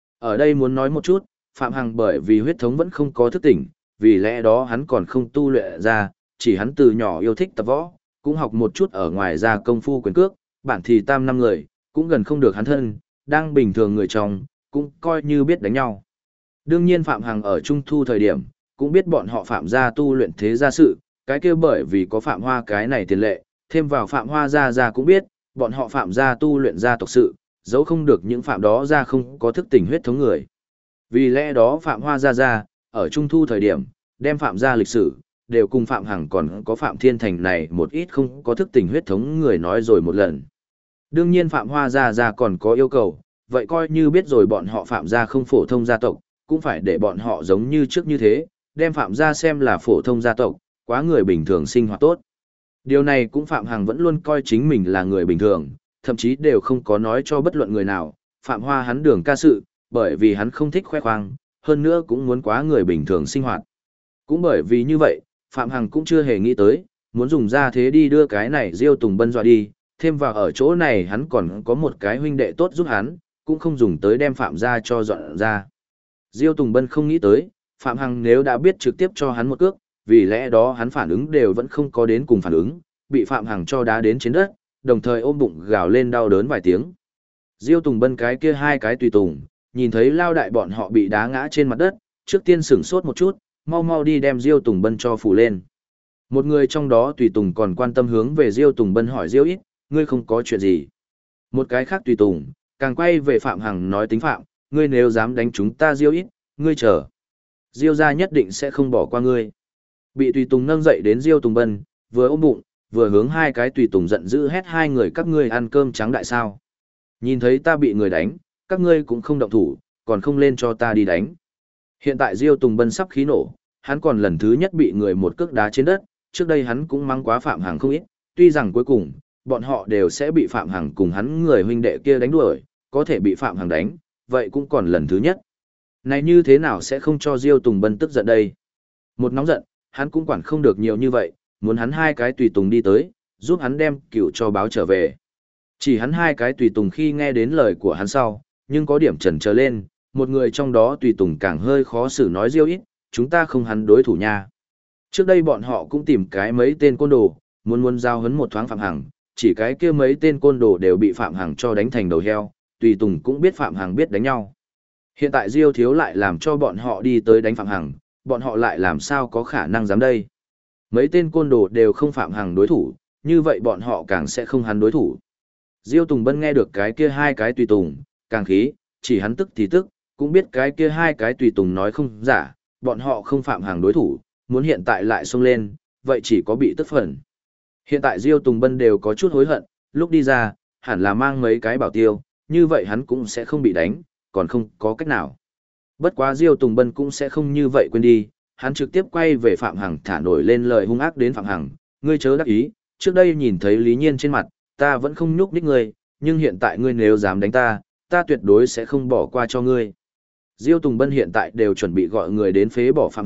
Ở đây muốn nói một chút, Phạm Hằng bởi vì huyết thống vẫn không có thức tỉnh, vì lẽ đó hắn còn không tu luyện ra, chỉ hắn từ nhỏ yêu thích tập võ, cũng học một chút ở ngoài ra công phu quyền cước, bản thì tam năm người, cũng gần không được hắn thân, đang bình thường người trong, cũng coi như biết đánh nhau. Đương nhiên Phạm Hằng ở Trung Thu thời điểm, cũng biết bọn họ Phạm gia tu luyện thế gia sự, cái kia bởi vì có Phạm Hoa cái này tiền lệ, thêm vào Phạm Hoa gia cũng biết, bọn họ Phạm gia tu luyện gia tộc sự, dẫu không được những Phạm đó ra không có thức tỉnh huyết thống người. Vì lẽ đó Phạm Hoa gia ở Trung Thu thời điểm, đem Phạm gia lịch sử, đều cùng Phạm Hằng còn có Phạm Thiên Thành này một ít không có thức tỉnh huyết thống người nói rồi một lần. Đương nhiên Phạm Hoa gia còn có yêu cầu, vậy coi như biết rồi bọn họ Phạm gia không phổ thông gia tộc, cũng phải để bọn họ giống như trước như thế, đem Phạm gia xem là phổ thông gia tộc, quá người bình thường sinh hoạt tốt. Điều này cũng Phạm Hằng vẫn luôn coi chính mình là người bình thường, thậm chí đều không có nói cho bất luận người nào, Phạm Hoa hắn Đường ca sự, bởi vì hắn không thích khoe khoang, hơn nữa cũng muốn quá người bình thường sinh hoạt. Cũng bởi vì như vậy, Phạm Hằng cũng chưa hề nghĩ tới, muốn dùng ra thế đi đưa cái này Diêu Tùng Bân dọa đi, thêm vào ở chỗ này hắn còn có một cái huynh đệ tốt giúp hắn, cũng không dùng tới đem Phạm gia cho dọn ra. Diêu Tùng Bân không nghĩ tới, Phạm Hằng nếu đã biết trực tiếp cho hắn một cước, vì lẽ đó hắn phản ứng đều vẫn không có đến cùng phản ứng, bị Phạm Hằng cho đá đến trên đất, đồng thời ôm bụng gào lên đau đớn vài tiếng. Diêu Tùng Bân cái kia hai cái tùy tùng, nhìn thấy lao đại bọn họ bị đá ngã trên mặt đất, trước tiên sửng sốt một chút, mau mau đi đem Diêu Tùng Bân cho phủ lên. Một người trong đó tùy tùng còn quan tâm hướng về Diêu Tùng Bân hỏi Diêu ít, ngươi không có chuyện gì. Một cái khác tùy tùng, càng quay về Phạm Hằng nói tính Phạm, ngươi nếu dám đánh chúng ta Diêu ít, ngươi chờ. Diêu gia nhất định sẽ không bỏ qua ngươi. Bị tùy tùng nâng dậy đến Diêu Tùng Bân, vừa ôm bụng, vừa hướng hai cái tùy tùng giận dữ hét hai người các ngươi ăn cơm trắng đại sao. Nhìn thấy ta bị người đánh, các ngươi cũng không động thủ, còn không lên cho ta đi đánh. Hiện tại Diêu Tùng Bân sắp khí nổ, hắn còn lần thứ nhất bị người một cước đá trên đất, trước đây hắn cũng mắng quá Phạm Hằng không ít, tuy rằng cuối cùng, bọn họ đều sẽ bị Phạm Hằng cùng hắn người huynh đệ kia đánh đuổi, có thể bị Phạm Hằng đánh, vậy cũng còn lần thứ nhất. Này như thế nào sẽ không cho Diêu Tùng Bân tức giận đây? Một nóng giận, hắn cũng quản không được nhiều như vậy, muốn hắn hai cái tùy tùng đi tới, giúp hắn đem cựu cho báo trở về. Chỉ hắn hai cái tùy tùng khi nghe đến lời của hắn sau, nhưng có điểm chần chờ lên, một người trong đó tùy tùng càng hơi khó xử nói Diêu ít, chúng ta không hắn đối thủ nha. Trước đây bọn họ cũng tìm cái mấy tên côn đồ, muốn giao hấn một thoáng Phạm Hằng, chỉ cái kia mấy tên côn đồ đều bị Phạm Hằng cho đánh thành đầu heo, tùy tùng cũng biết Phạm Hằng biết đánh nhau. Hiện tại Diêu thiếu lại làm cho bọn họ đi tới đánh Phạm Hằng, bọn họ lại làm sao có khả năng dám đây. Mấy tên côn đồ đều không Phạm Hằng đối thủ, như vậy bọn họ càng sẽ không hắn đối thủ. Diêu Tùng Bân nghe được cái kia hai cái tùy tùng, càng khí, chỉ hắn tức thì tức, cũng biết cái kia hai cái tùy tùng nói không giả, bọn họ không Phạm Hằng đối thủ, muốn hiện tại lại xông lên, vậy chỉ có bị tức phần. Hiện tại Diêu Tùng Bân đều có chút hối hận, lúc đi ra, hẳn là mang mấy cái bảo tiêu, như vậy hắn cũng sẽ không bị đánh, còn không có cách nào. Bất quá Diêu Tùng Bân cũng sẽ không như vậy quên đi, hắn trực tiếp quay về Phạm Hằng thả nổi lên lời hung ác đến Phạm Hằng, ngươi chớ đắc ý, trước đây nhìn thấy Lý Nhiên trên mặt, ta vẫn không nhúc nhích ngươi, nhưng hiện tại ngươi nếu dám đánh ta, ta tuyệt đối sẽ không bỏ qua cho ngươi. Diêu Tùng Bân hiện tại đều chuẩn bị gọi người đến phế bỏ Phạm Hằng,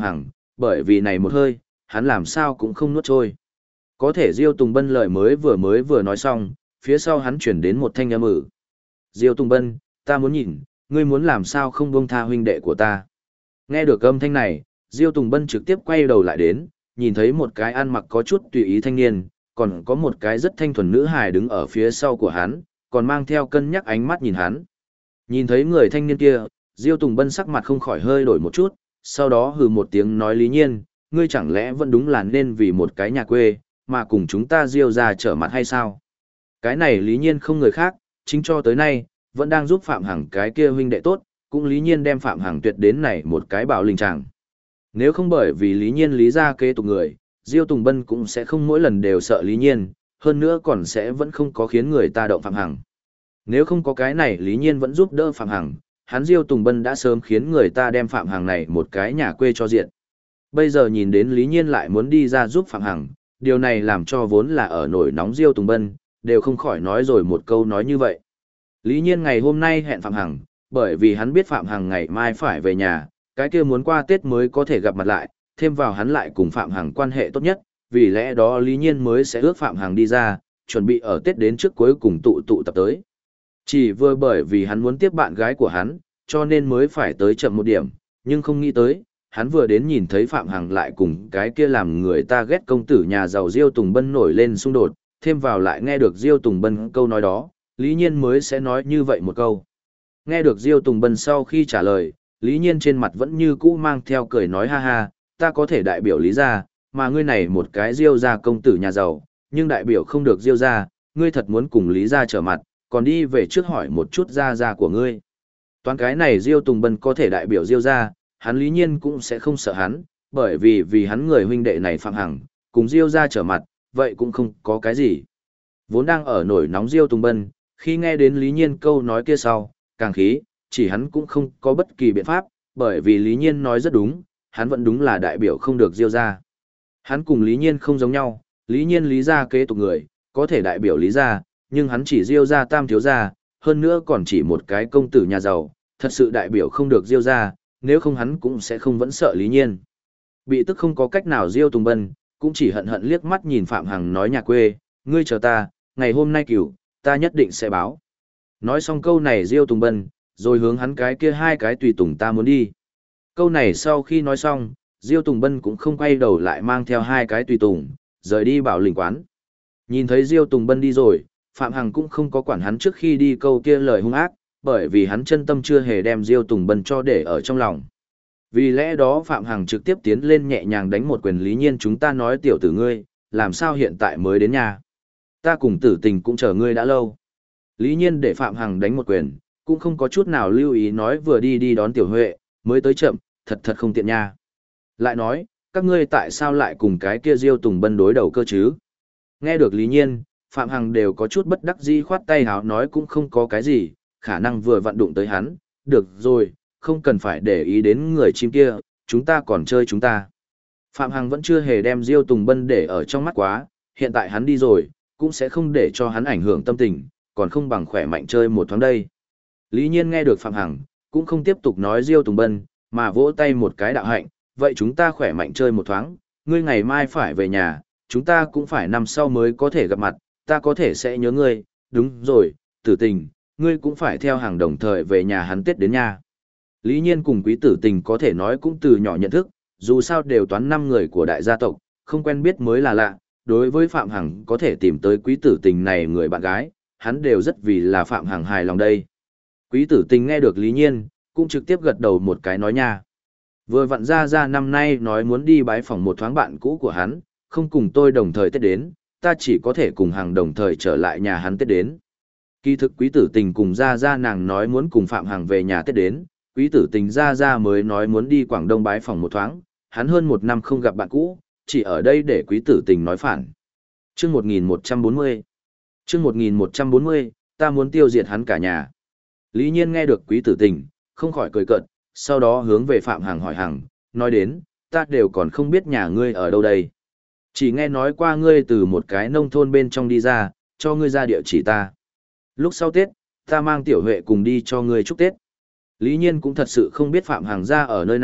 bởi vì này một hơi, hắn làm sao cũng không nuốt trôi. Có thể Diêu Tùng Bân lời mới vừa nói xong, phía sau hắn chuyển đến một thanh âm ử. Diêu Tùng Bân, ta muốn nhìn, ngươi muốn làm sao không buông tha huynh đệ của ta. Nghe được âm thanh này, Diêu Tùng Bân trực tiếp quay đầu lại đến, nhìn thấy một cái ăn mặc có chút tùy ý thanh niên, còn có một cái rất thanh thuần nữ hài đứng ở phía sau của hắn, còn mang theo cân nhắc ánh mắt nhìn hắn. Nhìn thấy người thanh niên kia, Diêu Tùng Bân sắc mặt không khỏi hơi đổi một chút, sau đó hừ một tiếng nói Lý Nhiên, ngươi chẳng lẽ vẫn đúng là nên vì một cái nhà quê, mà cùng chúng ta Diêu ra trở mặt hay sao? Cái này Lý Nhiên không người khác, chính cho tới nay, vẫn đang giúp Phạm Hằng cái kia huynh đệ tốt, cũng Lý Nhiên đem Phạm Hằng tuyệt đến này một cái bảo linh tràng. Nếu không bởi vì Lý Nhiên lý ra kế tục người, Diêu Tùng Bân cũng sẽ không mỗi lần đều sợ Lý Nhiên, hơn nữa còn sẽ vẫn không có khiến người ta động Phạm Hằng. Nếu không có cái này Lý Nhiên vẫn giúp đỡ Phạm Hằng, hắn Diêu Tùng Bân đã sớm khiến người ta đem Phạm Hằng này một cái nhà quê cho diện. Bây giờ nhìn đến Lý Nhiên lại muốn đi ra giúp Phạm Hằng, điều này làm cho vốn là ở nổi nóng Diêu Tùng Bân, đều không khỏi nói rồi một câu nói như vậy. Lý Nhiên ngày hôm nay hẹn Phạm Hằng, bởi vì hắn biết Phạm Hằng ngày mai phải về nhà, cái kia muốn qua Tết mới có thể gặp mặt lại, thêm vào hắn lại cùng Phạm Hằng quan hệ tốt nhất, vì lẽ đó Lý Nhiên mới sẽ ước Phạm Hằng đi ra, chuẩn bị ở Tết đến trước cuối cùng tụ tập tới. Chỉ vừa bởi vì hắn muốn tiếp bạn gái của hắn, cho nên mới phải tới chậm một điểm, nhưng không nghĩ tới, hắn vừa đến nhìn thấy Phạm Hằng lại cùng cái kia làm người ta ghét công tử nhà giàu Diêu Tùng Bân nổi lên xung đột, thêm vào lại nghe được Diêu Tùng Bân câu nói đó, Lý Nhiên mới sẽ nói như vậy một câu. Nghe được Diêu Tùng Bân sau khi trả lời, Lý Nhiên trên mặt vẫn như cũ mang theo cười nói ha ha, ta có thể đại biểu Lý gia, mà ngươi này một cái Diêu gia công tử nhà giàu, nhưng đại biểu không được Diêu gia, ngươi thật muốn cùng Lý gia trở mặt, còn đi về trước hỏi một chút gia của ngươi. Toán cái này Diêu Tùng Bân có thể đại biểu Diêu gia, hắn Lý Nhiên cũng sẽ không sợ hắn, bởi vì hắn người huynh đệ này Phạm Hằng, cùng Diêu gia trở mặt, vậy cũng không có cái gì. Vốn đang ở nổi nóng Diêu Tùng Bân, khi nghe đến Lý Nhiên câu nói kia sau, càng khí, chỉ hắn cũng không có bất kỳ biện pháp, bởi vì Lý Nhiên nói rất đúng, hắn vẫn đúng là đại biểu không được Diêu gia. Hắn cùng Lý Nhiên không giống nhau, Lý Nhiên Lý gia kế tục người, có thể đại biểu Lý gia, nhưng hắn chỉ Diêu gia tam thiếu gia, hơn nữa còn chỉ một cái công tử nhà giàu, thật sự đại biểu không được Diêu gia, nếu không hắn cũng sẽ không vẫn sợ Lý Nhiên. Bị tức không có cách nào Diêu Tùng Bân, cũng chỉ hận hận liếc mắt nhìn Phạm Hằng nói nhà quê, ngươi chờ ta, ngày hôm nay cửu, ta nhất định sẽ báo. Nói xong câu này Diêu Tùng Bân, rồi hướng hắn cái kia hai cái tùy tùng ta muốn đi. Câu này sau khi nói xong, Diêu Tùng Bân cũng không quay đầu lại mang theo hai cái tùy tùng, rời đi bảo lĩnh quán. Nhìn thấy Diêu Tùng Bân đi rồi, Phạm Hằng cũng không có quản hắn trước khi đi câu kia lời hung ác, bởi vì hắn chân tâm chưa hề đem Diêu Tùng Bân cho để ở trong lòng. Vì lẽ đó Phạm Hằng trực tiếp tiến lên nhẹ nhàng đánh một quyền Lý Nhiên, chúng ta nói tiểu tử ngươi, làm sao hiện tại mới đến nhà. Ta cùng Tử Tình cũng chờ ngươi đã lâu. Lý Nhiên để Phạm Hằng đánh một quyền, cũng không có chút nào lưu ý nói vừa đi đón Tiểu Huệ, mới tới chậm, thật không tiện nha. Lại nói, các ngươi tại sao lại cùng cái kia Diêu Tùng Bân đối đầu cơ chứ? Nghe được Lý Nhiên, Phạm Hằng đều có chút bất đắc dĩ khoát tay háo nói cũng không có cái gì, khả năng vừa vận đụng tới hắn, được rồi, không cần phải để ý đến người chim kia, chúng ta còn chơi chúng ta. Phạm Hằng vẫn chưa hề đem Diêu Tùng Bân để ở trong mắt quá, hiện tại hắn đi rồi, cũng sẽ không để cho hắn ảnh hưởng tâm tình, còn không bằng khỏe mạnh chơi một thoáng đây. Lý Nhiên nghe được Phạm Hằng, cũng không tiếp tục nói Diêu Tùng Bân, mà vỗ tay một cái đạo hạnh, vậy chúng ta khỏe mạnh chơi một thoáng, ngươi ngày mai phải về nhà, chúng ta cũng phải năm sau mới có thể gặp mặt, ta có thể sẽ nhớ ngươi, đúng rồi, Tử Tình, ngươi cũng phải theo hàng đồng thời về nhà hắn Tết đến nhà. Lý Nhiên cùng Quý Tử Tình có thể nói cũng từ nhỏ nhận thức, dù sao đều toán 5 người của đại gia tộc, không quen biết mới là lạ, đối với Phạm Hằng có thể tìm tới Quý Tử Tình này người bạn gái, hắn đều rất vì là Phạm Hằng hài lòng đây. Quý Tử Tình nghe được Lý Nhiên, cũng trực tiếp gật đầu một cái nói nha. Vừa vặn ra năm nay nói muốn đi bái phỏng một thoáng bạn cũ của hắn, không cùng tôi đồng thời Tết đến, ta chỉ có thể cùng Hằng đồng thời trở lại nhà hắn Tết đến. Kỳ thực Quý Tử Tình cùng ra nàng nói muốn cùng Phạm Hằng về nhà Tết đến, Quý Tử Tình ra mới nói muốn đi Quảng Đông bái phỏng một thoáng, hắn hơn 1 năm không gặp bạn cũ, chỉ ở đây để Quý Tử Tình nói phản. Chương 1140 Chương 1140, ta muốn tiêu diệt hắn cả nhà. Lý Nhiên nghe được Quý Tử Tình, không khỏi cười cợt, sau đó hướng về Phạm Hằng hỏi Hằng, nói đến, ta đều còn không biết nhà ngươi ở đâu đây. Chỉ nghe nói qua ngươi từ một cái nông thôn bên trong đi ra, cho ngươi ra địa chỉ ta. Lúc sau Tết, ta mang Tiểu Huệ cùng đi cho ngươi chúc Tết. Lý Nhiên cũng thật sự không biết Phạm Hằng ra ở nơi nào,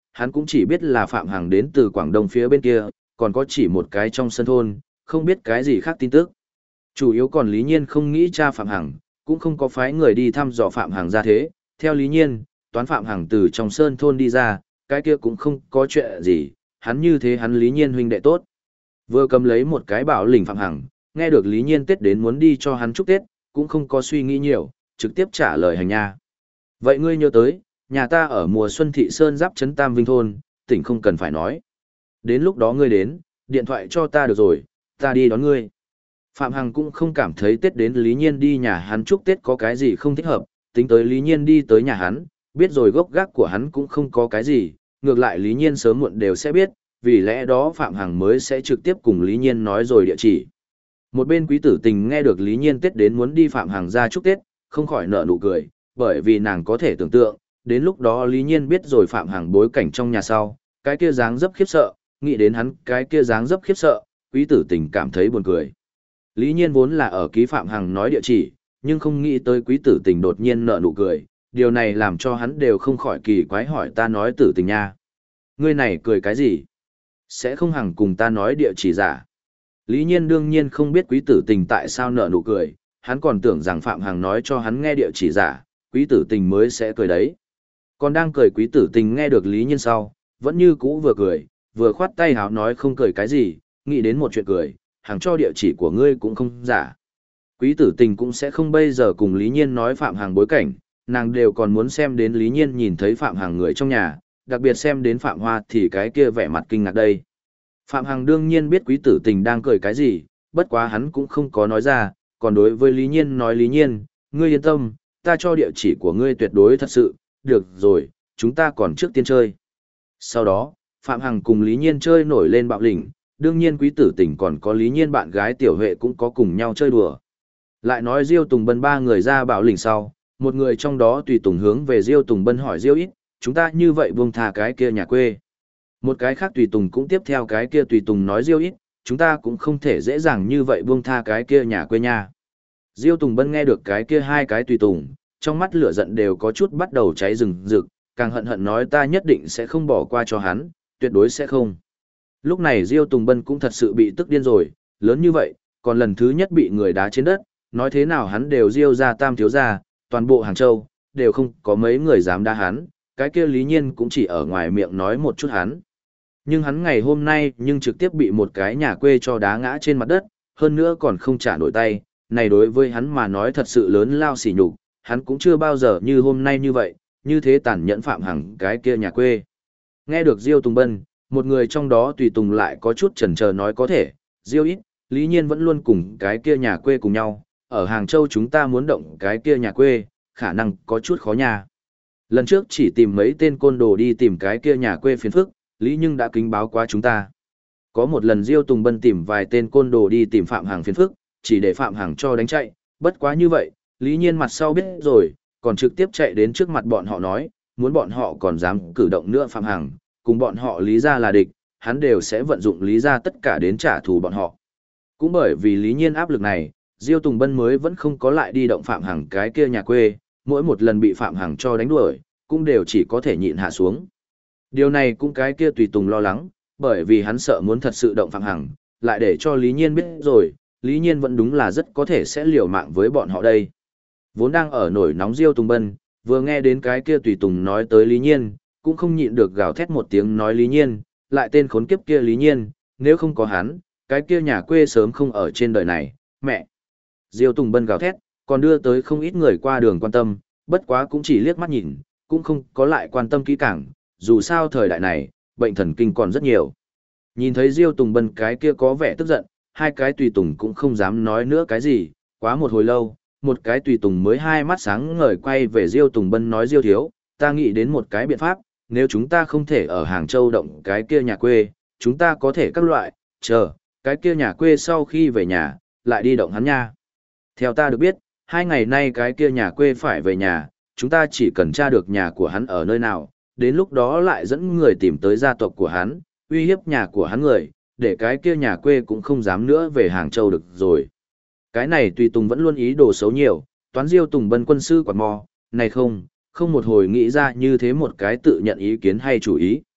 hắn cũng chỉ biết là Phạm Hằng đến từ Quảng Đông phía bên kia, còn có chỉ một cái trong sân thôn, không biết cái gì khác tin tức. Chủ yếu còn Lý Nhiên không nghĩ tra Phạm Hằng, cũng không có phái người đi thăm dò Phạm Hằng ra thế. Theo Lý Nhiên, toán Phạm Hằng từ trong sơn thôn đi ra, cái kia cũng không có chuyện gì, hắn như thế hắn Lý Nhiên huynh đệ tốt. Vừa cầm lấy một cái bảo lỉnh Phạm Hằng, nghe được Lý Nhiên Tết đến muốn đi cho hắn chúc Tết, cũng không có suy nghĩ nhiều, trực tiếp trả lời hành nha. Vậy ngươi nhớ tới, nhà ta ở mùa xuân thị sơn giáp trấn Tam Vinh thôn, tỉnh không cần phải nói. Đến lúc đó ngươi đến, điện thoại cho ta được rồi, ta đi đón ngươi. Phạm Hằng cũng không cảm thấy Tết đến Lý Nhiên đi nhà hắn chúc Tết có cái gì không thích hợp, tính tới Lý Nhiên đi tới nhà hắn, biết rồi gốc gác của hắn cũng không có cái gì, ngược lại Lý Nhiên sớm muộn đều sẽ biết, vì lẽ đó Phạm Hằng mới sẽ trực tiếp cùng Lý Nhiên nói rồi địa chỉ. Một bên Quý Tử Tình nghe được Lý Nhiên Tết đến muốn đi Phạm Hằng ra chúc Tết, không khỏi nở nụ cười, bởi vì nàng có thể tưởng tượng, đến lúc đó Lý Nhiên biết rồi Phạm Hằng bối cảnh trong nhà sau, cái kia dáng dấp khiếp sợ, nghĩ đến hắn cái kia dáng dấp khiếp sợ, Quý Tử Tình cảm thấy buồn cười. Lý Nhiên vốn là ở ký Phạm Hằng nói địa chỉ, nhưng không nghĩ tới Quý Tử Tình đột nhiên nở nụ cười, điều này làm cho hắn đều không khỏi kỳ quái hỏi ta nói Tử Tình nha. Ngươi này cười cái gì? Sẽ không hằng cùng ta nói địa chỉ giả. Lý Nhiên đương nhiên không biết Quý Tử Tình tại sao nở nụ cười, hắn còn tưởng rằng Phạm Hằng nói cho hắn nghe địa chỉ giả, Quý Tử Tình mới sẽ cười đấy. Còn đang cười Quý Tử Tình nghe được Lý Nhiên sau, vẫn như cũ vừa cười, vừa khoát tay háo nói không cười cái gì, nghĩ đến một chuyện cười, Hằng cho địa chỉ của ngươi cũng không giả. Quý Tử Tình cũng sẽ không bây giờ cùng Lý Nhiên nói Phạm Hằng bối cảnh, nàng đều còn muốn xem đến Lý Nhiên nhìn thấy Phạm Hằng người trong nhà, đặc biệt xem đến Phạm Hoa thì cái kia vẻ mặt kinh ngạc đây. Phạm Hằng đương nhiên biết Quý Tử Tình đang cười cái gì, bất quá hắn cũng không có nói ra, còn đối với Lý Nhiên nói Lý Nhiên, ngươi yên tâm, ta cho địa chỉ của ngươi tuyệt đối thật sự, được rồi, chúng ta còn trước tiên chơi. Sau đó, Phạm Hằng cùng Lý Nhiên chơi nổi lên bạo lĩnh, đương nhiên Quý Tử Tình còn có Lý Nhiên bạn gái Tiểu Huệ cũng có cùng nhau chơi đùa. Lại nói Diêu Tùng Bân ba người ra bạo lĩnh sau, một người trong đó tùy tùng hướng về Diêu Tùng Bân hỏi Diêu ít, chúng ta như vậy buông thà cái kia nhà quê. Một cái khác tùy tùng cũng tiếp theo cái kia tùy tùng nói Diêu ít, chúng ta cũng không thể dễ dàng như vậy buông tha cái kia nhà quê nha. Diêu Tùng Bân nghe được cái kia hai cái tùy tùng, trong mắt lửa giận đều có chút bắt đầu cháy rừng rực, càng hận hận nói ta nhất định sẽ không bỏ qua cho hắn, tuyệt đối sẽ không. Lúc này Diêu Tùng Bân cũng thật sự bị tức điên rồi, lớn như vậy, còn lần thứ nhất bị người đá trên đất, nói thế nào hắn đều Diêu ra tam thiếu gia, toàn bộ Hàng Châu, đều không có mấy người dám đá hắn, cái kia Lý Nhiên cũng chỉ ở ngoài miệng nói một chút hắn. Nhưng hắn ngày hôm nay nhưng trực tiếp bị một cái nhà quê cho đá ngã trên mặt đất, hơn nữa còn không trả nổi tay, này đối với hắn mà nói thật sự lớn lao sỉ nhục, hắn cũng chưa bao giờ như hôm nay như vậy, như thế tàn nhẫn Phạm Hằng cái kia nhà quê. Nghe được Diêu Tùng Bân, một người trong đó tùy tùng lại có chút chần chờ nói có thể, Diêu ít, Lý Nhiên vẫn luôn cùng cái kia nhà quê cùng nhau, ở Hàng Châu chúng ta muốn động cái kia nhà quê, khả năng có chút khó nha. Lần trước chỉ tìm mấy tên côn đồ đi tìm cái kia nhà quê phiền phức, Lý nhưng đã kính báo qua chúng ta. Có một lần Diêu Tùng Bân tìm vài tên côn đồ đi tìm Phạm Hằng phiền phức, chỉ để Phạm Hằng cho đánh chạy, bất quá như vậy, Lý Nhiên mặt sau biết rồi, còn trực tiếp chạy đến trước mặt bọn họ nói, muốn bọn họ còn dám cử động nữa Phạm Hằng, cùng bọn họ Lý ra là địch, hắn đều sẽ vận dụng Lý ra tất cả đến trả thù bọn họ. Cũng bởi vì Lý Nhiên áp lực này, Diêu Tùng Bân mới vẫn không có lại đi động Phạm Hằng cái kia nhà quê, mỗi một lần bị Phạm Hằng cho đánh đuổi, cũng đều chỉ có thể nhịn hạ xuống. Điều này cũng cái kia tùy tùng lo lắng, bởi vì hắn sợ muốn thật sự động Phạm Hằng, lại để cho Lý Nhiên biết rồi, Lý Nhiên vẫn đúng là rất có thể sẽ liều mạng với bọn họ đây. Vốn đang ở nổi nóng Diêu Tùng Bân, vừa nghe đến cái kia tùy tùng nói tới Lý Nhiên, cũng không nhịn được gào thét một tiếng nói Lý Nhiên, lại tên khốn kiếp kia Lý Nhiên, nếu không có hắn, cái kia nhà quê sớm không ở trên đời này, mẹ. Diêu Tùng Bân gào thét, còn đưa tới không ít người qua đường quan tâm, bất quá cũng chỉ liếc mắt nhìn, cũng không có lại quan tâm kỹ càng, dù sao thời đại này, bệnh thần kinh còn rất nhiều. Nhìn thấy Diêu Tùng Bân cái kia có vẻ tức giận, hai cái tùy tùng cũng không dám nói nữa cái gì, quá một hồi lâu, một cái tùy tùng mới hai mắt sáng ngời quay về Diêu Tùng Bân nói Diêu thiếu, ta nghĩ đến một cái biện pháp, nếu chúng ta không thể ở Hàng Châu động cái kia nhà quê, chúng ta có thể các loại, chờ, cái kia nhà quê sau khi về nhà, lại đi động hắn nha. Theo ta được biết, 2 ngày nay cái kia nhà quê phải về nhà, chúng ta chỉ cần tra được nhà của hắn ở nơi nào, đến lúc đó lại dẫn người tìm tới gia tộc của hắn, uy hiếp nhà của hắn người, để cái kia nhà quê cũng không dám nữa về Hàng Châu được rồi. Cái này Tùy Tùng vẫn luôn ý đồ xấu nhiều, toán Diêu Tùng Bân quân sư quạt mò, này không một hồi nghĩ ra như thế một cái tự nhận ý kiến hay chủ ý.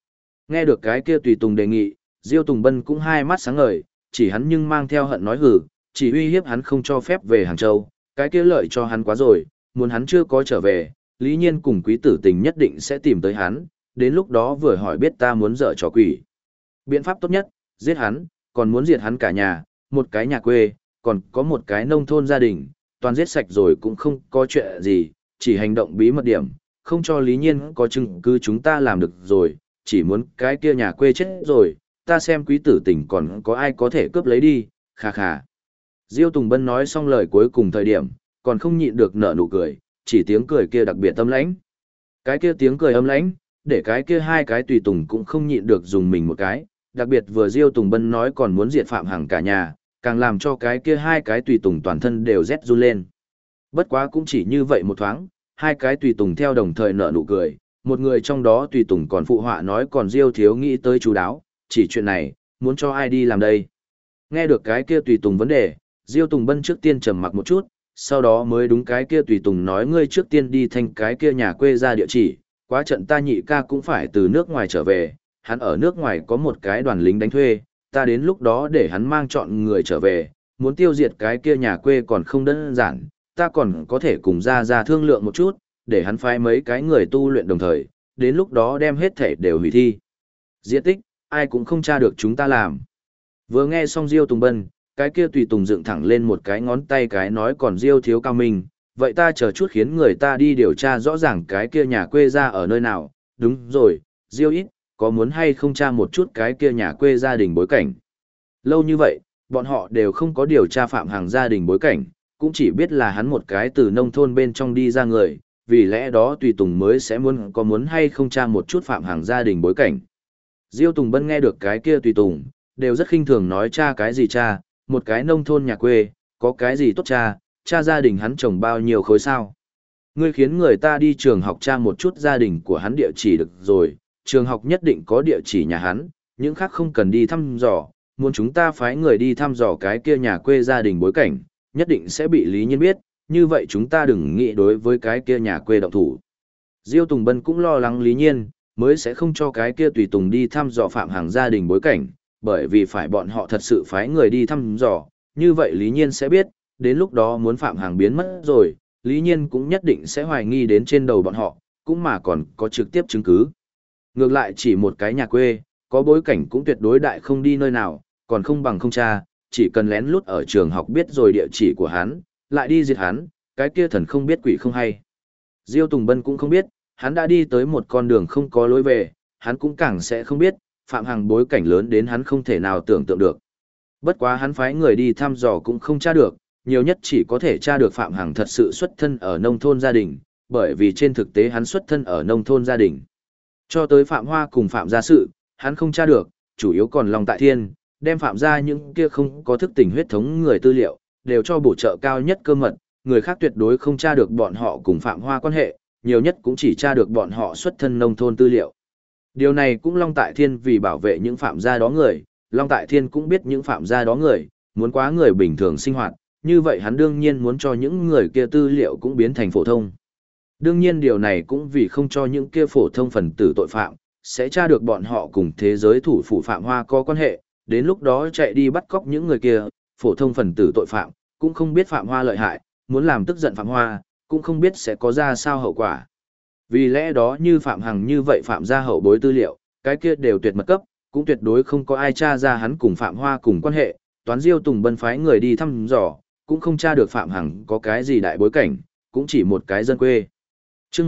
Nghe được cái kia tùy tùng đề nghị, Diêu Tùng Bân cũng hai mắt sáng ngời, chỉ hắn nhưng mang theo hận nói hử, chỉ uy hiếp hắn không cho phép về Hàng Châu, cái kia lợi cho hắn quá rồi, muốn hắn chưa có trở về, Lý Nhiên cùng Quý Tử Tình nhất định sẽ tìm tới hắn, đến lúc đó vừa hỏi biết ta muốn dở trò quỷ. Biện pháp tốt nhất, giết hắn, còn muốn diệt hắn cả nhà, một cái nhà quê, còn có một cái nông thôn gia đình, toàn giết sạch rồi cũng không có chuyện gì, chỉ hành động bí mật điểm, không cho Lý Nhiên có chứng cứ chúng ta làm được rồi, chỉ muốn cái kia nhà quê chết rồi, ta xem Quý Tử Tình còn có ai có thể cướp lấy đi, khà khà. Diêu Tùng Bân nói xong lời cuối cùng thời điểm, còn không nhịn được nở nụ cười, chỉ tiếng cười kia đặc biệt âm lãnh. Cái kia tiếng cười âm lãnh, để cái kia hai cái tùy tùng cũng không nhịn được dùng mình một cái, đặc biệt vừa Diêu Tùng Bân nói còn muốn diệt Phạm Hằng cả nhà, càng làm cho cái kia hai cái tùy tùng toàn thân đều rét run lên. Bất quá cũng chỉ như vậy một thoáng, hai cái tùy tùng theo đồng thời nở nụ cười, một người trong đó tùy tùng còn phụ họa nói còn Diêu thiếu nghĩ tới chú đáo, chỉ chuyện này, muốn cho ai đi làm đây. Nghe được cái kia tùy tùng vấn đề, Diêu Tùng Bân trước tiên trầm mặc một chút, sau đó mới đúng cái kia tùy tùng nói ngươi trước tiên đi thành cái kia nhà quê ra địa chỉ, quá trận ta nhị ca cũng phải từ nước ngoài trở về, hắn ở nước ngoài có một cái đoàn lính đánh thuê, ta đến lúc đó để hắn mang chọn người trở về, muốn tiêu diệt cái kia nhà quê còn không đơn giản, ta còn có thể cùng ra thương lượng một chút, để hắn phái mấy cái người tu luyện đồng thời, đến lúc đó đem hết thể đều hủy thi. Diện tích, ai cũng không tra được chúng ta làm. Vừa nghe xong Diêu Tùng Bân, cái kia tùy tùng dựng thẳng lên một cái ngón tay cái nói còn Diêu thiếu cao minh, vậy ta chờ chút khiến người ta đi điều tra rõ ràng cái kia nhà quê ra ở nơi nào, đúng rồi, Diêu ít, có muốn hay không tra một chút cái kia nhà quê gia đình bối cảnh. Lâu như vậy, bọn họ đều không có điều tra Phạm Hằng gia đình bối cảnh, cũng chỉ biết là hắn một cái từ nông thôn bên trong đi ra người, vì lẽ đó tùy tùng mới sẽ muốn hay không tra một chút Phạm Hằng gia đình bối cảnh. Diêu Tùng Bân nghe được cái kia tùy tùng, đều rất khinh thường nói cha cái gì cha, một cái nông thôn nhà quê, có cái gì tốt cha gia đình hắn trồng bao nhiêu khối sao. Ngươi khiến người ta đi trường học tra một chút gia đình của hắn địa chỉ được rồi, trường học nhất định có địa chỉ nhà hắn, những khác không cần đi thăm dò, muốn chúng ta phái người đi thăm dò cái kia nhà quê gia đình bối cảnh, nhất định sẽ bị Lý Nhiên biết, như vậy chúng ta đừng nghĩ đối với cái kia nhà quê động thủ. Diêu Tùng Bân cũng lo lắng Lý Nhiên, mới sẽ không cho cái kia tùy tùng đi thăm dò Phạm Hằng gia đình bối cảnh, bởi vì phải bọn họ thật sự phái người đi thăm dò, như vậy Lý Nhiên sẽ biết, đến lúc đó muốn Phạm Hằng biến mất rồi, Lý Nhiên cũng nhất định sẽ hoài nghi đến trên đầu bọn họ, cũng mà còn có trực tiếp chứng cứ. Ngược lại chỉ một cái nhà quê, có bối cảnh cũng tuyệt đối đại không đi nơi nào, còn không bằng không tra, chỉ cần lén lút ở trường học biết rồi địa chỉ của hắn, lại đi diệt hắn, cái kia thần không biết quỷ không hay. Diêu Tùng Bân cũng không biết, hắn đã đi tới một con đường không có lối về, hắn cũng càng sẽ không biết, Phạm Hằng bối cảnh lớn đến hắn không thể nào tưởng tượng được. Bất quá hắn phái người đi thăm dò cũng không tra được, nhiều nhất chỉ có thể tra được Phạm Hằng thật sự xuất thân ở nông thôn gia đình, bởi vì trên thực tế hắn xuất thân ở nông thôn gia đình. Cho tới Phạm Hoa cùng Phạm gia sự, hắn không tra được, chủ yếu còn Long Tại Thiên, đem Phạm gia những kia không có thức tỉnh huyết thống người tư liệu, đều cho bổ trợ cao nhất cơ mật, người khác tuyệt đối không tra được bọn họ cùng Phạm Hoa quan hệ, nhiều nhất cũng chỉ tra được bọn họ xuất thân nông thôn tư liệu. Điều này cũng Long Tại Thiên vì bảo vệ những Phạm gia đó người, Long Tại Thiên cũng biết những Phạm gia đó người, muốn quá người bình thường sinh hoạt, như vậy hắn đương nhiên muốn cho những người kia tư liệu cũng biến thành phổ thông. Đương nhiên điều này cũng vì không cho những kia phổ thông phần tử tội phạm, sẽ tra được bọn họ cùng thế giới thủ phủ Phạm Hoa có quan hệ, đến lúc đó chạy đi bắt cóc những người kia, phổ thông phần tử tội phạm, cũng không biết Phạm Hoa lợi hại, muốn làm tức giận Phạm Hoa, cũng không biết sẽ có ra sao hậu quả. Vì lẽ đó như Phạm Hằng như vậy Phạm gia hậu bối tư liệu, cái kia đều tuyệt mật cấp, cũng tuyệt đối không có ai tra ra hắn cùng Phạm Hoa cùng quan hệ, toán Diêu Tùng Bân phái người đi thăm dò, cũng không tra được Phạm Hằng có cái gì đại bối cảnh, cũng chỉ một cái dân quê. Chương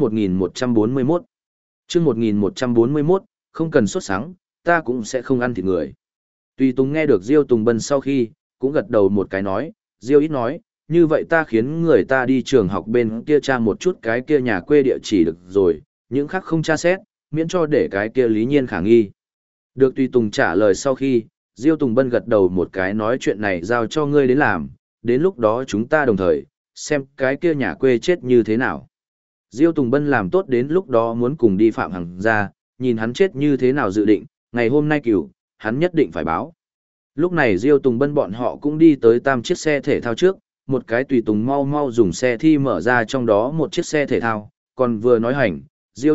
1141 Chương 1141, không cần sốt sắng, ta cũng sẽ không ăn thịt người. Tùy Tùng nghe được Diêu Tùng Bân sau khi, cũng gật đầu một cái nói, Diêu ít nói, như vậy ta khiến người ta đi trường học bên kia tra một chút cái kia nhà quê địa chỉ được rồi, những khác không tra xét, miễn cho để cái kia Lý Nhiên khả nghi. Được Tùy Tùng trả lời sau khi, Diêu Tùng Bân gật đầu một cái nói chuyện này giao cho ngươi đến làm, đến lúc đó chúng ta đồng thời, xem cái kia nhà quê chết như thế nào. Diêu Tùng Bân làm tốt đến lúc đó muốn cùng đi Phạm Hằng ra, nhìn hắn chết như thế nào dự định, ngày hôm nay cửu, hắn nhất định phải báo. Lúc này Diêu Tùng Bân bọn họ cũng đi tới tam chiếc xe thể thao trước, một cái Tùy Tùng mau mau dùng xe thi mở ra trong đó một chiếc xe thể thao, còn vừa nói hành, Diêu ít,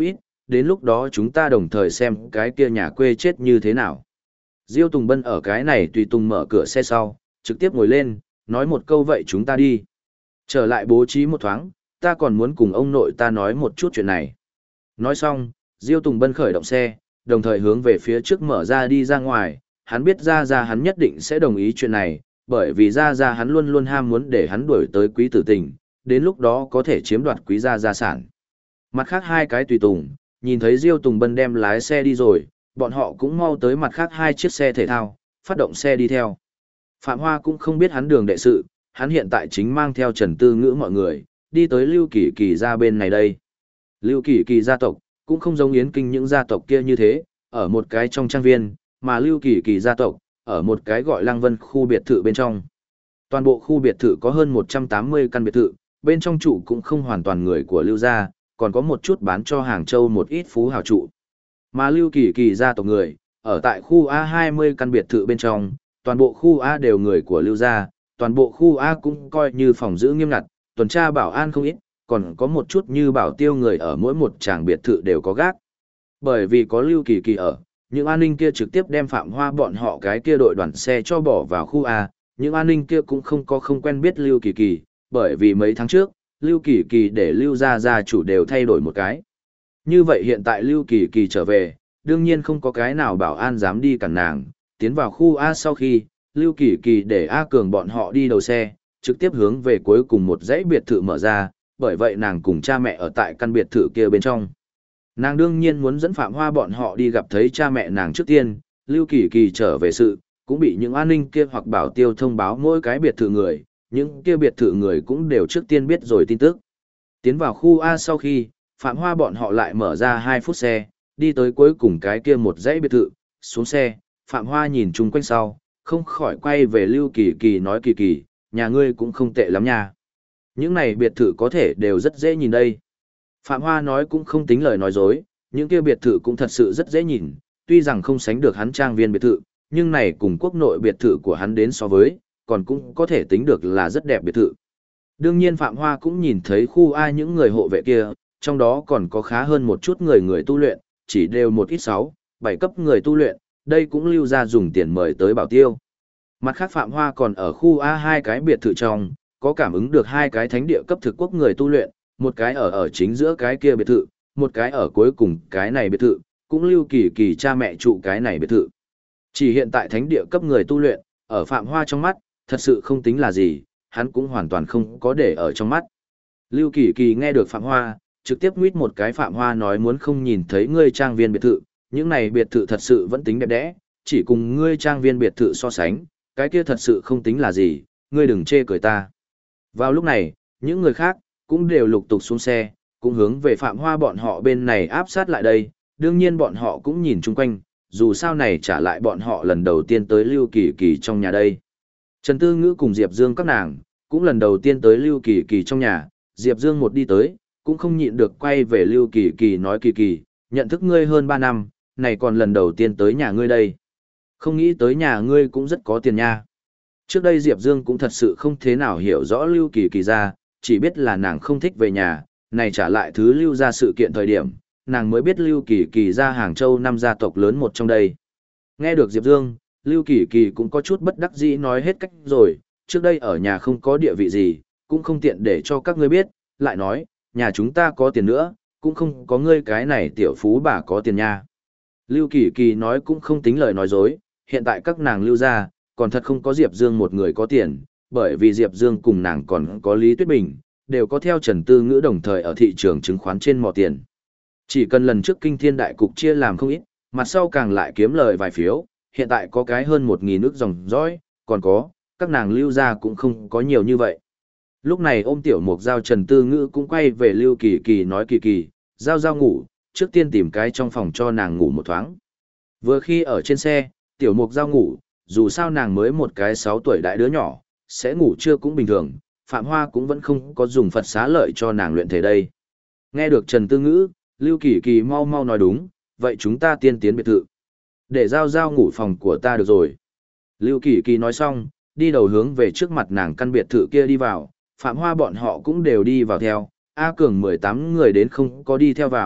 đến lúc đó chúng ta đồng thời xem cái kia nhà quê chết như thế nào. Diêu Tùng Bân ở cái này tùy tùng mở cửa xe sau, trực tiếp ngồi lên, nói một câu vậy chúng ta đi. Trở lại bố trí một thoáng, ta còn muốn cùng ông nội ta nói một chút chuyện này. Nói xong, Diêu Tùng Bân khởi động xe, đồng thời hướng về phía trước mở ra đi ra ngoài, hắn biết ra hắn nhất định sẽ đồng ý chuyện này, bởi vì ra hắn luôn luôn ham muốn để hắn đuổi tới quý tử tình, đến lúc đó có thể chiếm đoạt quý gia sản. Mặt khác hai cái tùy tùng, nhìn thấy Diêu Tùng Bân đem lái xe đi rồi, bọn họ cũng mau tới mặt khác hai chiếc xe thể thao, phát động xe đi theo. Phạm Hoa cũng không biết hắn đường đệ sự, hắn hiện tại chính mang theo Trần Tư Ngữ mọi người, đi tới Lưu Kỳ Kỳ ra bên này đây. Lưu Kỳ Kỳ gia tộc, cũng không giống Yến Kinh những gia tộc kia như thế, ở một cái trong trang viên, mà Lưu Kỳ Kỳ gia tộc, ở một cái gọi Lăng Vân khu biệt thự bên trong. Toàn bộ khu biệt thự có hơn 180 căn biệt thự, bên trong trụ cũng không hoàn toàn người của Lưu gia, còn có một chút bán cho Hàng Châu một ít phú hào trụ. Mà Lưu Kỳ Kỳ gia tộc người, ở tại khu A 20 căn biệt thự bên trong, toàn bộ khu A đều người của Lưu gia, toàn bộ khu A cũng coi như phòng giữ nghiêm ngặt, tuần tra bảo an không ít, còn có một chút như bảo tiêu người ở mỗi một tràng biệt thự đều có gác. Bởi vì có Lưu Kỳ Kỳ ở, những an ninh kia trực tiếp đem Phạm Hoa bọn họ cái kia đội đoàn xe cho bỏ vào khu A, những an ninh kia cũng không quen biết Lưu Kỳ Kỳ, bởi vì mấy tháng trước, Lưu Kỳ Kỳ để Lưu gia chủ đều thay đổi một cái. Như vậy hiện tại Lưu Kỳ Kỳ trở về, đương nhiên không có cái nào bảo an dám đi cản nàng, tiến vào khu A sau khi, Lưu Kỳ Kỳ để A Cường bọn họ đi đầu xe, trực tiếp hướng về cuối cùng một dãy biệt thự mở ra, bởi vậy nàng cùng cha mẹ ở tại căn biệt thự kia bên trong. Nàng đương nhiên muốn dẫn Phạm Hoa bọn họ đi gặp thấy cha mẹ nàng trước tiên, Lưu Kỳ Kỳ trở về sự, cũng bị những an ninh kia hoặc bảo tiêu thông báo mỗi cái biệt thự người, những kia biệt thự người cũng đều trước tiên biết rồi tin tức. Tiến vào khu A sau khi, Phạm Hoa bọn họ lại mở ra 2 phút xe, đi tới cuối cùng cái kia một dãy biệt thự, xuống xe, Phạm Hoa nhìn chung quanh sau, không khỏi quay về Lưu Kỳ Kỳ nói Kỳ Kỳ, nhà ngươi cũng không tệ lắm nha. Những này biệt thự có thể đều rất dễ nhìn đây. Phạm Hoa nói cũng không tính lời nói dối, những kia biệt thự cũng thật sự rất dễ nhìn, tuy rằng không sánh được hắn trang viên biệt thự, nhưng này cùng quốc nội biệt thự của hắn đến so với, còn cũng có thể tính được là rất đẹp biệt thự. Đương nhiên Phạm Hoa cũng nhìn thấy khu A những người hộ vệ kia, trong đó còn có khá hơn một chút người tu luyện, chỉ đều một ít 6, 7 cấp người tu luyện, đây cũng Lưu ra dùng tiền mời tới bảo tiêu. Mặt khác Phạm Hoa còn ở khu A 2 cái biệt thự trong, có cảm ứng được 2 cái thánh địa cấp thực quốc người tu luyện, một cái ở chính giữa cái kia biệt thự, một cái ở cuối cùng cái này biệt thự, cũng Lưu Kỳ Kỳ cha mẹ trụ cái này biệt thự. Chỉ hiện tại thánh địa cấp người tu luyện, ở Phạm Hoa trong mắt, thật sự không tính là gì, hắn cũng hoàn toàn không có để ở trong mắt. Lưu Kỳ Kỳ nghe được Phạm Hoa, trực tiếp nguyết một cái Phạm Hoa nói muốn không nhìn thấy ngươi trang viên biệt thự, những này biệt thự thật sự vẫn tính đẹp đẽ, chỉ cùng ngươi trang viên biệt thự so sánh, cái kia thật sự không tính là gì, ngươi đừng chê cười ta. Vào lúc này, những người khác, cũng đều lục tục xuống xe, cũng hướng về Phạm Hoa bọn họ bên này áp sát lại đây, đương nhiên bọn họ cũng nhìn chung quanh, dù sao này trả lại bọn họ lần đầu tiên tới Lưu Kỳ Kỳ trong nhà đây. Trần Tư Ngữ cùng Diệp Dương các nàng, cũng lần đầu tiên tới Lưu Kỳ Kỳ trong nhà, Diệp Dương một đi tới, cũng không nhịn được quay về Lưu Kỳ Kỳ nói Kỳ Kỳ, nhận thức ngươi hơn 3 năm, này còn lần đầu tiên tới nhà ngươi đây. Không nghĩ tới nhà ngươi cũng rất có tiền nha. Trước đây Diệp Dương cũng thật sự không thế nào hiểu rõ Lưu Kỳ Kỳ ra, chỉ biết là nàng không thích về nhà, này trả lại thứ Lưu ra sự kiện thời điểm, nàng mới biết Lưu Kỳ Kỳ ra Hàng Châu 5 gia tộc lớn một trong đây. Nghe được Diệp Dương, Lưu Kỳ Kỳ cũng có chút bất đắc dĩ nói hết cách rồi, trước đây ở nhà không có địa vị gì, cũng không tiện để cho các ngươi biết, lại nói, nhà chúng ta có tiền nữa, cũng không có ngươi cái này tiểu phú bà có tiền nha. Lưu Kỳ Kỳ nói cũng không tính lời nói dối, hiện tại các nàng Lưu ra, còn thật không có Diệp Dương một người có tiền, bởi vì Diệp Dương cùng nàng còn có Lý Tuyết Bình, đều có theo Trần Tư Ngữ đồng thời ở thị trường chứng khoán trên mò tiền. Chỉ cần lần trước Kinh Thiên Đại Cục chia làm không ít, mặt sau càng lại kiếm lời vài phiếu, hiện tại có cái hơn 1.000 nước dòng dõi, còn có, các nàng Lưu ra cũng không có nhiều như vậy. Lúc này ôm tiểu mục giao Trần Tư Ngữ cũng quay về Lưu Kỳ Kỳ nói Kỳ Kỳ, giao ngủ, trước tiên tìm cái trong phòng cho nàng ngủ một thoáng. Vừa khi ở trên xe, tiểu mục giao ngủ, dù sao nàng mới một cái 6 tuổi đại đứa nhỏ, sẽ ngủ trưa cũng bình thường, Phạm Hoa cũng vẫn không có dùng Phật xá lợi cho nàng luyện thể đây. Nghe được Trần Tư Ngữ, Lưu Kỳ Kỳ mau mau nói đúng, vậy chúng ta tiên tiến biệt thự. Để giao ngủ phòng của ta được rồi. Lưu Kỳ Kỳ nói xong, đi đầu hướng về trước mặt nàng căn biệt thự kia đi vào, Phạm Hoa bọn họ cũng đều đi vào theo, A Cường 18 người đến không có đi theo vào,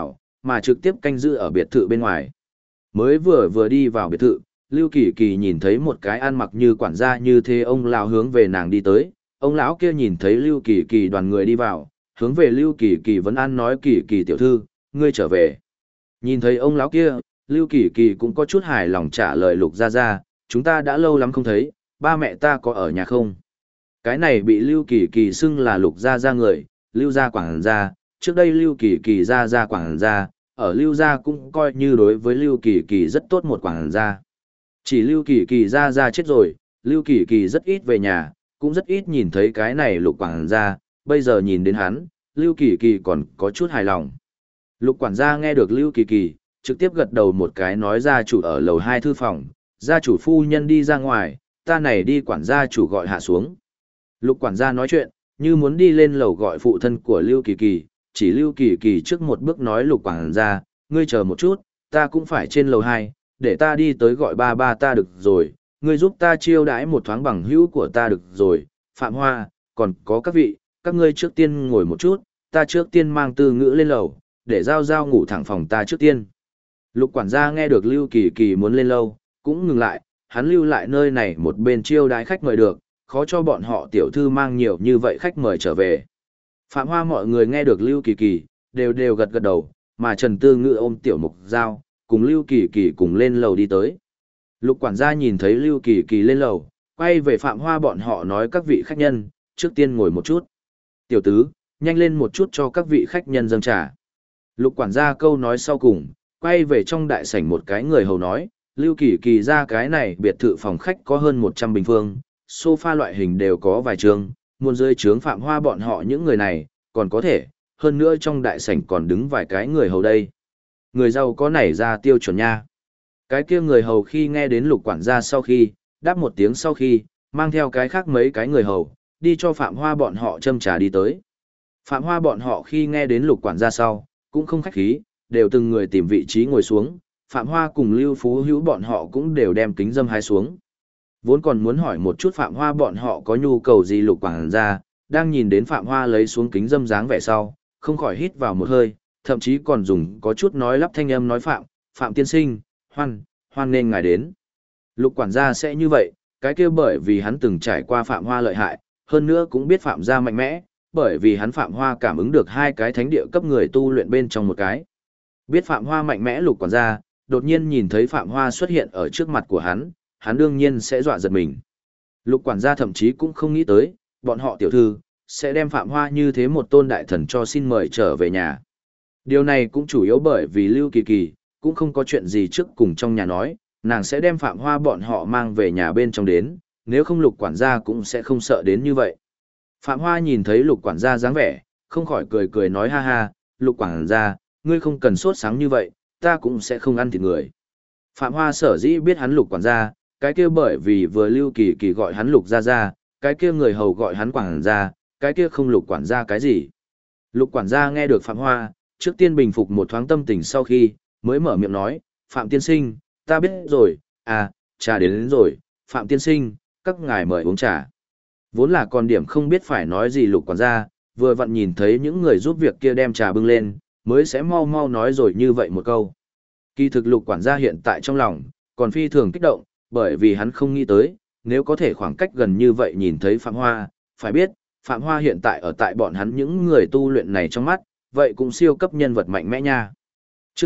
mà trực tiếp canh giữ ở biệt thự bên ngoài. Mới vừa đi vào biệt thự, Lưu Kỳ Kỳ nhìn thấy một cái ăn mặc như quản gia như thế ông lão hướng về nàng đi tới. Ông lão kia nhìn thấy Lưu Kỳ Kỳ đoàn người đi vào, hướng về Lưu Kỳ Kỳ vấn an nói: Kỳ Kỳ tiểu thư, ngươi trở về. Nhìn thấy ông lão kia, Lưu Kỳ Kỳ cũng có chút hài lòng trả lời Lục Gia Gia: chúng ta đã lâu lắm không thấy, ba mẹ ta có ở nhà không? Cái này bị Lưu Kỳ Kỳ xưng là Lục Gia Gia người, Lưu Gia quảng gia, trước đây Lưu Kỳ Kỳ Gia quảng gia, ở Lưu Gia cũng coi như đối với Lưu Kỳ Kỳ rất tốt một quảng gia. Chỉ Lưu Kỳ Kỳ Gia chết rồi, Lưu Kỳ Kỳ rất ít về nhà, cũng rất ít nhìn thấy cái này Lục quảng gia, bây giờ nhìn đến hắn, Lưu Kỳ Kỳ còn có chút hài lòng. Lục quản gia nghe được Lưu Kỳ Kỳ, trực tiếp gật đầu một cái nói gia chủ ở lầu 2 thư phòng, gia chủ phu nhân đi ra ngoài, ta này đi quản gia chủ gọi hạ xuống. Lục quản gia nói chuyện, như muốn đi lên lầu gọi phụ thân của Lưu Kỳ Kỳ, chỉ Lưu Kỳ Kỳ trước một bước nói Lục quản gia, ngươi chờ một chút, ta cũng phải trên lầu 2, để ta đi tới gọi ba ba ta được rồi, ngươi giúp ta chiêu đãi một thoáng bằng hữu của ta được rồi, Phạm Hoa, còn có các vị, các ngươi trước tiên ngồi một chút, ta trước tiên mang Tư Ngữ lên lầu, để giao giao ngủ thẳng phòng ta trước tiên. Lục quản gia nghe được Lưu Kỳ Kỳ muốn lên lâu, cũng ngừng lại, hắn lưu lại nơi này một bên chiêu đãi khách mời được, khó cho bọn họ tiểu thư mang nhiều như vậy khách mời trở về. Phạm Hoa mọi người nghe được Lưu Kỳ Kỳ, đều gật gật đầu, mà Trần Tư Ngữ ôm tiểu mục dao, cùng Lưu Kỳ Kỳ cùng lên lầu đi tới. Lục quản gia nhìn thấy Lưu Kỳ Kỳ lên lầu, quay về Phạm Hoa bọn họ nói các vị khách nhân, trước tiên ngồi một chút. Tiểu tứ, nhanh lên một chút cho các vị khách nhân dâng trà. Lục quản gia câu nói sau cùng, quay về trong đại sảnh một cái người hầu nói, Lưu Kỳ Kỳ ra cái này biệt thự phòng khách có hơn 100 bình phương, sofa loại hình đều có vài trường, muôn rơi trướng Phạm Hoa bọn họ những người này, còn có thể, hơn nữa trong đại sảnh còn đứng vài cái người hầu đây. Người giàu có nảy ra tiêu chuẩn nha. Cái kia người hầu khi nghe đến lục quản gia sau khi, đáp một tiếng sau khi, mang theo cái khác mấy cái người hầu, đi cho Phạm Hoa bọn họ châm trà đi tới. Phạm Hoa bọn họ khi nghe đến lục quản gia sau, cũng không khách khí, đều từng người tìm vị trí ngồi xuống, Phạm Hoa cùng Lưu Phú Hữu bọn họ cũng đều đem kính dâm hái xuống. Vốn còn muốn hỏi một chút Phạm Hoa bọn họ có nhu cầu gì lục quản gia, đang nhìn đến Phạm Hoa lấy xuống kính dâm dáng vẻ sau, không khỏi hít vào một hơi, thậm chí còn dùng có chút nói lắp thanh âm nói Phạm tiên sinh, hoan nên ngài đến. Lục quản gia sẽ như vậy, cái kia bởi vì hắn từng trải qua Phạm Hoa lợi hại, hơn nữa cũng biết Phạm gia mạnh mẽ, bởi vì hắn Phạm Hoa cảm ứng được hai cái thánh địa cấp người tu luyện bên trong một cái. Biết Phạm Hoa mạnh mẽ lục quản gia, đột nhiên nhìn thấy Phạm Hoa xuất hiện ở trước mặt của hắn đương nhiên sẽ dọa giật mình. Lục quản gia thậm chí cũng không nghĩ tới, bọn họ tiểu thư, sẽ đem Phạm Hoa như thế một tôn đại thần cho xin mời trở về nhà. Điều này cũng chủ yếu bởi vì Lưu Kỳ Kỳ, cũng không có chuyện gì trước cùng trong nhà nói, nàng sẽ đem Phạm Hoa bọn họ mang về nhà bên trong đến, nếu không lục quản gia cũng sẽ không sợ đến như vậy. Phạm Hoa nhìn thấy lục quản gia dáng vẻ, không khỏi cười nói ha ha, lục quản gia, ngươi không cần sốt sáng như vậy, ta cũng sẽ không ăn thịt người. Phạm Hoa sở dĩ biết hắn lục quản gia, cái kia bởi vì vừa Lưu Kỳ Kỳ gọi hắn lục gia, cái kia người hầu gọi hắn quản gia, cái kia không lục quản gia cái gì. Lục quản gia nghe được Phạm Hoa, trước tiên bình phục một thoáng tâm tình sau khi, mới mở miệng nói, Phạm tiên sinh, ta biết rồi, trà đến rồi, Phạm tiên sinh, các ngài mời uống trà. Vốn là còn điểm không biết phải nói gì lục quản gia, vừa vặn nhìn thấy những người giúp việc kia đem trà bưng lên, mới sẽ mau nói rồi như vậy một câu. Kỳ thực lục quản gia hiện tại trong lòng, còn phi thường kích động, bởi vì hắn không nghĩ tới, nếu có thể khoảng cách gần như vậy nhìn thấy Phạm Hoa, phải biết, Phạm Hoa hiện tại ở tại bọn hắn những người tu luyện này trong mắt, vậy cũng siêu cấp nhân vật mạnh mẽ nha. Chương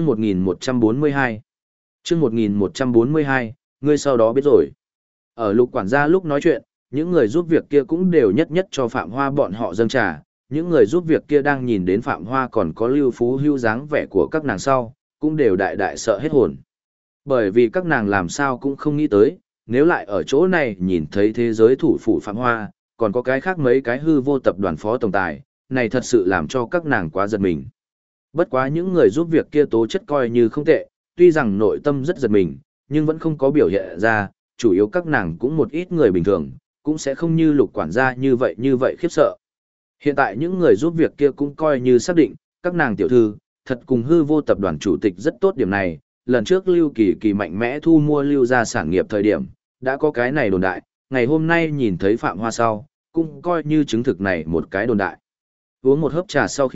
1142 Chương 1142, ngươi sau đó biết rồi. Ở lục quản gia lúc nói chuyện, những người giúp việc kia cũng đều nhất cho Phạm Hoa bọn họ dâng trà, những người giúp việc kia đang nhìn đến Phạm Hoa còn có Lưu Phú Hữu dáng vẻ của các nàng sau, cũng đều đại sợ hết hồn. Bởi vì các nàng làm sao cũng không nghĩ tới, nếu lại ở chỗ này nhìn thấy thế giới thủ phủ Phạm Hoa, còn có cái khác mấy cái hư vô tập đoàn phó tổng tài, này thật sự làm cho các nàng quá giật mình. Bất quá những người giúp việc kia tố chất coi như không tệ, tuy rằng nội tâm rất giật mình, nhưng vẫn không có biểu hiện ra, chủ yếu các nàng cũng một ít người bình thường, cũng sẽ không như lục quản gia như vậy khiếp sợ. Hiện tại những người giúp việc kia cũng coi như xác định, các nàng tiểu thư, thật cùng hư vô tập đoàn chủ tịch rất tốt điểm này, lần trước Lưu Kỳ Kỳ mạnh mẽ thu mua Lưu gia sản nghiệp thời điểm, đã có cái này đồn đại, ngày hôm nay nhìn thấy Phạm Hoa sau, cũng coi như chứng thực này một cái đồn đại. Uống một hớp trà sau khi,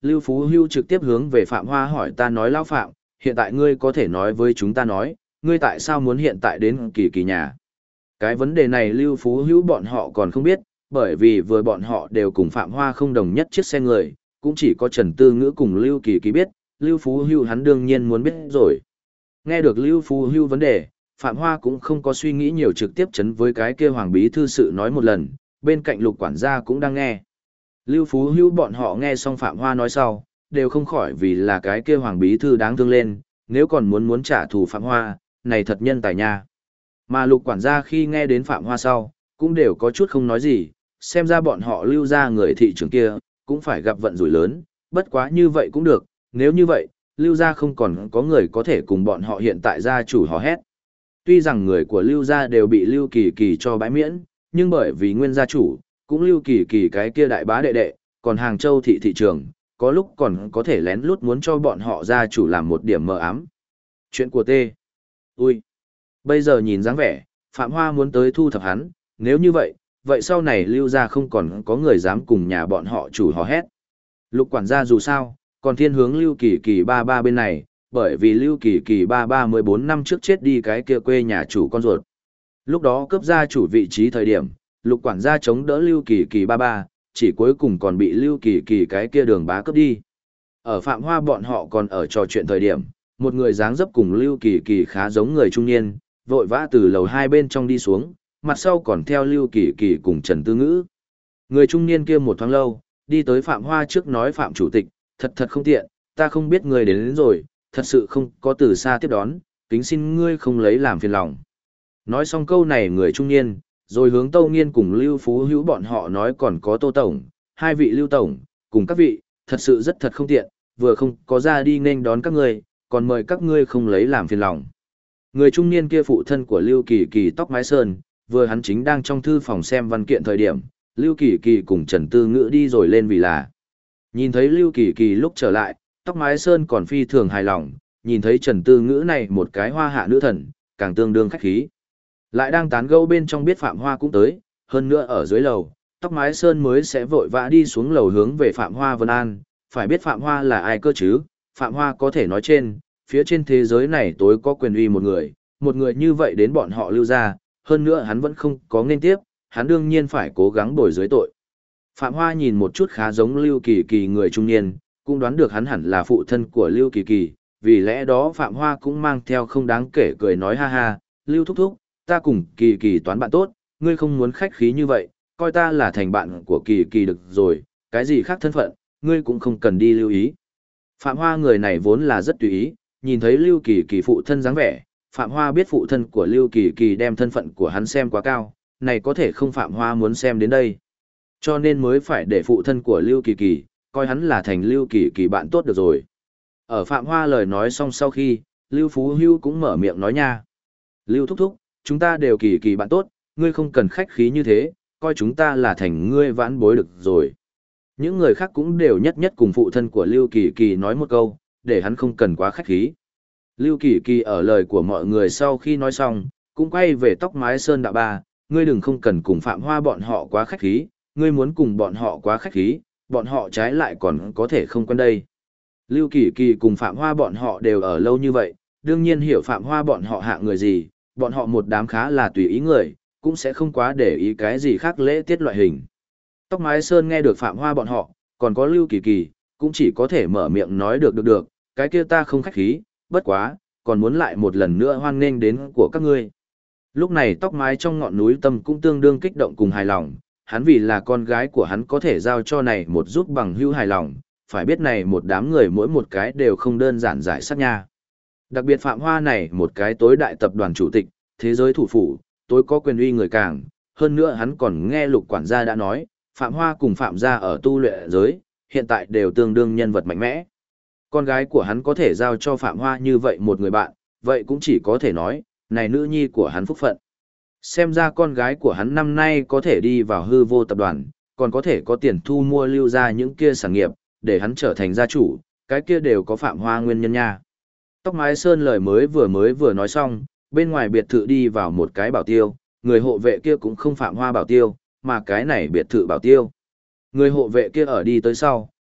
Lưu Phú Hưu trực tiếp hướng về Phạm Hoa hỏi ta nói lão Phạm, hiện tại ngươi có thể nói với chúng ta nói, ngươi tại sao muốn hiện tại đến Kỳ Kỳ nhà? Cái vấn đề này Lưu Phú Hữu bọn họ còn không biết, bởi vì vừa bọn họ đều cùng Phạm Hoa không đồng nhất chiếc xe người, cũng chỉ có Trần Tư Ngữ cùng Lưu Kỳ Kỳ biết, Lưu Phú Hữu hắn đương nhiên muốn biết rồi. Nghe được Lưu Phú Hữu vấn đề, Phạm Hoa cũng không có suy nghĩ nhiều trực tiếp chấn với cái kia Hoàng Bí Thư sự nói một lần, bên cạnh Lục quản gia cũng đang nghe. Lưu Phú Hữu bọn họ nghe xong Phạm Hoa nói sau, đều không khỏi vì là cái kia Hoàng Bí Thư đáng thương lên, nếu còn muốn trả thù Phạm Hoa, này thật nhân tài nha. Mà Lục quản gia khi nghe đến Phạm Hoa sau, cũng đều có chút không nói gì, xem ra bọn họ Lưu ra người thị trường kia, cũng phải gặp vận rủi lớn, bất quá như vậy cũng được, nếu như vậy, Lưu gia không còn có người có thể cùng bọn họ hiện tại gia chủ hò hét. Tuy rằng người của Lưu gia đều bị Lưu Kỳ Kỳ cho bãi miễn, nhưng bởi vì nguyên gia chủ, cũng Lưu Kỳ Kỳ cái kia đại bá đệ đệ, còn Hàng Châu thị thị trường, có lúc còn có thể lén lút muốn cho bọn họ gia chủ làm một điểm mờ ám. Chuyện của T. Ui. Bây giờ nhìn dáng vẻ, Phạm Hoa muốn tới thu thập hắn, nếu như vậy, vậy sau này Lưu gia không còn có người dám cùng nhà bọn họ chủ hò hét. Lục quản gia dù sao, còn thiên hướng Lưu Kỳ Kỳ ba ba bên này, bởi vì Lưu Kỳ Kỳ ba ba 14 năm trước chết đi cái kia quê nhà chủ con ruột. Lúc đó cướp gia chủ vị trí thời điểm, Lục quản gia chống đỡ Lưu Kỳ Kỳ ba ba, chỉ cuối cùng còn bị Lưu Kỳ Kỳ cái kia đường bá cướp đi. Ở Phạm Hoa bọn họ còn ở trò chuyện thời điểm, một người dáng dấp cùng Lưu Kỳ Kỳ khá giống người trung niên, vội vã từ lầu hai bên trong đi xuống, mặt sau còn theo Lưu Kỳ Kỳ cùng Trần Tư Ngữ. Người trung niên kia một thoáng lâu, đi tới Phạm Hoa trước nói Phạm chủ tịch, thật không tiện, ta không biết người đến rồi, thật sự không có từ xa tiếp đón, kính xin ngươi không lấy làm phiền lòng. Nói xong câu này người trung niên, rồi hướng Tâu Nghiên cùng Lưu Phú Hữu bọn họ nói còn có Tô Tổng, hai vị Lưu Tổng, cùng các vị, thật sự thật không tiện, vừa không có ra đi nên đón các ngươi, còn mời các ngươi không lấy làm phiền lòng. Người trung niên kia phụ thân của Lưu Kỳ Kỳ tóc mái sơn, vừa hắn chính đang trong thư phòng xem văn kiện thời điểm, Lưu Kỳ Kỳ cùng Trần Tư Ngữ đi rồi lên vì là. Nhìn thấy Lưu Kỳ Kỳ lúc trở lại, tóc mái sơn còn phi thường hài lòng, nhìn thấy Trần Tư Ngữ này một cái hoa hạ nữ thần, càng tương đương khách khí. Lại đang tán gẫu bên trong biết Phạm Hoa cũng tới, hơn nữa ở dưới lầu, tóc mái sơn mới sẽ vội vã đi xuống lầu hướng về Phạm Hoa Vân An, phải biết Phạm Hoa là ai cơ chứ, Phạm Hoa có thể nói trên, phía trên thế giới này tối có quyền uy một người như vậy đến bọn họ Lưu ra, hơn nữa hắn vẫn không có nên tiếp, hắn đương nhiên phải cố gắng bồi dưới tội. Phạm Hoa nhìn một chút khá giống Lưu Kỳ Kỳ người trung niên, cũng đoán được hắn hẳn là phụ thân của Lưu Kỳ Kỳ, vì lẽ đó Phạm Hoa cũng mang theo không đáng kể cười nói ha ha, Lưu thúc thúc, ta cùng Kỳ Kỳ toán bạn tốt, ngươi không muốn khách khí như vậy, coi ta là thành bạn của Kỳ Kỳ được rồi, cái gì khác thân phận, ngươi cũng không cần đi lưu ý. Phạm Hoa người này vốn là rất tùy ý, nhìn thấy Lưu Kỳ Kỳ phụ thân dáng vẻ, Phạm Hoa biết phụ thân của Lưu Kỳ Kỳ đem thân phận của hắn xem quá cao, này có thể không Phạm Hoa muốn xem đến đây. Cho nên mới phải để phụ thân của Lưu Kỳ Kỳ, coi hắn là thành Lưu Kỳ Kỳ bạn tốt được rồi. Ở Phạm Hoa lời nói xong sau khi, Lưu Phú Hưu cũng mở miệng nói nha. Lưu thúc thúc, chúng ta đều Kỳ Kỳ bạn tốt, ngươi không cần khách khí như thế, coi chúng ta là thành ngươi vãn bối được rồi. Những người khác cũng đều nhất nhất cùng phụ thân của Lưu Kỳ Kỳ nói một câu, để hắn không cần quá khách khí. Lưu Kỳ Kỳ ở lời của mọi người sau khi nói xong, cũng quay về tóc mái sơn đạo ba, ngươi đừng không cần cùng Phạm Hoa bọn họ quá khách khí, ngươi muốn cùng bọn họ quá khách khí, bọn họ trái lại còn có thể không quen đây. Lưu Kỳ Kỳ cùng Phạm Hoa bọn họ đều ở lâu như vậy, đương nhiên hiểu Phạm Hoa bọn họ hạ người gì, bọn họ một đám khá là tùy ý người, cũng sẽ không quá để ý cái gì khác lễ tiết loại hình. Tóc mái sơn nghe được Phạm Hoa bọn họ, còn có Lưu Kỳ Kỳ, cũng chỉ có thể mở miệng nói được, cái kia ta không khách khí, bất quá, còn muốn lại một lần nữa hoan nghênh đến của các ngươi. Lúc này tóc mái trong ngọn núi tâm cũng tương đương kích động cùng hài lòng, hắn vì là con gái của hắn có thể giao cho này một giúp bằng hữu hài lòng, phải biết này một đám người mỗi một cái đều không đơn giản giải sát nha. Đặc biệt Phạm Hoa này một cái tối đại tập đoàn chủ tịch, thế giới thủ phủ, tối có quyền uy người càng, hơn nữa hắn còn nghe Lục quản gia đã nói, Phạm Hoa cùng Phạm gia ở tu luyện giới, hiện tại đều tương đương nhân vật mạnh mẽ. Con gái của hắn có thể giao cho Phạm Hoa như vậy một người bạn, vậy cũng chỉ có thể nói, này nữ nhi của hắn phúc phận. Xem ra con gái của hắn năm nay có thể đi vào hư vô tập đoàn, còn có thể có tiền thu mua Lưu ra những kia sản nghiệp, để hắn trở thành gia chủ, cái kia đều có Phạm Hoa nguyên nhân nha. Tóc mái sơn lời mới vừa nói xong, bên ngoài biệt thự đi vào một cái bảo tiêu, người hộ vệ kia cũng không Phạm Hoa bảo tiêu, mà cái này biệt thự bảo tiêu. Người hộ vệ kia ở đi tới sau,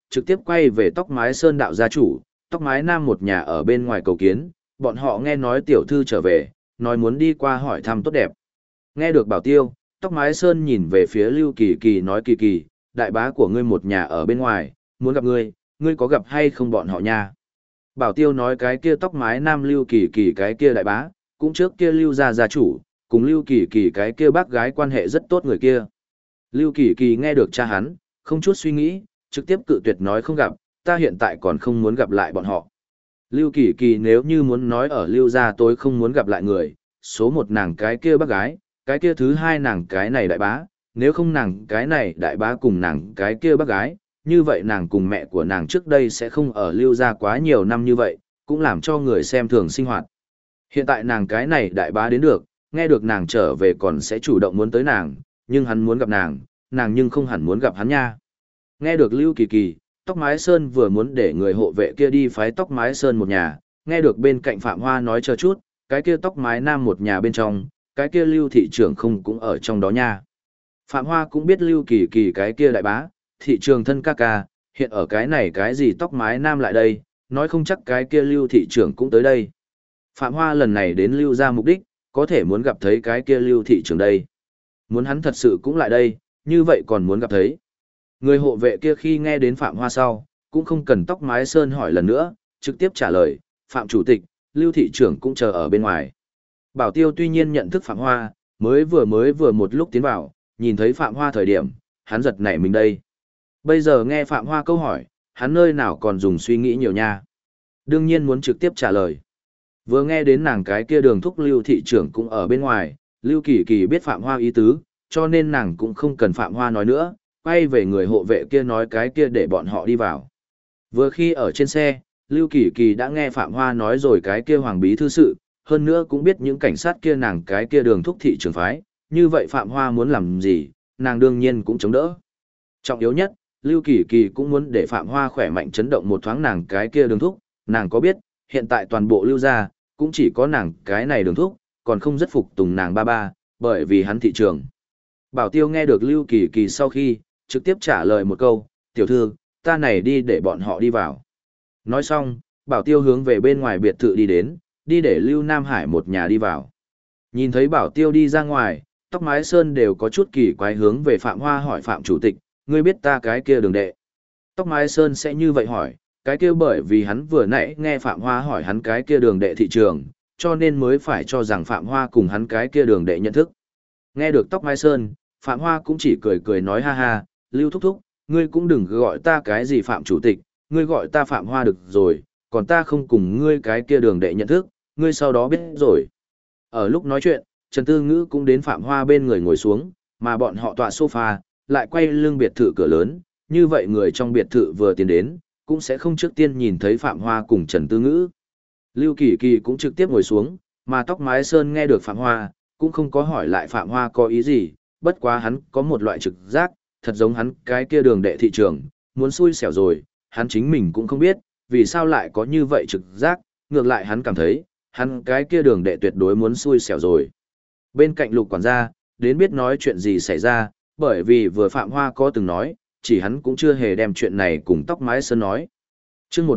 trực tiếp quay về Tóc Mái Sơn đạo gia chủ, Tóc Mái Nam một nhà ở bên ngoài cầu kiến, bọn họ nghe nói tiểu thư trở về, nói muốn đi qua hỏi thăm tốt đẹp. Nghe được Bảo Tiêu, Tóc Mái Sơn nhìn về phía Lưu Kỳ Kỳ nói Kỳ Kỳ, đại bá của ngươi một nhà ở bên ngoài, muốn gặp ngươi, ngươi có gặp hay không bọn họ nha? Bảo Tiêu nói cái kia Tóc Mái Nam Lưu Kỳ Kỳ cái kia đại bá, cũng trước kia Lưu gia gia chủ, cùng Lưu Kỳ Kỳ cái kia bác gái quan hệ rất tốt người kia. Lưu Kỳ Kỳ nghe được cha hắn, không chút suy nghĩ, trực tiếp cự tuyệt nói không gặp, ta hiện tại còn không muốn gặp lại bọn họ. Lưu Kỳ Kỳ nếu như muốn nói ở Lưu gia tôi không muốn gặp lại người, số một nàng cái kia bác gái, cái kia thứ hai nàng cái này đại bá, nếu không nàng cái này đại bá cùng nàng cái kia bác gái, như vậy nàng cùng mẹ của nàng trước đây sẽ không ở Lưu gia quá nhiều năm như vậy, cũng làm cho người xem thường sinh hoạt. Hiện tại nàng cái này đại bá đến được, nghe được nàng trở về còn sẽ chủ động muốn tới nàng, nhưng hắn muốn gặp nàng nhưng không hẳn muốn gặp hắn nha. Nghe được Lưu Kỳ Kỳ, Tóc Mái Sơn vừa muốn để người hộ vệ kia đi phái Tóc Mái Sơn một nhà, nghe được bên cạnh Phạm Hoa nói chờ chút, cái kia Tóc Mái Nam một nhà bên trong, cái kia Lưu thị trưởng không cũng ở trong đó nha. Phạm Hoa cũng biết Lưu Kỳ Kỳ cái kia đại bá, thị trường thân ca ca, hiện ở cái này cái gì Tóc Mái Nam lại đây, nói không chắc cái kia Lưu thị trưởng cũng tới đây. Phạm Hoa lần này đến Lưu ra mục đích, có thể muốn gặp thấy cái kia Lưu thị trưởng đây. Muốn hắn thật sự cũng lại đây, như vậy còn muốn gặp thấy. Người hộ vệ kia khi nghe đến Phạm Hoa sau, cũng không cần Tóc Mái Sơn hỏi lần nữa, trực tiếp trả lời, Phạm Chủ tịch, Lưu thị trưởng cũng chờ ở bên ngoài. Bảo Tiêu tuy nhiên nhận thức Phạm Hoa, mới vừa một lúc tiến vào, nhìn thấy Phạm Hoa thời điểm, hắn giật nảy mình đây. Bây giờ nghe Phạm Hoa câu hỏi, hắn nơi nào còn dùng suy nghĩ nhiều nha. Đương nhiên muốn trực tiếp trả lời. Vừa nghe đến nàng cái kia Đường thúc Lưu thị trưởng cũng ở bên ngoài, Lưu Kỳ Kỳ biết Phạm Hoa ý tứ, cho nên nàng cũng không cần Phạm Hoa nói nữa, quay về người hộ vệ kia nói cái kia để bọn họ đi vào. Vừa khi ở trên xe, Lưu Kỳ Kỳ đã nghe Phạm Hoa nói rồi cái kia Hoàng bí thư sự, hơn nữa cũng biết những cảnh sát kia nàng cái kia Đường thúc thị trưởng phái, như vậy Phạm Hoa muốn làm gì, nàng đương nhiên cũng chống đỡ. Trọng yếu nhất, Lưu Kỳ Kỳ cũng muốn để Phạm Hoa khỏe mạnh chấn động một thoáng nàng cái kia Đường thúc, nàng có biết, hiện tại toàn bộ Lưu gia cũng chỉ có nàng cái này Đường thúc, còn không rất phục tùng nàng ba ba, bởi vì hắn thị trường. Bảo Tiêu nghe được Lưu Kỳ Kỳ sau khi, trực tiếp trả lời một câu, tiểu thư, ta này đi để bọn họ đi vào. Nói xong, Bảo Tiêu hướng về bên ngoài biệt thự đi đến, đi để Lưu Nam Hải một nhà đi vào. Nhìn thấy Bảo Tiêu đi ra ngoài, Tóc Mái Sơn đều có chút kỳ quái hướng về Phạm Hoa hỏi Phạm Chủ tịch, ngươi biết ta cái kia Đường đệ. Tóc Mái Sơn sẽ như vậy hỏi, cái kia bởi vì hắn vừa nãy nghe Phạm Hoa hỏi hắn cái kia Đường đệ thị trường, cho nên mới phải cho rằng Phạm Hoa cùng hắn cái kia Đường đệ nhận thức. Nghe được Tóc Mái Sơn, Phạm Hoa cũng chỉ cười cười nói ha ha, Lưu thúc thúc, ngươi cũng đừng gọi ta cái gì Phạm Chủ tịch, ngươi gọi ta Phạm Hoa được rồi, còn ta không cùng ngươi cái kia Đường đệ nhận thức, ngươi sau đó biết rồi. Ở lúc nói chuyện, Trần Tư Ngữ cũng đến Phạm Hoa bên người ngồi xuống, mà bọn họ tọa sofa, lại quay lưng biệt thự cửa lớn, như vậy người trong biệt thự vừa tiến đến, cũng sẽ không trước tiên nhìn thấy Phạm Hoa cùng Trần Tư Ngữ. Lưu Kỳ Kỳ cũng trực tiếp ngồi xuống, mà Tóc Mái Sơn nghe được Phạm Hoa, cũng không có hỏi lại Phạm Hoa có ý gì, bất quá hắn có một loại trực giác, thật giống hắn cái kia Đường đệ thị trường, muốn xui xẻo rồi, hắn chính mình cũng không biết, vì sao lại có như vậy trực giác, ngược lại hắn cảm thấy, hắn cái kia Đường đệ tuyệt đối muốn xui xẻo rồi. Bên cạnh Lục quản gia, đến biết nói chuyện gì xảy ra, bởi vì vừa Phạm Hoa có từng nói, chỉ hắn cũng chưa hề đem chuyện này cùng Tóc Mái Sơn nói. Chương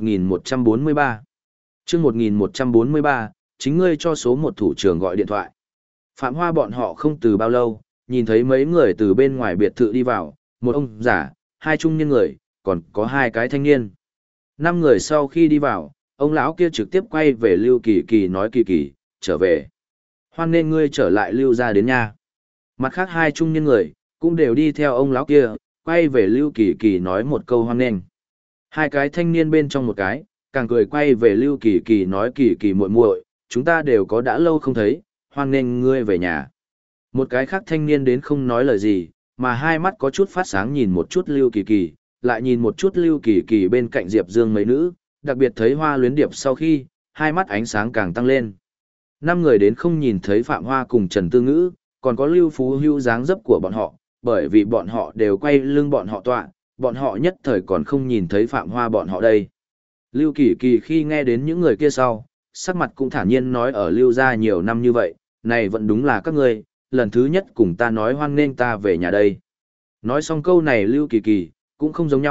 1143 Chương 1143, chính ngươi cho số một thủ trưởng gọi điện thoại. Phạm Hoa bọn họ không từ bao lâu, nhìn thấy mấy người từ bên ngoài biệt thự đi vào, một ông già, hai trung niên người, còn có hai cái thanh niên. 5 người sau khi đi vào, ông lão kia trực tiếp quay về Lưu Kỳ Kỳ nói Kỳ Kỳ, trở về. Hoan nên ngươi trở lại Lưu ra đến nhà. Mặt khác hai trung niên người, cũng đều đi theo ông lão kia, quay về Lưu Kỳ Kỳ nói một câu hoan nên. Hai cái thanh niên bên trong một cái, càng cười quay về Lưu Kỳ Kỳ nói Kỳ Kỳ muội muội, chúng ta đều có đã lâu không thấy, hoan nên ngươi về nhà. Một cái khác thanh niên đến không nói lời gì, mà hai mắt có chút phát sáng nhìn một chút Lưu Kỳ Kỳ, lại nhìn một chút Lưu Kỳ Kỳ bên cạnh Diệp Dương mấy nữ, đặc biệt thấy Hoa Luyến Điệp sau khi, hai mắt ánh sáng càng tăng lên. 5 người đến không nhìn thấy Phạm Hoa cùng Trần Tư Ngữ, còn có Lưu Phú Hữu dáng dấp của bọn họ, bởi vì bọn họ đều quay lưng bọn họ tọa, bọn họ nhất thời còn không nhìn thấy Phạm Hoa bọn họ đây. Lưu Kỳ Kỳ khi nghe đến những người kia sau, sắc mặt cũng thản nhiên nói ở Lưu gia nhiều năm như vậy, này vẫn đúng là các ngươi, lần thứ nhất cùng ta nói hoan nghênh ta về nhà đây. Nói xong câu này Lưu Kỳ Kỳ, cũng không giống nhau,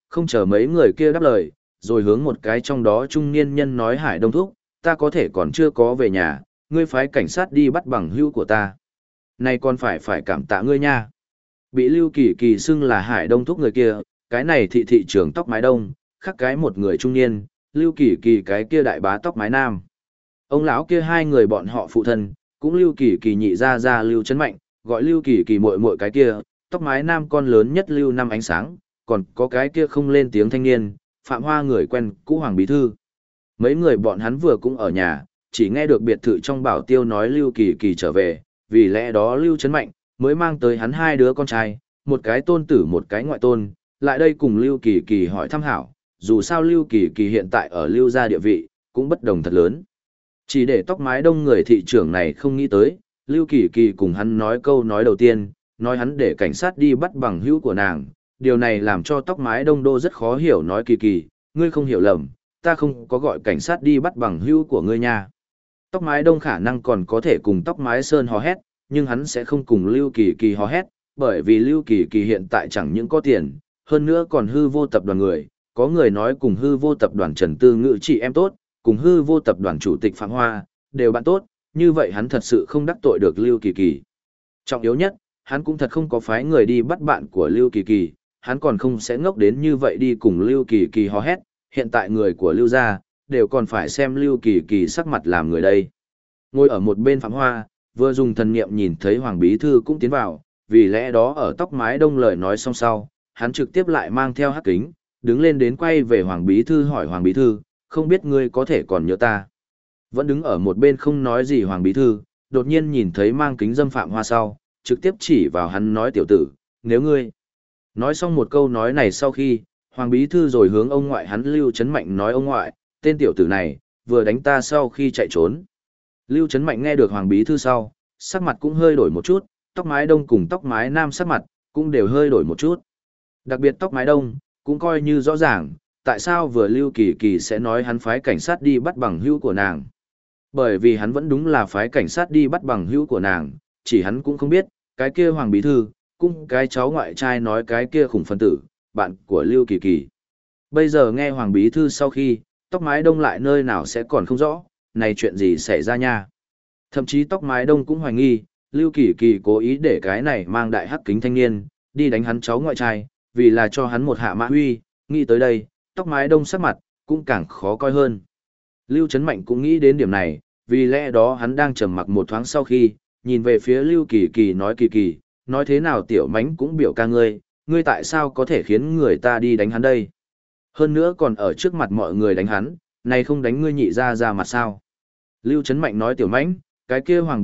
Không chờ mấy người kia đáp lời, rồi hướng một cái trong đó trung niên nhân nói Hải Đông thúc, ta có thể còn chưa có về nhà, ngươi phái cảnh sát đi bắt bằng hữu của ta. Này còn phải cảm tạ ngươi nha. Bị Lưu Kỳ Kỳ xưng là Hải Đông thúc người kia, cái này thị trưởng tóc mái đông, khác cái một người trung niên, Lưu Kỳ Kỳ cái kia đại bá tóc mái nam. Ông lão kia hai người bọn họ phụ thân, cũng Lưu Kỳ Kỳ nhị ra Lưu Trấn Mạnh, gọi Lưu Kỳ Kỳ muội muội cái kia, tóc mái nam con lớn nhất Lưu Năm Ánh Sáng, còn có cái kia không lên tiếng thanh niên, Phạm Hoa người quen cũ Hoàng Bí Thư. Mấy người bọn hắn vừa cũng ở nhà, chỉ nghe được biệt thự trong bảo tiêu nói Lưu Kỳ Kỳ trở về, vì lẽ đó Lưu Trấn Mạnh mới mang tới hắn hai đứa con trai, một cái tôn tử một cái ngoại tôn, lại đây cùng Lưu Kỳ Kỳ hỏi thăm hảo, dù sao Lưu Kỳ Kỳ hiện tại ở Lưu gia địa vị, cũng bất đồng thật lớn. Chỉ để tóc mái đông người thị trưởng này không nghĩ tới, Lưu Kỳ Kỳ cùng hắn nói câu nói đầu tiên, nói hắn để cảnh sát đi bắt bằng hữu của nàng, điều này làm cho tóc mái đông đô rất khó hiểu nói Kỳ Kỳ, ngươi không hiểu lầm, ta không có gọi cảnh sát đi bắt bằng hữu của ngươi nha. Tóc mái đông khả năng còn có thể cùng tóc mái sơn hò hét, nhưng hắn sẽ không cùng Lưu Kỳ Kỳ hò hét, bởi vì Lưu Kỳ Kỳ hiện tại chẳng những có tiền, hơn nữa còn hư vô tập đoàn người, có người nói cùng hư vô tập đoàn Trần Tư Ngữ chị em tốt, cùng hư vô tập đoàn chủ tịch Phạm Hoa, đều bạn tốt, như vậy hắn thật sự không đắc tội được Lưu Kỳ Kỳ. Trọng yếu nhất, hắn cũng thật không có phái người đi bắt bạn của Lưu Kỳ Kỳ, hắn còn không sẽ ngốc đến như vậy đi cùng Lưu Kỳ Kỳ hò hét, hiện tại người của Lưu gia đều còn phải xem Lưu Kỳ Kỳ sắc mặt làm người đây. Ngồi ở một bên Phạm Hoa, vừa dùng thần niệm nhìn thấy Hoàng Bí Thư cũng tiến vào, vì lẽ đó ở tóc mái đông lời nói xong sau, hắn trực tiếp lại mang theo hắc kính, đứng lên đến quay về Hoàng Bí Thư hỏi Hoàng Bí Thư, không biết ngươi có thể còn nhớ ta. Vẫn đứng ở một bên không nói gì Hoàng Bí Thư, đột nhiên nhìn thấy mang kính dâm Phạm Hoa sau, trực tiếp chỉ vào hắn nói tiểu tử, nếu ngươi. Nói xong một câu nói này sau khi, Hoàng Bí Thư rồi hướng ông ngoại hắn Lưu Trấn Mạnh nói ông ngoại, tên tiểu tử này, vừa đánh ta sau khi chạy trốn. Lưu Trấn Mạnh nghe được Hoàng Bí Thư sau, sắc mặt cũng hơi đổi một chút, tóc mái đông cùng tóc mái nam sắc mặt, cũng đều hơi đổi một chút. Đặc biệt tóc mái đông, cũng coi như rõ ràng, tại sao vừa Lưu Kỳ Kỳ sẽ nói hắn phái cảnh sát đi bắt bằng hữu của nàng. Bởi vì hắn vẫn đúng là phái cảnh sát đi bắt bằng hữu của nàng, chỉ hắn cũng không biết, cái kia Hoàng Bí Thư, cũng cái cháu ngoại trai nói cái kia khủng phân tử, bạn của Lưu Kỳ Kỳ. Bây giờ nghe Hoàng Bí Thư sau khi, tóc mái đông lại nơi nào sẽ còn không rõ, này chuyện gì xảy ra nha. Thậm chí tóc mái đông cũng hoài nghi, Lưu Kỳ Kỳ cố ý để cái này mang đại hắc kính thanh niên, đi đánh hắn cháu ngoại trai, vì là cho hắn một hạ mã huy, nghĩ tới đây, tóc mái đông sắc mặt, cũng càng khó coi hơn. Lưu Trấn Mạnh cũng nghĩ đến điểm này, vì lẽ đó hắn đang trầm mặc một thoáng sau khi, nhìn về phía Lưu Kỳ Kỳ nói Kỳ Kỳ, nói thế nào tiểu mánh cũng biểu ca ngươi tại sao có thể khiến người ta đi đánh hắn đây? Hơn nữa còn ở trước mặt mọi người đánh hắn, này không đánh ngươi nhị ra mặt sao? Lưu Trấn Mạnh nói tiểu mánh, cái kia Hoàng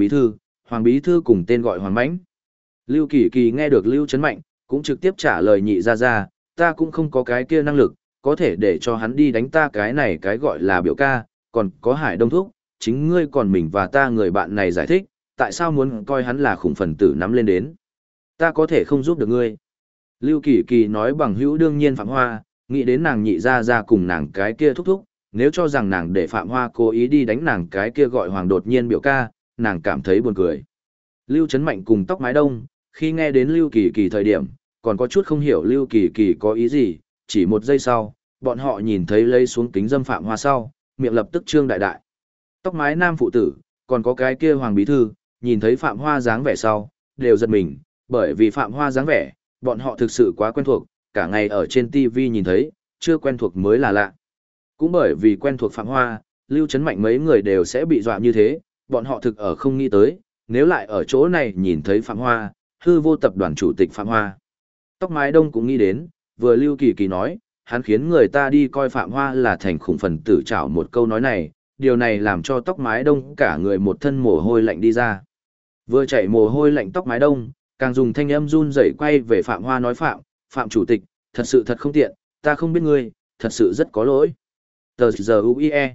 Bí Thư cùng tên gọi Hoàng Mãnh. Lưu Kỳ Kỳ nghe được Lưu Trấn Mạnh, cũng trực tiếp trả lời nhị ra, ta cũng không có cái kia năng lực, có thể để cho hắn đi đánh ta cái này cái gọi là biểu ca, còn có Hải Đông Thúc, chính ngươi còn mình và ta người bạn này giải thích, tại sao muốn coi hắn là khủng phần tử nắm lên đến. Ta có thể không giúp được ngươi. Lưu Kỳ Kỳ nói bằng hữu đương nhiên Phạm Hoa, nghĩ đến nàng nhị ra cùng nàng cái kia thúc, nếu cho rằng nàng để Phạm Hoa cố ý đi đánh nàng cái kia gọi Hoàng đột nhiên biểu ca, nàng cảm thấy buồn cười. Lưu Trấn Mạnh cùng tóc mái đông, khi nghe đến Lưu Kỳ Kỳ thời điểm, còn có chút không hiểu Lưu Kỳ Kỳ có ý gì, chỉ một giây sau, bọn họ nhìn thấy lấy xuống kính dâm Phạm Hoa sau, miệng lập tức trương đại đại. Tóc mái nam phụ tử, còn có cái kia Hoàng Bí Thư, nhìn thấy Phạm Hoa dáng vẻ sau, đều giật mình, bởi vì Phạm Hoa dáng vẻ, bọn họ thực sự quá quen thuộc, cả ngày ở trên TV nhìn thấy, chưa quen thuộc mới là lạ. Cũng bởi vì quen thuộc Phạm Hoa, Lưu Trấn Mạnh mấy người đều sẽ bị dọa như thế, bọn họ thực ở không nghĩ tới, nếu lại ở chỗ này nhìn thấy Phạm Hoa, hư vô tập đoàn chủ tịch Phạm Hoa. Tóc mái đông cũng nghĩ đến, vừa Lưu Kỳ Kỳ nói, hắn khiến người ta đi coi Phạm Hoa là thành khủng phần tử trảo một câu nói này, điều này làm cho tóc mái đông cả người một thân mồ hôi lạnh đi ra. Vừa chảy mồ hôi lạnh tóc mái đông, càng dùng thanh âm run rẩy quay về Phạm Hoa nói Phạm chủ tịch, thật sự thật không tiện, ta không biết ngươi, thật sự rất có lỗi. Tờ giờ UIE.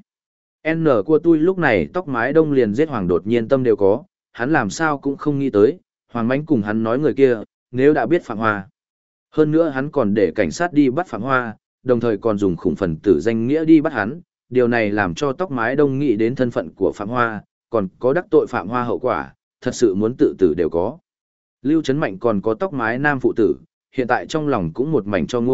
N của tôi lúc này tóc mái đông liền giết Hoàng đột nhiên tâm đều có, hắn làm sao cũng không nghĩ tới, Hoàng Mánh cùng hắn nói người kia, nếu đã biết Phạm Hoa. Hơn nữa hắn còn để cảnh sát đi bắt Phạm Hoa, đồng thời còn dùng khủng phần tử danh nghĩa đi bắt hắn, điều này làm cho tóc mái đông nghĩ đến thân phận của Phạm Hoa, còn có đắc tội Phạm Hoa hậu quả, thật sự muốn tự tử đều có. Lưu Trấn Mạnh còn có tóc mái nam phụ tử, hiện tại trong lòng cũng một mảnh cho nguội,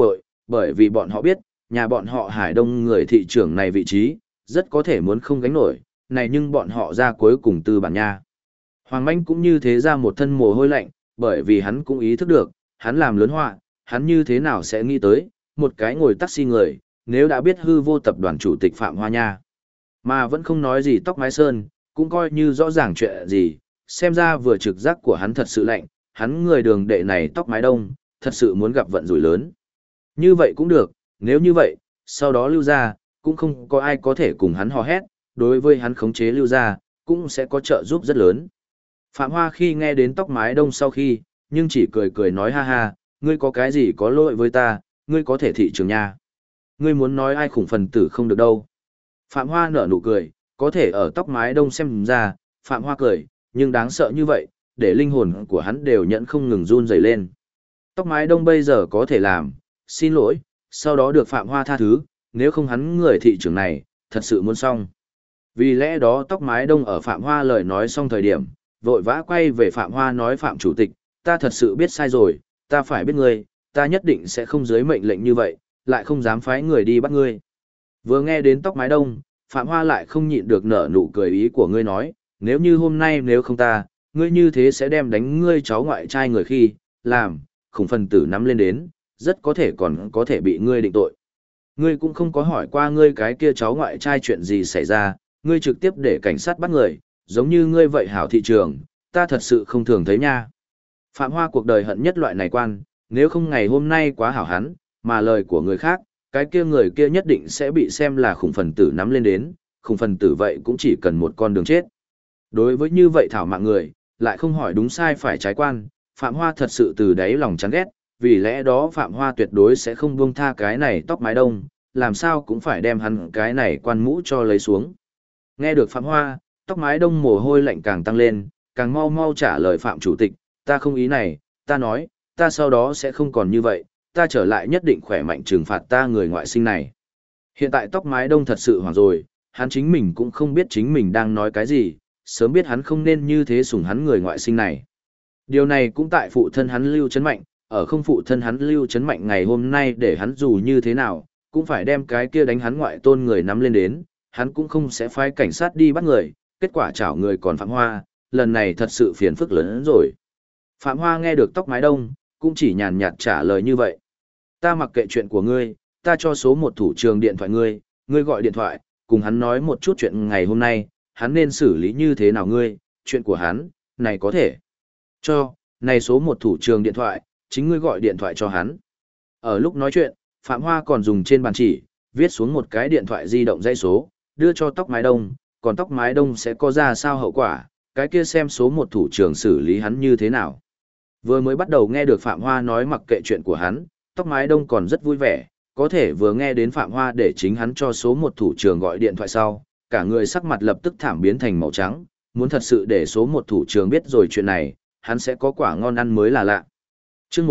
bởi vì bọn họ biết, nhà bọn họ Hải Đông người thị trưởng này vị trí, rất có thể muốn không gánh nổi, này nhưng bọn họ ra cuối cùng tư bản nha. Hoàng Manh cũng như thế ra một thân mồ hôi lạnh, bởi vì hắn cũng ý thức được, hắn làm lớn họa, hắn như thế nào sẽ nghĩ tới, một cái ngồi taxi người, nếu đã biết hư vô tập đoàn chủ tịch Phạm Hoa nha. Mà vẫn không nói gì tóc mái sơn, cũng coi như rõ ràng chuyện gì, xem ra vừa trực giác của hắn thật sự lạnh, hắn người đường đệ này tóc mái đông, thật sự muốn gặp vận rủi lớn. Như vậy cũng được, nếu như vậy, sau đó lưu ra, cũng không có ai có thể cùng hắn hò hét, đối với hắn khống chế lưu ra, cũng sẽ có trợ giúp rất lớn. Phạm Hoa khi nghe đến tóc mái đông sau khi, nhưng chỉ cười cười nói ha ha, ngươi có cái gì có lỗi với ta, ngươi có thể thị trường nha. Ngươi muốn nói ai khủng phần tử không được đâu. Phạm Hoa nở nụ cười, có thể ở tóc mái đông xem ra, Phạm Hoa cười, nhưng đáng sợ như vậy, để linh hồn của hắn đều nhận không ngừng run rẩy lên. Tóc mái đông bây giờ có thể làm, xin lỗi, sau đó được Phạm Hoa tha thứ, nếu không hắn người thị trường này, thật sự muốn xong. Vì lẽ đó tóc mái đông ở Phạm Hoa lời nói xong thời điểm, vội vã quay về Phạm Hoa nói Phạm Chủ tịch, ta thật sự biết sai rồi, ta phải biết ngươi, ta nhất định sẽ không dưới mệnh lệnh như vậy, lại không dám phái người đi bắt ngươi. Vừa nghe đến tóc mái đông, Phạm Hoa lại không nhịn được nở nụ cười ý của ngươi nói, nếu như hôm nay nếu không ta, ngươi như thế sẽ đem đánh ngươi cháu ngoại trai người khi, làm, khủng phần tử nắm lên đến, rất có thể còn có thể bị ngươi định tội. Ngươi cũng không có hỏi qua ngươi cái kia cháu ngoại trai chuyện gì xảy ra, ngươi trực tiếp để cảnh sát bắt người, giống như ngươi vậy hảo thị trường, ta thật sự không thường thấy nha. Phạm Hoa cuộc đời hận nhất loại này quan, nếu không ngày hôm nay quá hảo hắn, mà lời của người khác, cái kia người kia nhất định sẽ bị xem là khủng phần tử nắm lên đến, khủng phần tử vậy cũng chỉ cần một con đường chết. Đối với như vậy thảo mạng người, lại không hỏi đúng sai phải trái quan, Phạm Hoa thật sự từ đáy lòng chán ghét, vì lẽ đó Phạm Hoa tuyệt đối sẽ không buông tha cái này tóc mái đông, làm sao cũng phải đem hắn cái này quan mũ cho lấy xuống. Nghe được Phạm Hoa, tóc mái đông mồ hôi lạnh càng tăng lên, càng mau mau trả lời Phạm Chủ tịch, ta không ý này, ta nói, ta sau đó sẽ không còn như vậy, ta trở lại nhất định khỏe mạnh trừng phạt ta người ngoại sinh này. Hiện tại tóc mái đông thật sự hoảng rồi, hắn chính mình cũng không biết chính mình đang nói cái gì, sớm biết hắn không nên như thế sủng hắn người ngoại sinh này. Điều này cũng tại phụ thân hắn Lưu Trấn Mạnh, ở không phụ thân hắn Lưu Trấn Mạnh ngày hôm nay để hắn dù như thế nào, cũng phải đem cái kia đánh hắn ngoại tôn người nắm lên đến, hắn cũng không sẽ phái cảnh sát đi bắt người, kết quả chảo người còn Phạm Hoa, lần này thật sự phiền phức lớn hơn rồi. Phạm Hoa nghe được tóc mái đông, cũng chỉ nhàn nhạt trả lời như vậy. Ta mặc kệ chuyện của ngươi, ta cho số một thủ trường điện thoại ngươi, ngươi gọi điện thoại, cùng hắn nói một chút chuyện ngày hôm nay, hắn nên xử lý như thế nào ngươi, chuyện của hắn, này có thể. Cho, này số một thủ trường điện thoại, chính ngươi gọi điện thoại cho hắn. Ở lúc nói chuyện, Phạm Hoa còn dùng trên bàn chỉ, viết xuống một cái điện thoại di động dây số, đưa cho tóc mái đông, còn tóc mái đông sẽ có ra sao hậu quả, cái kia xem số một thủ trường xử lý hắn như thế nào. Vừa mới bắt đầu nghe được Phạm Hoa nói mặc kệ chuyện của hắn, tóc mái đông còn rất vui vẻ, có thể vừa nghe đến Phạm Hoa để chính hắn cho số một thủ trường gọi điện thoại sau, cả người sắc mặt lập tức thảm biến thành màu trắng, muốn thật sự để số một thủ trường biết rồi chuyện này, hắn sẽ có quả ngon ăn mới là lạ. Chương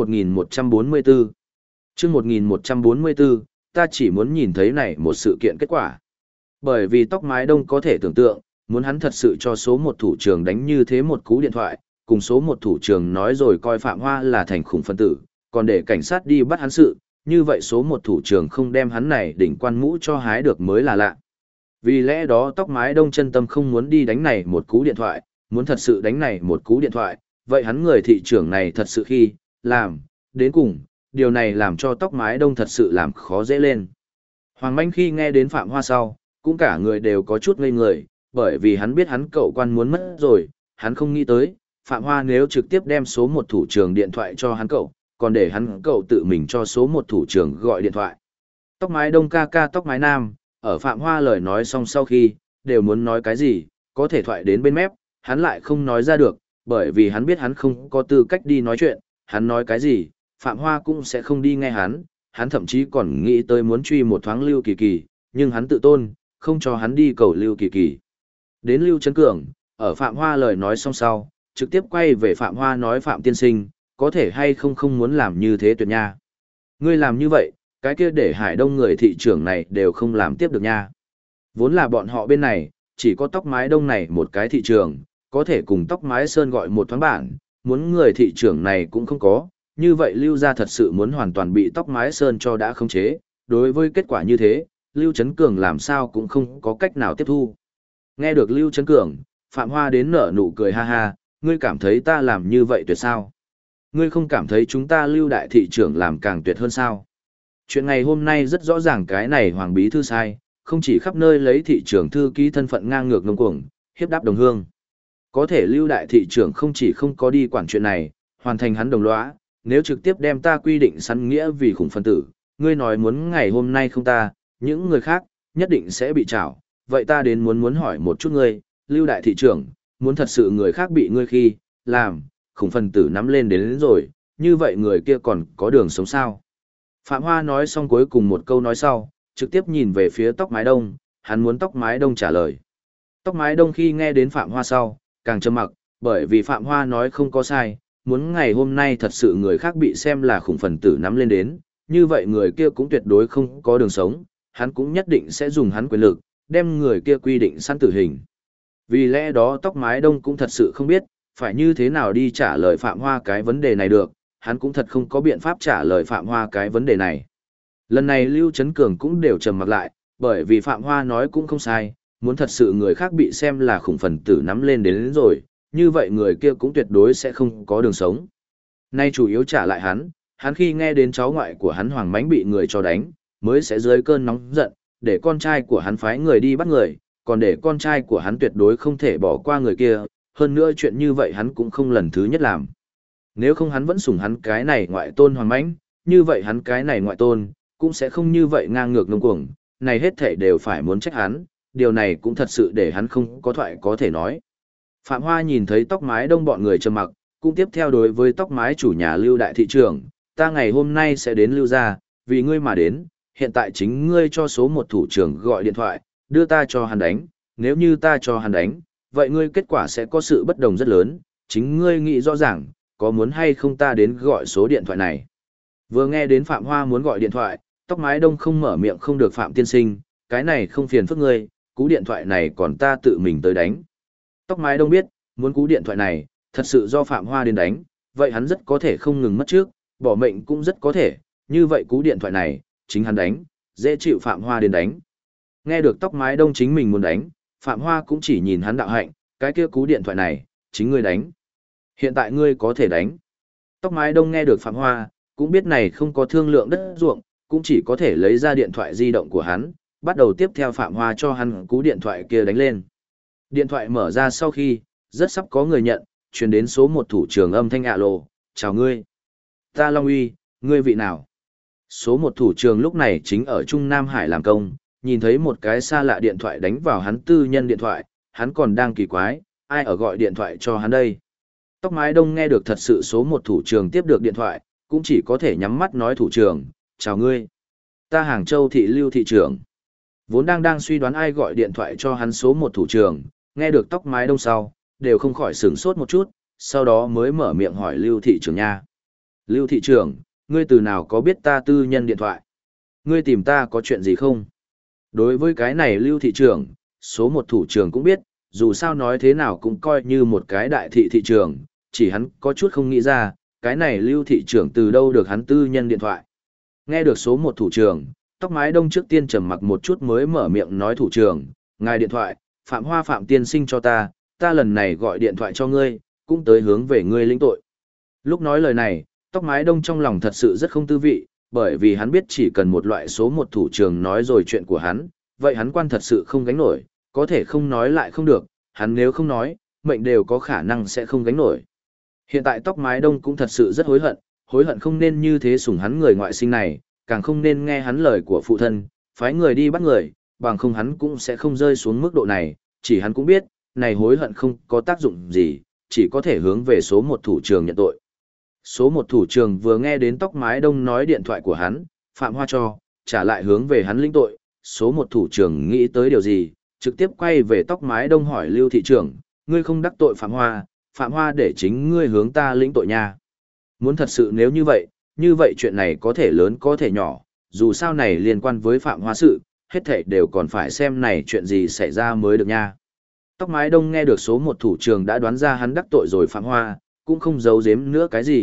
1144 Chương 1144, ta chỉ muốn nhìn thấy này một sự kiện kết quả. Bởi vì tóc mái đông có thể tưởng tượng, muốn hắn thật sự cho số một thủ trường đánh như thế một cú điện thoại, cùng số một thủ trường nói rồi coi Phạm Hoa là thành khủng phân tử, còn để cảnh sát đi bắt hắn sự, như vậy số một thủ trường không đem hắn này đỉnh quan mũ cho hái được mới là lạ. Vì lẽ đó tóc mái đông chân tâm không muốn đi đánh này một cú điện thoại, muốn thật sự đánh này một cú điện thoại, vậy hắn người thị trưởng này thật sự khi, làm, đến cùng, điều này làm cho tóc mái đông thật sự làm khó dễ lên. Hoàng Manh khi nghe đến Phạm Hoa sau, cũng cả người đều có chút ngây người, bởi vì hắn biết hắn cậu quan muốn mất rồi, hắn không nghĩ tới, Phạm Hoa nếu trực tiếp đem số một thủ trưởng điện thoại cho hắn cậu, còn để hắn cậu tự mình cho số một thủ trưởng gọi điện thoại. Tóc mái đông ca ca tóc mái nam, ở Phạm Hoa lời nói xong sau khi, đều muốn nói cái gì, có thể thoại đến bên mép, hắn lại không nói ra được, bởi vì hắn biết hắn không có tư cách đi nói chuyện, hắn nói cái gì, Phạm Hoa cũng sẽ không đi nghe hắn thậm chí còn nghĩ tới muốn truy một thoáng Lưu Kỳ Kỳ, nhưng hắn tự tôn, không cho hắn đi cầu Lưu Kỳ Kỳ. Đến Lưu Trấn Cường, ở Phạm Hoa lời nói xong sau, trực tiếp quay về Phạm Hoa nói Phạm tiên sinh, có thể hay không muốn làm như thế tuyệt nha. Ngươi làm như vậy, cái kia để Hải Đông người thị trưởng này đều không làm tiếp được nha. Vốn là bọn họ bên này, chỉ có tóc mái đông này một cái thị trường, có thể cùng tóc mái sơn gọi một thoáng bản, muốn người thị trưởng này cũng không có, như vậy Lưu gia thật sự muốn hoàn toàn bị Tóc Mái Sơn cho đã khống chế, đối với kết quả như thế, Lưu Trấn Cường làm sao cũng không có cách nào tiếp thu. Nghe được Lưu Trấn Cường, Phạm Hoa đến nở nụ cười ha ha, ngươi cảm thấy ta làm như vậy tuyệt sao? Ngươi không cảm thấy chúng ta Lưu đại thị trưởng làm càng tuyệt hơn sao? Chuyện ngày hôm nay rất rõ ràng cái này Hoàng Bí Thư sai, không chỉ khắp nơi lấy thị trưởng thư ký thân phận ngang ngược ngông cuồng, hiếp đáp đồng hương. Có thể Lưu đại thị trưởng không chỉ không có đi quản chuyện này, hoàn thành hắn đồng lõa, nếu trực tiếp đem ta quy định sẵn nghĩa vì khủng phân tử, ngươi nói muốn ngày hôm nay không ta, những người khác, nhất định sẽ bị trảo. Vậy ta đến muốn hỏi một chút ngươi, Lưu đại thị trưởng, muốn thật sự người khác bị ngươi khi, làm, khủng phân tử nắm lên đến rồi, như vậy người kia còn có đường sống sao? Phạm Hoa nói xong cuối cùng một câu nói sau, trực tiếp nhìn về phía Tóc Mái Đông, hắn muốn Tóc Mái Đông trả lời. Tóc Mái Đông khi nghe đến Phạm Hoa sau, càng trầm mặc, bởi vì Phạm Hoa nói không có sai, muốn ngày hôm nay thật sự người khác bị xem là khủng phần tử nắm lên đến, như vậy người kia cũng tuyệt đối không có đường sống, hắn cũng nhất định sẽ dùng hắn quyền lực, đem người kia quy định sẵn tử hình. Vì lẽ đó Tóc Mái Đông cũng thật sự không biết, phải như thế nào đi trả lời Phạm Hoa cái vấn đề này được, hắn cũng thật không có biện pháp trả lời Phạm Hoa cái vấn đề này. Lần này Lưu Trấn Cường cũng đều trầm mặc lại, bởi vì Phạm Hoa nói cũng không sai, muốn thật sự người khác bị xem là khủng phần tử nắm lên đến rồi, như vậy người kia cũng tuyệt đối sẽ không có đường sống. Nay chủ yếu trả lại hắn khi nghe đến cháu ngoại của hắn Hoàng Mánh bị người cho đánh, mới sẽ dưới cơn nóng giận, để con trai của hắn phái người đi bắt người, còn để con trai của hắn tuyệt đối không thể bỏ qua người kia, hơn nữa chuyện như vậy hắn cũng không lần thứ nhất làm. Nếu không hắn vẫn sủng hắn cái này ngoại tôn Hoàng Mãnh, như vậy hắn cái này ngoại tôn, cũng sẽ không như vậy ngang ngược ngông cuồng, này hết thảy đều phải muốn trách hắn, điều này cũng thật sự để hắn không có thoại có thể nói. Phạm Hoa nhìn thấy Tóc Mái Đông bọn người trầm mặc, cũng tiếp theo đối với Tóc Mái chủ nhà Lưu đại thị trưởng, ta ngày hôm nay sẽ đến Lưu gia, vì ngươi mà đến, hiện tại chính ngươi cho số một thủ trưởng gọi điện thoại, đưa ta cho hắn đánh, nếu như ta cho hắn đánh, vậy ngươi kết quả sẽ có sự bất đồng rất lớn, chính ngươi nghĩ rõ ràng, có muốn hay không ta đến gọi số điện thoại này. Vừa nghe đến Phạm Hoa muốn gọi điện thoại, Tóc Mái Đông không mở miệng không được Phạm tiên sinh, cái này không phiền phức ngươi, cú điện thoại này còn ta tự mình tới đánh. Tóc Mái Đông biết, muốn cú điện thoại này, thật sự do Phạm Hoa đến đánh, vậy hắn rất có thể không ngừng mất trước, bỏ mệnh cũng rất có thể, như vậy cú điện thoại này, chính hắn đánh, dễ chịu Phạm Hoa đến đánh. Nghe được Tóc Mái Đông chính mình muốn đánh, Phạm Hoa cũng chỉ nhìn hắn đạo hạnh, cái kia cú điện thoại này, chính ngươi đánh. Hiện tại ngươi có thể đánh. Tóc Mái Đông nghe được Phạm Hoa, cũng biết này không có thương lượng đất ruộng, cũng chỉ có thể lấy ra điện thoại di động của hắn, bắt đầu tiếp theo Phạm Hoa cho hắn cú điện thoại kia đánh lên. Điện thoại mở ra sau khi, rất sắp có người nhận, truyền đến số một thủ trưởng âm thanh ạ lộ, chào ngươi. Ta Long Uy, ngươi vị nào? Số một thủ trưởng lúc này chính ở Trung Nam Hải làm công, nhìn thấy một cái xa lạ điện thoại đánh vào hắn tư nhân điện thoại, hắn còn đang kỳ quái, ai ở gọi điện thoại cho hắn đây? Tóc Mái Đông nghe được thật sự số một thủ trưởng tiếp được điện thoại, cũng chỉ có thể nhắm mắt nói thủ trưởng, chào ngươi. Ta Hàng Châu thị Lưu thị trưởng. Vốn đang suy đoán ai gọi điện thoại cho hắn số một thủ trưởng, nghe được Tóc Mái Đông sau, đều không khỏi sửng sốt một chút, sau đó mới mở miệng hỏi Lưu thị trưởng nha. Lưu thị trưởng, ngươi từ nào có biết ta tư nhân điện thoại? Ngươi tìm ta có chuyện gì không? Đối với cái này Lưu thị trưởng, số một thủ trưởng cũng biết, dù sao nói thế nào cũng coi như một cái đại thị thị trưởng, chỉ hắn có chút không nghĩ ra, cái này Lưu thị trưởng từ đâu được hắn tư nhân điện thoại. Nghe được số một thủ trưởng, Tóc Mái Đông trước tiên trầm mặc một chút mới mở miệng nói thủ trưởng, ngài điện thoại, Phạm Hoa Phạm tiên sinh cho ta lần này gọi điện thoại cho ngươi, cũng tới hướng về ngươi lĩnh tội. Lúc nói lời này, Tóc Mái Đông trong lòng thật sự rất không tư vị, bởi vì hắn biết chỉ cần một loại số một thủ trưởng nói rồi chuyện của hắn, vậy hắn quan thật sự không gánh nổi, có thể không nói lại không được, hắn nếu không nói, mệnh đều có khả năng sẽ không gánh nổi. Hiện tại Tóc Mái Đông cũng thật sự rất hối hận không nên như thế sủng hắn người ngoại sinh này, càng không nên nghe hắn lời của phụ thân, phái người đi bắt người, bằng không hắn cũng sẽ không rơi xuống mức độ này, chỉ hắn cũng biết, này hối hận không có tác dụng gì, chỉ có thể hướng về số một thủ trưởng nhận tội. Số một thủ trưởng vừa nghe đến Tóc Mái Đông nói điện thoại của hắn, Phạm Hoa cho, trả lại hướng về hắn lĩnh tội, số một thủ trưởng nghĩ tới điều gì, trực tiếp quay về Tóc Mái Đông hỏi Lưu thị trưởng, ngươi không đắc tội Phạm Hoa để chính ngươi hướng ta lĩnh tội nha. Muốn thật sự nếu như vậy chuyện này có thể lớn có thể nhỏ, dù sao này liên quan với Phạm Hoa sự, hết thảy đều còn phải xem này chuyện gì xảy ra mới được nha. Tóc Mái Đông nghe được số một thủ trưởng đã đoán ra hắn đắc tội rồi Phạm Hoa, cũng không giấu giếm nữa cái gì,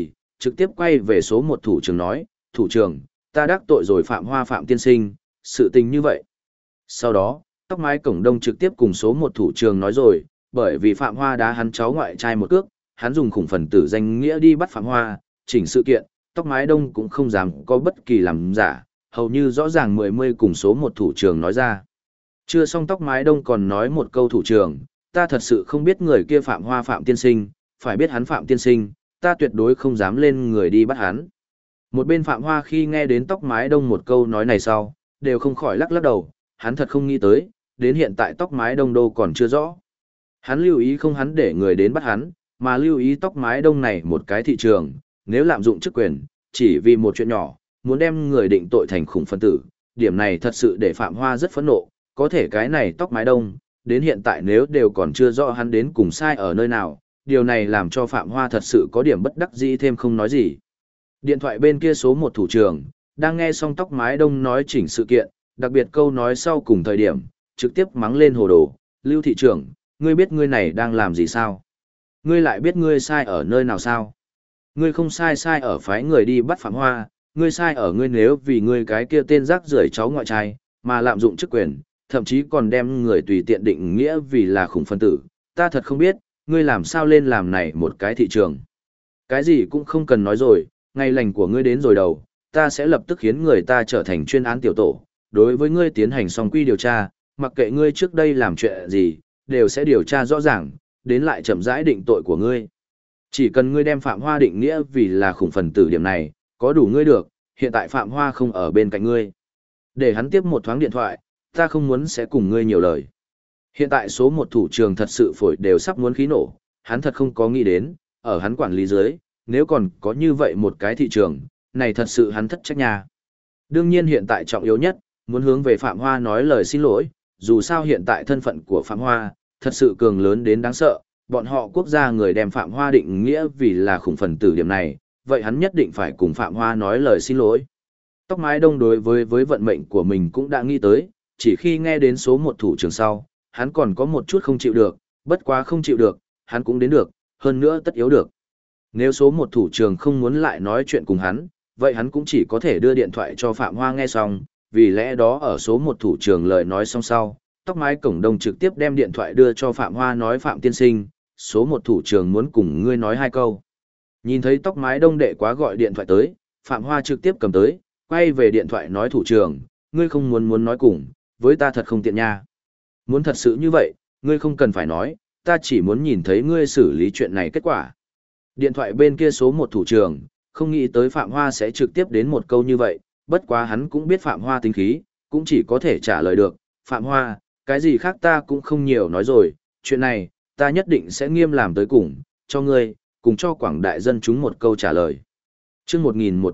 trực tiếp quay về số một thủ trưởng nói, thủ trưởng, ta đắc tội rồi Phạm Hoa Phạm tiên sinh, sự tình như vậy. Sau đó, tóc mái cổng đông trực tiếp cùng số một thủ trưởng nói rồi, bởi vì Phạm Hoa đá hắn cháu ngoại trai một cước, hắn dùng khủng phần tử danh nghĩa đi bắt Phạm Hoa, chỉnh sự kiện, tóc mái đông cũng không dám có bất kỳ làm giả, hầu như rõ ràng mười cùng số một thủ trưởng nói ra. Chưa xong tóc mái đông còn nói một câu thủ trưởng, ta thật sự không biết người kia Phạm Hoa Phạm tiên sinh, phải biết hắn Phạm tiên sinh, ta tuyệt đối không dám lên người đi bắt hắn. Một bên Phạm Hoa khi nghe đến tóc mái đông một câu nói này sau, đều không khỏi lắc lắc đầu, hắn thật không nghĩ tới, đến hiện tại tóc mái đông đâu còn chưa rõ. Hắn lưu ý không hắn để người đến bắt hắn, mà lưu ý tóc mái đông này một cái thị trường, nếu lạm dụng chức quyền, chỉ vì một chuyện nhỏ, muốn đem người định tội thành khủng phân tử, điểm này thật sự để Phạm Hoa rất phẫn nộ, có thể cái này tóc mái đông, đến hiện tại nếu đều còn chưa rõ hắn đến cùng sai ở nơi nào, điều này làm cho Phạm Hoa thật sự có điểm bất đắc dĩ thêm không nói gì. Điện thoại bên kia số một thủ trưởng, đang nghe xong tóc mái đông nói chỉnh sự kiện, đặc biệt câu nói sau cùng thời điểm, trực tiếp mắng lên hồ đồ, Lưu thị trưởng, ngươi biết ngươi này đang làm gì sao? Ngươi lại biết ngươi sai ở nơi nào sao? Ngươi không sai ở phái người đi bắt Phạm Hoa, ngươi sai ở ngươi nếu vì ngươi cái kia tên rác rưởi cháu ngoại trai, mà lạm dụng chức quyền, thậm chí còn đem người tùy tiện định nghĩa vì là khủng phân tử, ta thật không biết, ngươi làm sao lên làm này một cái thị trường. Cái gì cũng không cần nói rồi, ngày lành của ngươi đến rồi đầu, ta sẽ lập tức khiến người ta trở thành chuyên án tiểu tổ, đối với ngươi tiến hành song quy điều tra, mặc kệ ngươi trước đây làm chuyện gì, đều sẽ điều tra rõ ràng, đến lại chậm rãi định tội của ngươi. Chỉ cần ngươi đem Phạm Hoa định nghĩa vì là khủng phần tử điểm này, có đủ ngươi được, hiện tại Phạm Hoa không ở bên cạnh ngươi. Để hắn tiếp một thoáng điện thoại, ta không muốn sẽ cùng ngươi nhiều lời. Hiện tại số một thủ trưởng thật sự phổi đều sắp muốn khí nổ, hắn thật không có nghĩ đến, ở hắn quản lý dưới, nếu còn có như vậy một cái thị trường, này thật sự hắn thất trách nha. Đương nhiên hiện tại trọng yếu nhất, muốn hướng về Phạm Hoa nói lời xin lỗi, dù sao hiện tại thân phận của Phạm Hoa, thật sự cường lớn đến đáng sợ, bọn họ quốc gia người đem Phạm Hoa định nghĩa vì là khủng phần tử điểm này, vậy hắn nhất định phải cùng Phạm Hoa nói lời xin lỗi. Tóc mái đông đối với vận mệnh của mình cũng đã nghĩ tới, chỉ khi nghe đến số một thủ trưởng sau, hắn còn có một chút không chịu được, bất quá không chịu được, hắn cũng đến được, hơn nữa tất yếu được. Nếu số một thủ trưởng không muốn lại nói chuyện cùng hắn, vậy hắn cũng chỉ có thể đưa điện thoại cho Phạm Hoa nghe xong, vì lẽ đó ở số một thủ trưởng lời nói xong sau, tóc mái cổng đông trực tiếp đem điện thoại đưa cho Phạm Hoa nói Phạm tiên sinh, số một thủ trưởng muốn cùng ngươi nói hai câu. Nhìn thấy tóc mái đông đệ quá gọi điện thoại tới, Phạm Hoa trực tiếp cầm tới, quay về điện thoại nói thủ trưởng, ngươi không muốn nói cùng, với ta thật không tiện nha. Muốn thật sự như vậy, ngươi không cần phải nói, ta chỉ muốn nhìn thấy ngươi xử lý chuyện này kết quả. Điện thoại bên kia số một thủ trưởng, không nghĩ tới Phạm Hoa sẽ trực tiếp đến một câu như vậy, bất quá hắn cũng biết Phạm Hoa tính khí, cũng chỉ có thể trả lời được, Phạm Hoa, cái gì khác ta cũng không nhiều nói rồi, chuyện này, ta nhất định sẽ nghiêm làm tới cùng, cho ngươi, cùng cho quảng đại dân chúng một câu trả lời. Chương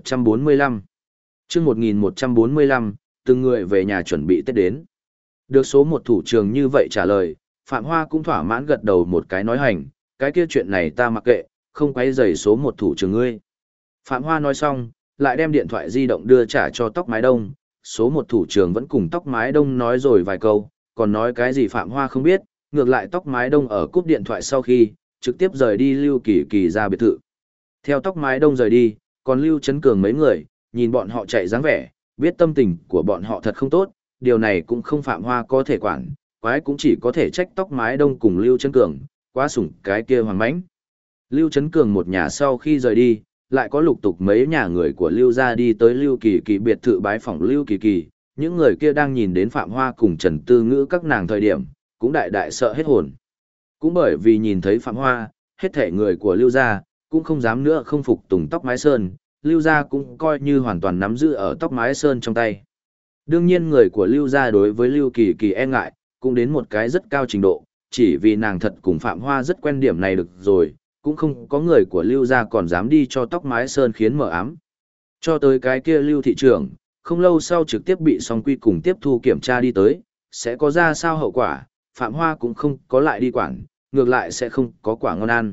1145 Chương 1145, từng người về nhà chuẩn bị Tết đến. Được số một thủ trưởng như vậy trả lời, Phạm Hoa cũng thỏa mãn gật đầu một cái nói hành, cái kia chuyện này ta mặc kệ, không quấy rầy số một thủ trưởng ngươi. Phạm Hoa nói xong, lại đem điện thoại di động đưa trả cho tóc mái đông, số một thủ trưởng vẫn cùng tóc mái đông nói rồi vài câu, còn nói cái gì Phạm Hoa không biết, ngược lại tóc mái đông ở cúp điện thoại sau khi, trực tiếp rời đi Lưu Kỳ Kỳ ra biệt thự. Theo tóc mái đông rời đi, còn Lưu Trấn Cường mấy người, nhìn bọn họ chạy dáng vẻ, biết tâm tình của bọn họ thật không tốt, điều này cũng không Phạm Hoa có thể quản, quái cũng chỉ có thể trách tóc mái đông cùng Lưu Trấn Cường, quá sủng cái kia hoàng mãnh. Lưu Trấn Cường một nhà sau khi rời đi, lại có lục tục mấy nhà người của Lưu gia đi tới Lưu Kỳ Kỳ biệt thự bái phỏng Lưu Kỳ Kỳ, những người kia đang nhìn đến Phạm Hoa cùng Trần Tư Ngữ các nàng thời điểm, cũng đại đại sợ hết hồn. Cũng bởi vì nhìn thấy Phạm Hoa, hết thể người của Lưu gia cũng không dám nữa không phục tùng tóc mái sơn, Lưu gia cũng coi như hoàn toàn nắm giữ ở tóc mái sơn trong tay. Đương nhiên người của Lưu gia đối với Lưu Kỳ Kỳ e ngại, cũng đến một cái rất cao trình độ, chỉ vì nàng thật cùng Phạm Hoa rất quen điểm này được rồi, cũng không có người của Lưu gia còn dám đi cho tóc mái sơn khiến mở ám. Cho tới cái kia Lưu thị trưởng, không lâu sau trực tiếp bị song quy cùng tiếp thu kiểm tra đi tới, sẽ có ra sao hậu quả, Phạm Hoa cũng không có lại đi quản, ngược lại sẽ không có quả ngon ăn.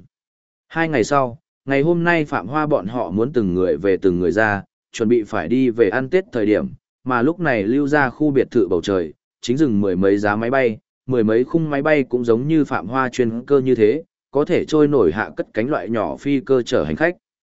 2 ngày sau, ngày hôm nay Phạm Hoa bọn họ muốn từng người về từng người ra, chuẩn bị phải đi về ăn Tết thời điểm, mà lúc này Lưu ra khu biệt thự bầu trời, chính dừng mười mấy giá máy bay, mười mấy khung máy bay cũng giống như Phạm Hoa chuyên cơ như thế, có thể trôi nổi hạ cất cánh loại nhỏ phi cơ chở hành khách.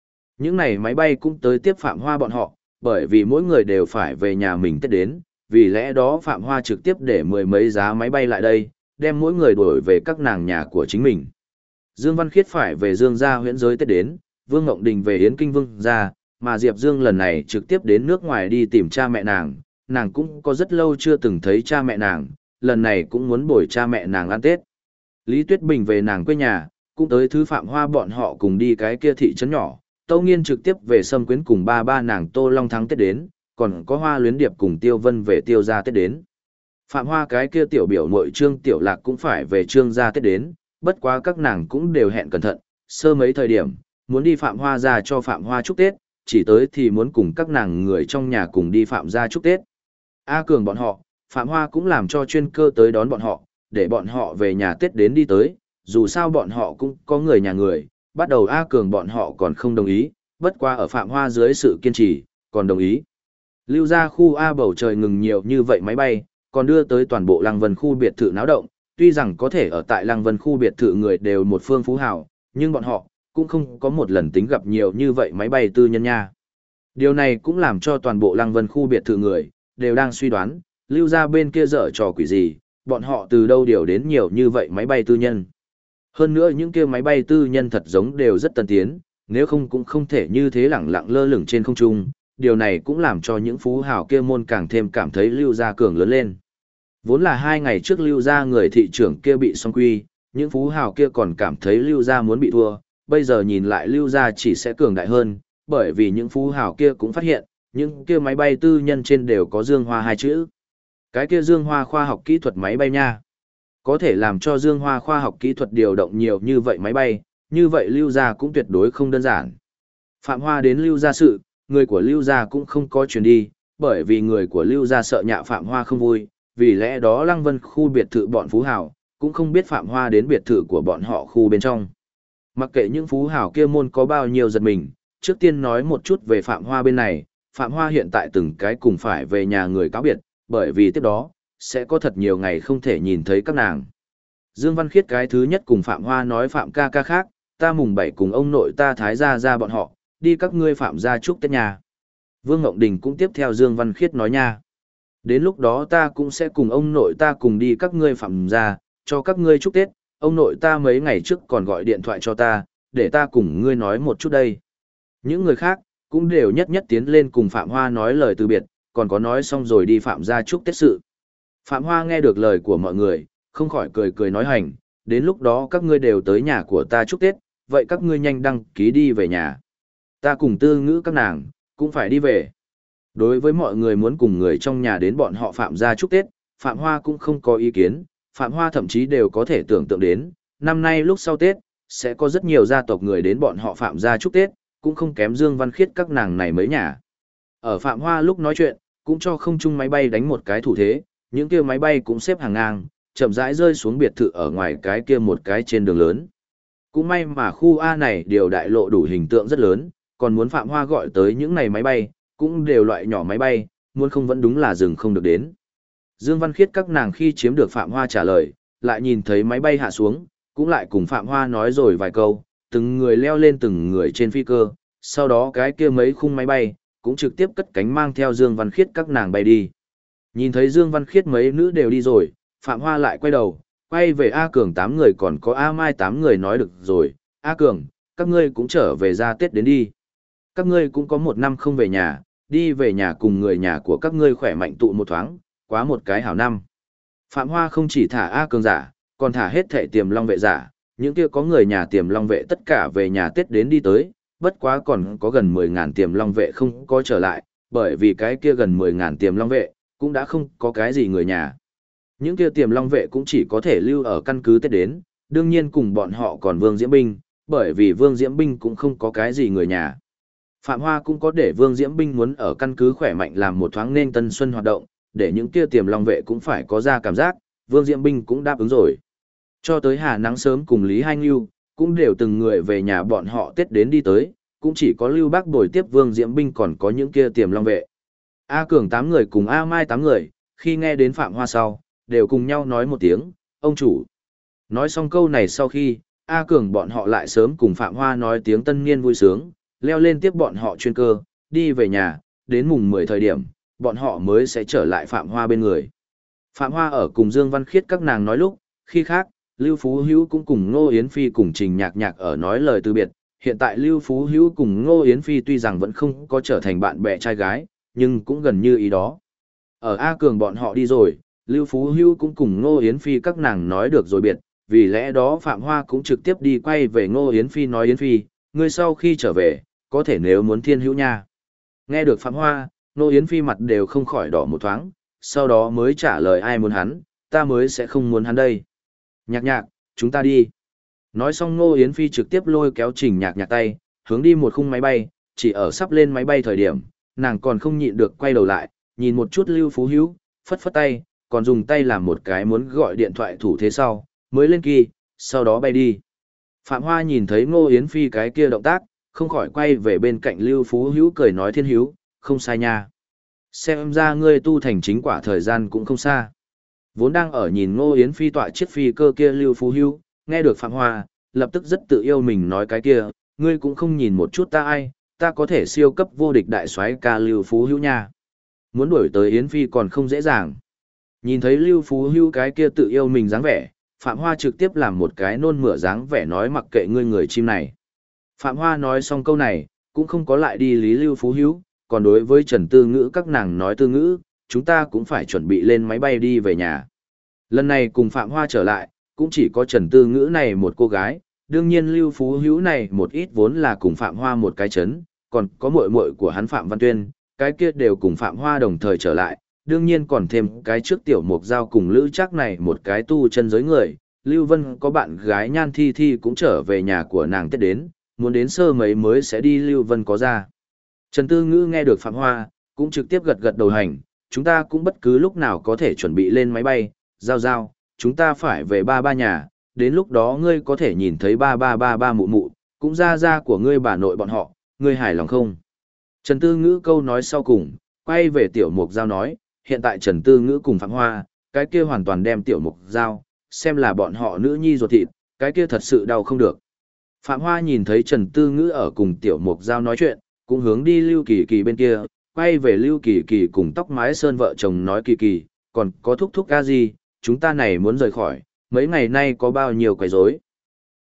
Những này máy bay cũng tới tiếp Phạm Hoa bọn họ, bởi vì mỗi người đều phải về nhà mình Tết đến, vì lẽ đó Phạm Hoa trực tiếp để mười mấy giá máy bay lại đây, đem mỗi người đổi về các nàng nhà của chính mình. Dương Văn Khiết phải về Dương gia huyễn giới Tết đến, Vương Ngộng Đình về Yến Kinh Vương gia, mà Diệp Dương lần này trực tiếp đến nước ngoài đi tìm cha mẹ nàng cũng có rất lâu chưa từng thấy cha mẹ nàng, lần này cũng muốn bồi cha mẹ nàng ăn Tết. Lý Tuyết Bình về nàng quê nhà, cũng tới thứ Phạm Hoa bọn họ cùng đi cái kia thị trấn nhỏ, Tâu Nghiên trực tiếp về Sâm Quyến cùng ba nàng Tô Long Thắng Tết đến, còn có Hoa Luyến Điệp cùng Tiêu Vân về Tiêu gia Tết đến. Phạm Hoa cái kia tiểu biểu muội Trương Tiểu Lạc cũng phải về Trương gia Tết đến, bất quá các nàng cũng đều hẹn cẩn thận, sơ mấy thời điểm, muốn đi Phạm Hoa ra cho Phạm Hoa chúc Tết, chỉ tới thì muốn cùng các nàng người trong nhà cùng đi Phạm gia chúc Tết. A Cường bọn họ, Phạm Hoa cũng làm cho chuyên cơ tới đón bọn họ, để bọn họ về nhà Tết đến đi tới, dù sao bọn họ cũng có người nhà người, bắt đầu A Cường bọn họ còn không đồng ý, bất qua ở Phạm Hoa dưới sự kiên trì, còn đồng ý. Lưu ra khu A bầu trời ngừng nhiều như vậy máy bay, còn đưa tới toàn bộ Lăng Vân khu biệt thự náo động, tuy rằng có thể ở tại Lăng Vân khu biệt thự người đều một phương phú hào, nhưng bọn họ cũng không có một lần tính gặp nhiều như vậy máy bay tư nhân nha. Điều này cũng làm cho toàn bộ Lăng Vân khu biệt thự người đều đang suy đoán, Lưu ra bên kia dở trò quỷ gì, bọn họ từ đâu điều đến nhiều như vậy máy bay tư nhân. Hơn nữa những kia máy bay tư nhân thật giống đều rất tân tiến, nếu không cũng không thể như thế lẳng lặng lơ lửng trên không trung, điều này cũng làm cho những phú hào kia môn càng thêm cảm thấy Lưu Gia cường lớn lên. Vốn là 2 ngày trước Lưu Gia người thị trưởng kia bị song quy, những phú hào kia còn cảm thấy Lưu Gia muốn bị thua, bây giờ nhìn lại Lưu Gia chỉ sẽ cường đại hơn, bởi vì những phú hào kia cũng phát hiện, những kia máy bay tư nhân trên đều có Dương Hoa 2 chữ. Cái kia Dương Hoa khoa học kỹ thuật máy bay nha. Có thể làm cho Dương Hoa khoa học kỹ thuật điều động nhiều như vậy máy bay, như vậy Lưu Gia cũng tuyệt đối không đơn giản. Phạm Hoa đến Lưu Gia sự, người của Lưu Gia cũng không có chuyển đi, bởi vì người của Lưu Gia sợ nhạ Phạm Hoa không vui, vì lẽ đó Lăng Vân khu biệt thự bọn phú hào, cũng không biết Phạm Hoa đến biệt thự của bọn họ khu bên trong. Mặc kệ những phú hào kia môn có bao nhiêu giật mình, trước tiên nói một chút về Phạm Hoa bên này, Phạm Hoa hiện tại từng cái cùng phải về nhà người cáo biệt, bởi vì tiếp đó, sẽ có thật nhiều ngày không thể nhìn thấy các nàng. Dương Văn Khiết cái thứ nhất cùng Phạm Hoa nói Phạm ca ca khác, ta mùng 7 cùng ông nội ta Thái gia ra bọn họ, đi các ngươi Phạm gia chúc Tết nhà. Vương Ngộng Đình cũng tiếp theo Dương Văn Khiết nói nha. Đến lúc đó ta cũng sẽ cùng ông nội ta cùng đi các ngươi Phạm gia, cho các ngươi chúc Tết, ông nội ta mấy ngày trước còn gọi điện thoại cho ta, để ta cùng ngươi nói một chút đây. Những người khác, cũng đều nhất nhất tiến lên cùng Phạm Hoa nói lời từ biệt, còn có nói xong rồi đi Phạm gia chúc Tết sự. Phạm Hoa nghe được lời của mọi người, không khỏi cười cười nói hành, đến lúc đó các ngươi đều tới nhà của ta chúc Tết, vậy các ngươi nhanh đăng ký đi về nhà. Ta cùng Tư Ngữ các nàng, cũng phải đi về. Đối với mọi người muốn cùng người trong nhà đến bọn họ Phạm gia chúc Tết, Phạm Hoa cũng không có ý kiến, Phạm Hoa thậm chí đều có thể tưởng tượng đến, năm nay lúc sau Tết, sẽ có rất nhiều gia tộc người đến bọn họ Phạm gia chúc Tết, cũng không kém Dương Văn Khiết các nàng này mấy nhà. Ở Phạm Hoa lúc nói chuyện, cũng cho không trung máy bay đánh một cái thủ thế, những kia máy bay cũng xếp hàng ngang, chậm rãi rơi xuống biệt thự ở ngoài cái kia một cái trên đường lớn. Cũng may mà khu A này điều đại lộ đủ hình tượng rất lớn, còn muốn Phạm Hoa gọi tới những này máy bay, cũng đều loại nhỏ máy bay, muốn không vẫn đúng là dừng không được đến. Dương Văn Khiết các nàng khi chiếm được Phạm Hoa trả lời, lại nhìn thấy máy bay hạ xuống, cũng lại cùng Phạm Hoa nói rồi vài câu, từng người leo lên từng người trên phi cơ, sau đó cái kia mấy khung máy bay, cũng trực tiếp cất cánh mang theo Dương Văn Khiết các nàng bay đi. Nhìn thấy Dương Văn Khiết mấy nữ đều đi rồi, Phạm Hoa lại quay đầu, quay về A Cường 8 người còn có A Mai 8 người nói được rồi, A Cường, các ngươi cũng trở về ra Tết đến đi. Các ngươi cũng có 1 năm không về nhà, đi về nhà cùng người nhà của các ngươi khỏe mạnh tụ một thoáng, quá một cái hảo năm. Phạm Hoa không chỉ thả A Cường giả, còn thả hết thệ Tiềm Long vệ giả, những kia có người nhà Tiềm Long vệ tất cả về nhà Tết đến đi tới, bất quá còn có gần 10.000 Tiềm Long vệ không có trở lại, bởi vì cái kia gần 10.000 Tiềm Long vệ cũng đã không có cái gì người nhà. Những kia Tiềm Long vệ cũng chỉ có thể lưu ở căn cứ Tết đến, đương nhiên cùng bọn họ còn Vương Diễm Binh, bởi vì Vương Diễm Binh cũng không có cái gì người nhà. Phạm Hoa cũng có để Vương Diễm Binh muốn ở căn cứ khỏe mạnh làm một thoáng nên tân xuân hoạt động, để những kia Tiềm Long vệ cũng phải có ra cảm giác, Vương Diễm Binh cũng đáp ứng rồi. Cho tới Hà Nắng Sớm cùng Lý Hai Ngưu, cũng đều từng người về nhà bọn họ Tết đến đi tới, cũng chỉ có Lưu Bác bồi tiếp Vương Diễm Binh còn có những kia Tiềm Long vệ. A Cường 8 người cùng A Mai 8 người, khi nghe đến Phạm Hoa sau, đều cùng nhau nói một tiếng, ông chủ. Nói xong câu này sau khi, A Cường bọn họ lại sớm cùng Phạm Hoa nói tiếng tân niên vui sướng, leo lên tiếp bọn họ chuyên cơ, đi về nhà, đến mùng 10 thời điểm, bọn họ mới sẽ trở lại Phạm Hoa bên người. Phạm Hoa ở cùng Dương Văn Khiết các nàng nói lúc, khi khác, Lưu Phú Hữu cũng cùng Ngô Yến Phi cùng Trình Nhạc Nhạc ở nói lời từ biệt. Hiện tại Lưu Phú Hữu cùng Ngô Yến Phi tuy rằng vẫn không có trở thành bạn bè trai gái, nhưng cũng gần như ý đó. Ở A Cường bọn họ đi rồi, Lưu Phú Hữu cũng cùng Ngô Yến Phi các nàng nói được rồi biệt, vì lẽ đó Phạm Hoa cũng trực tiếp đi quay về Ngô Yến Phi nói Yến Phi, ngươi sau khi trở về, có thể nếu muốn thiên hữu nha. Nghe được Phạm Hoa, Ngô Yến Phi mặt đều không khỏi đỏ một thoáng, sau đó mới trả lời ai muốn hắn, ta mới sẽ không muốn hắn đây. Nhạc nhạc, chúng ta đi. Nói xong Ngô Yến Phi trực tiếp lôi kéo Trình Nhạc Nhạc tay, hướng đi một khung máy bay, chỉ ở sắp lên máy bay thời điểm, nàng còn không nhịn được quay đầu lại, nhìn một chút Lưu Phú Hữu, phất phất tay, còn dùng tay làm một cái muốn gọi điện thoại thủ thế sau, mới lên kỳ, sau đó bay đi. Phạm Hoa nhìn thấy Ngô Yến Phi cái kia động tác, không khỏi quay về bên cạnh Lưu Phú Hữu cười nói Thiên Hữu, không sai nha. Xem ra ngươi tu thành chính quả thời gian cũng không xa. Vốn đang ở nhìn Ngô Yến Phi tọa chiếc phi cơ kia Lưu Phú Hữu, nghe được Phạm Hoa, lập tức rất tự yêu mình nói cái kia, ngươi cũng không nhìn một chút ta ai, ta có thể siêu cấp vô địch đại soái ca Lưu Phú Hữu nha. Muốn đuổi tới Yến Phi còn không dễ dàng. Nhìn thấy Lưu Phú Hữu cái kia tự yêu mình dáng vẻ, Phạm Hoa trực tiếp làm một cái nôn mửa dáng vẻ nói mặc kệ ngươi người chim này. Phạm Hoa nói xong câu này, cũng không có lại đi lý Lưu Phú Hữu, còn đối với Trần Tư Ngữ các nàng nói Tư Ngữ, chúng ta cũng phải chuẩn bị lên máy bay đi về nhà. Lần này cùng Phạm Hoa trở lại, cũng chỉ có Trần Tư Ngữ này một cô gái, đương nhiên Lưu Phú Hữu này một ít vốn là cùng Phạm Hoa một cái chấn, còn có muội muội của hắn Phạm Văn Tuyên, cái kia đều cùng Phạm Hoa đồng thời trở lại, đương nhiên còn thêm cái trước Tiểu Mục Giao cùng Lữ Trác này một cái tu chân giới người, Lưu Vân có bạn gái Nhan Thi Thi cũng trở về nhà của nàng Tết đến, muốn đến sơ mấy mới sẽ đi Lưu Vân có ra. Trần Tư Ngữ nghe được Phạm Hoa, cũng trực tiếp gật gật đầu hành, chúng ta cũng bất cứ lúc nào có thể chuẩn bị lên máy bay, Giao, chúng ta phải về ba ba nhà, đến lúc đó ngươi có thể nhìn thấy ba mụ mụ, cũng ra của ngươi bà nội bọn họ, ngươi hài lòng không? Trần Tư Ngữ câu nói sau cùng, quay về Tiểu Mục Giao nói, hiện tại Trần Tư Ngữ cùng Phạm Hoa, cái kia hoàn toàn đem Tiểu Mục Giao, xem là bọn họ nữ nhi ruột thịt, cái kia thật sự đau không được. Phạm Hoa nhìn thấy Trần Tư Ngữ ở cùng Tiểu Mục Giao nói chuyện, cũng hướng đi Lưu Kỳ Kỳ bên kia, quay về Lưu Kỳ Kỳ cùng Tóc Mái Sơn vợ chồng nói Kỳ Kỳ, còn có thúc a gì, chúng ta này muốn rời khỏi, mấy ngày nay có bao nhiêu quấy rối.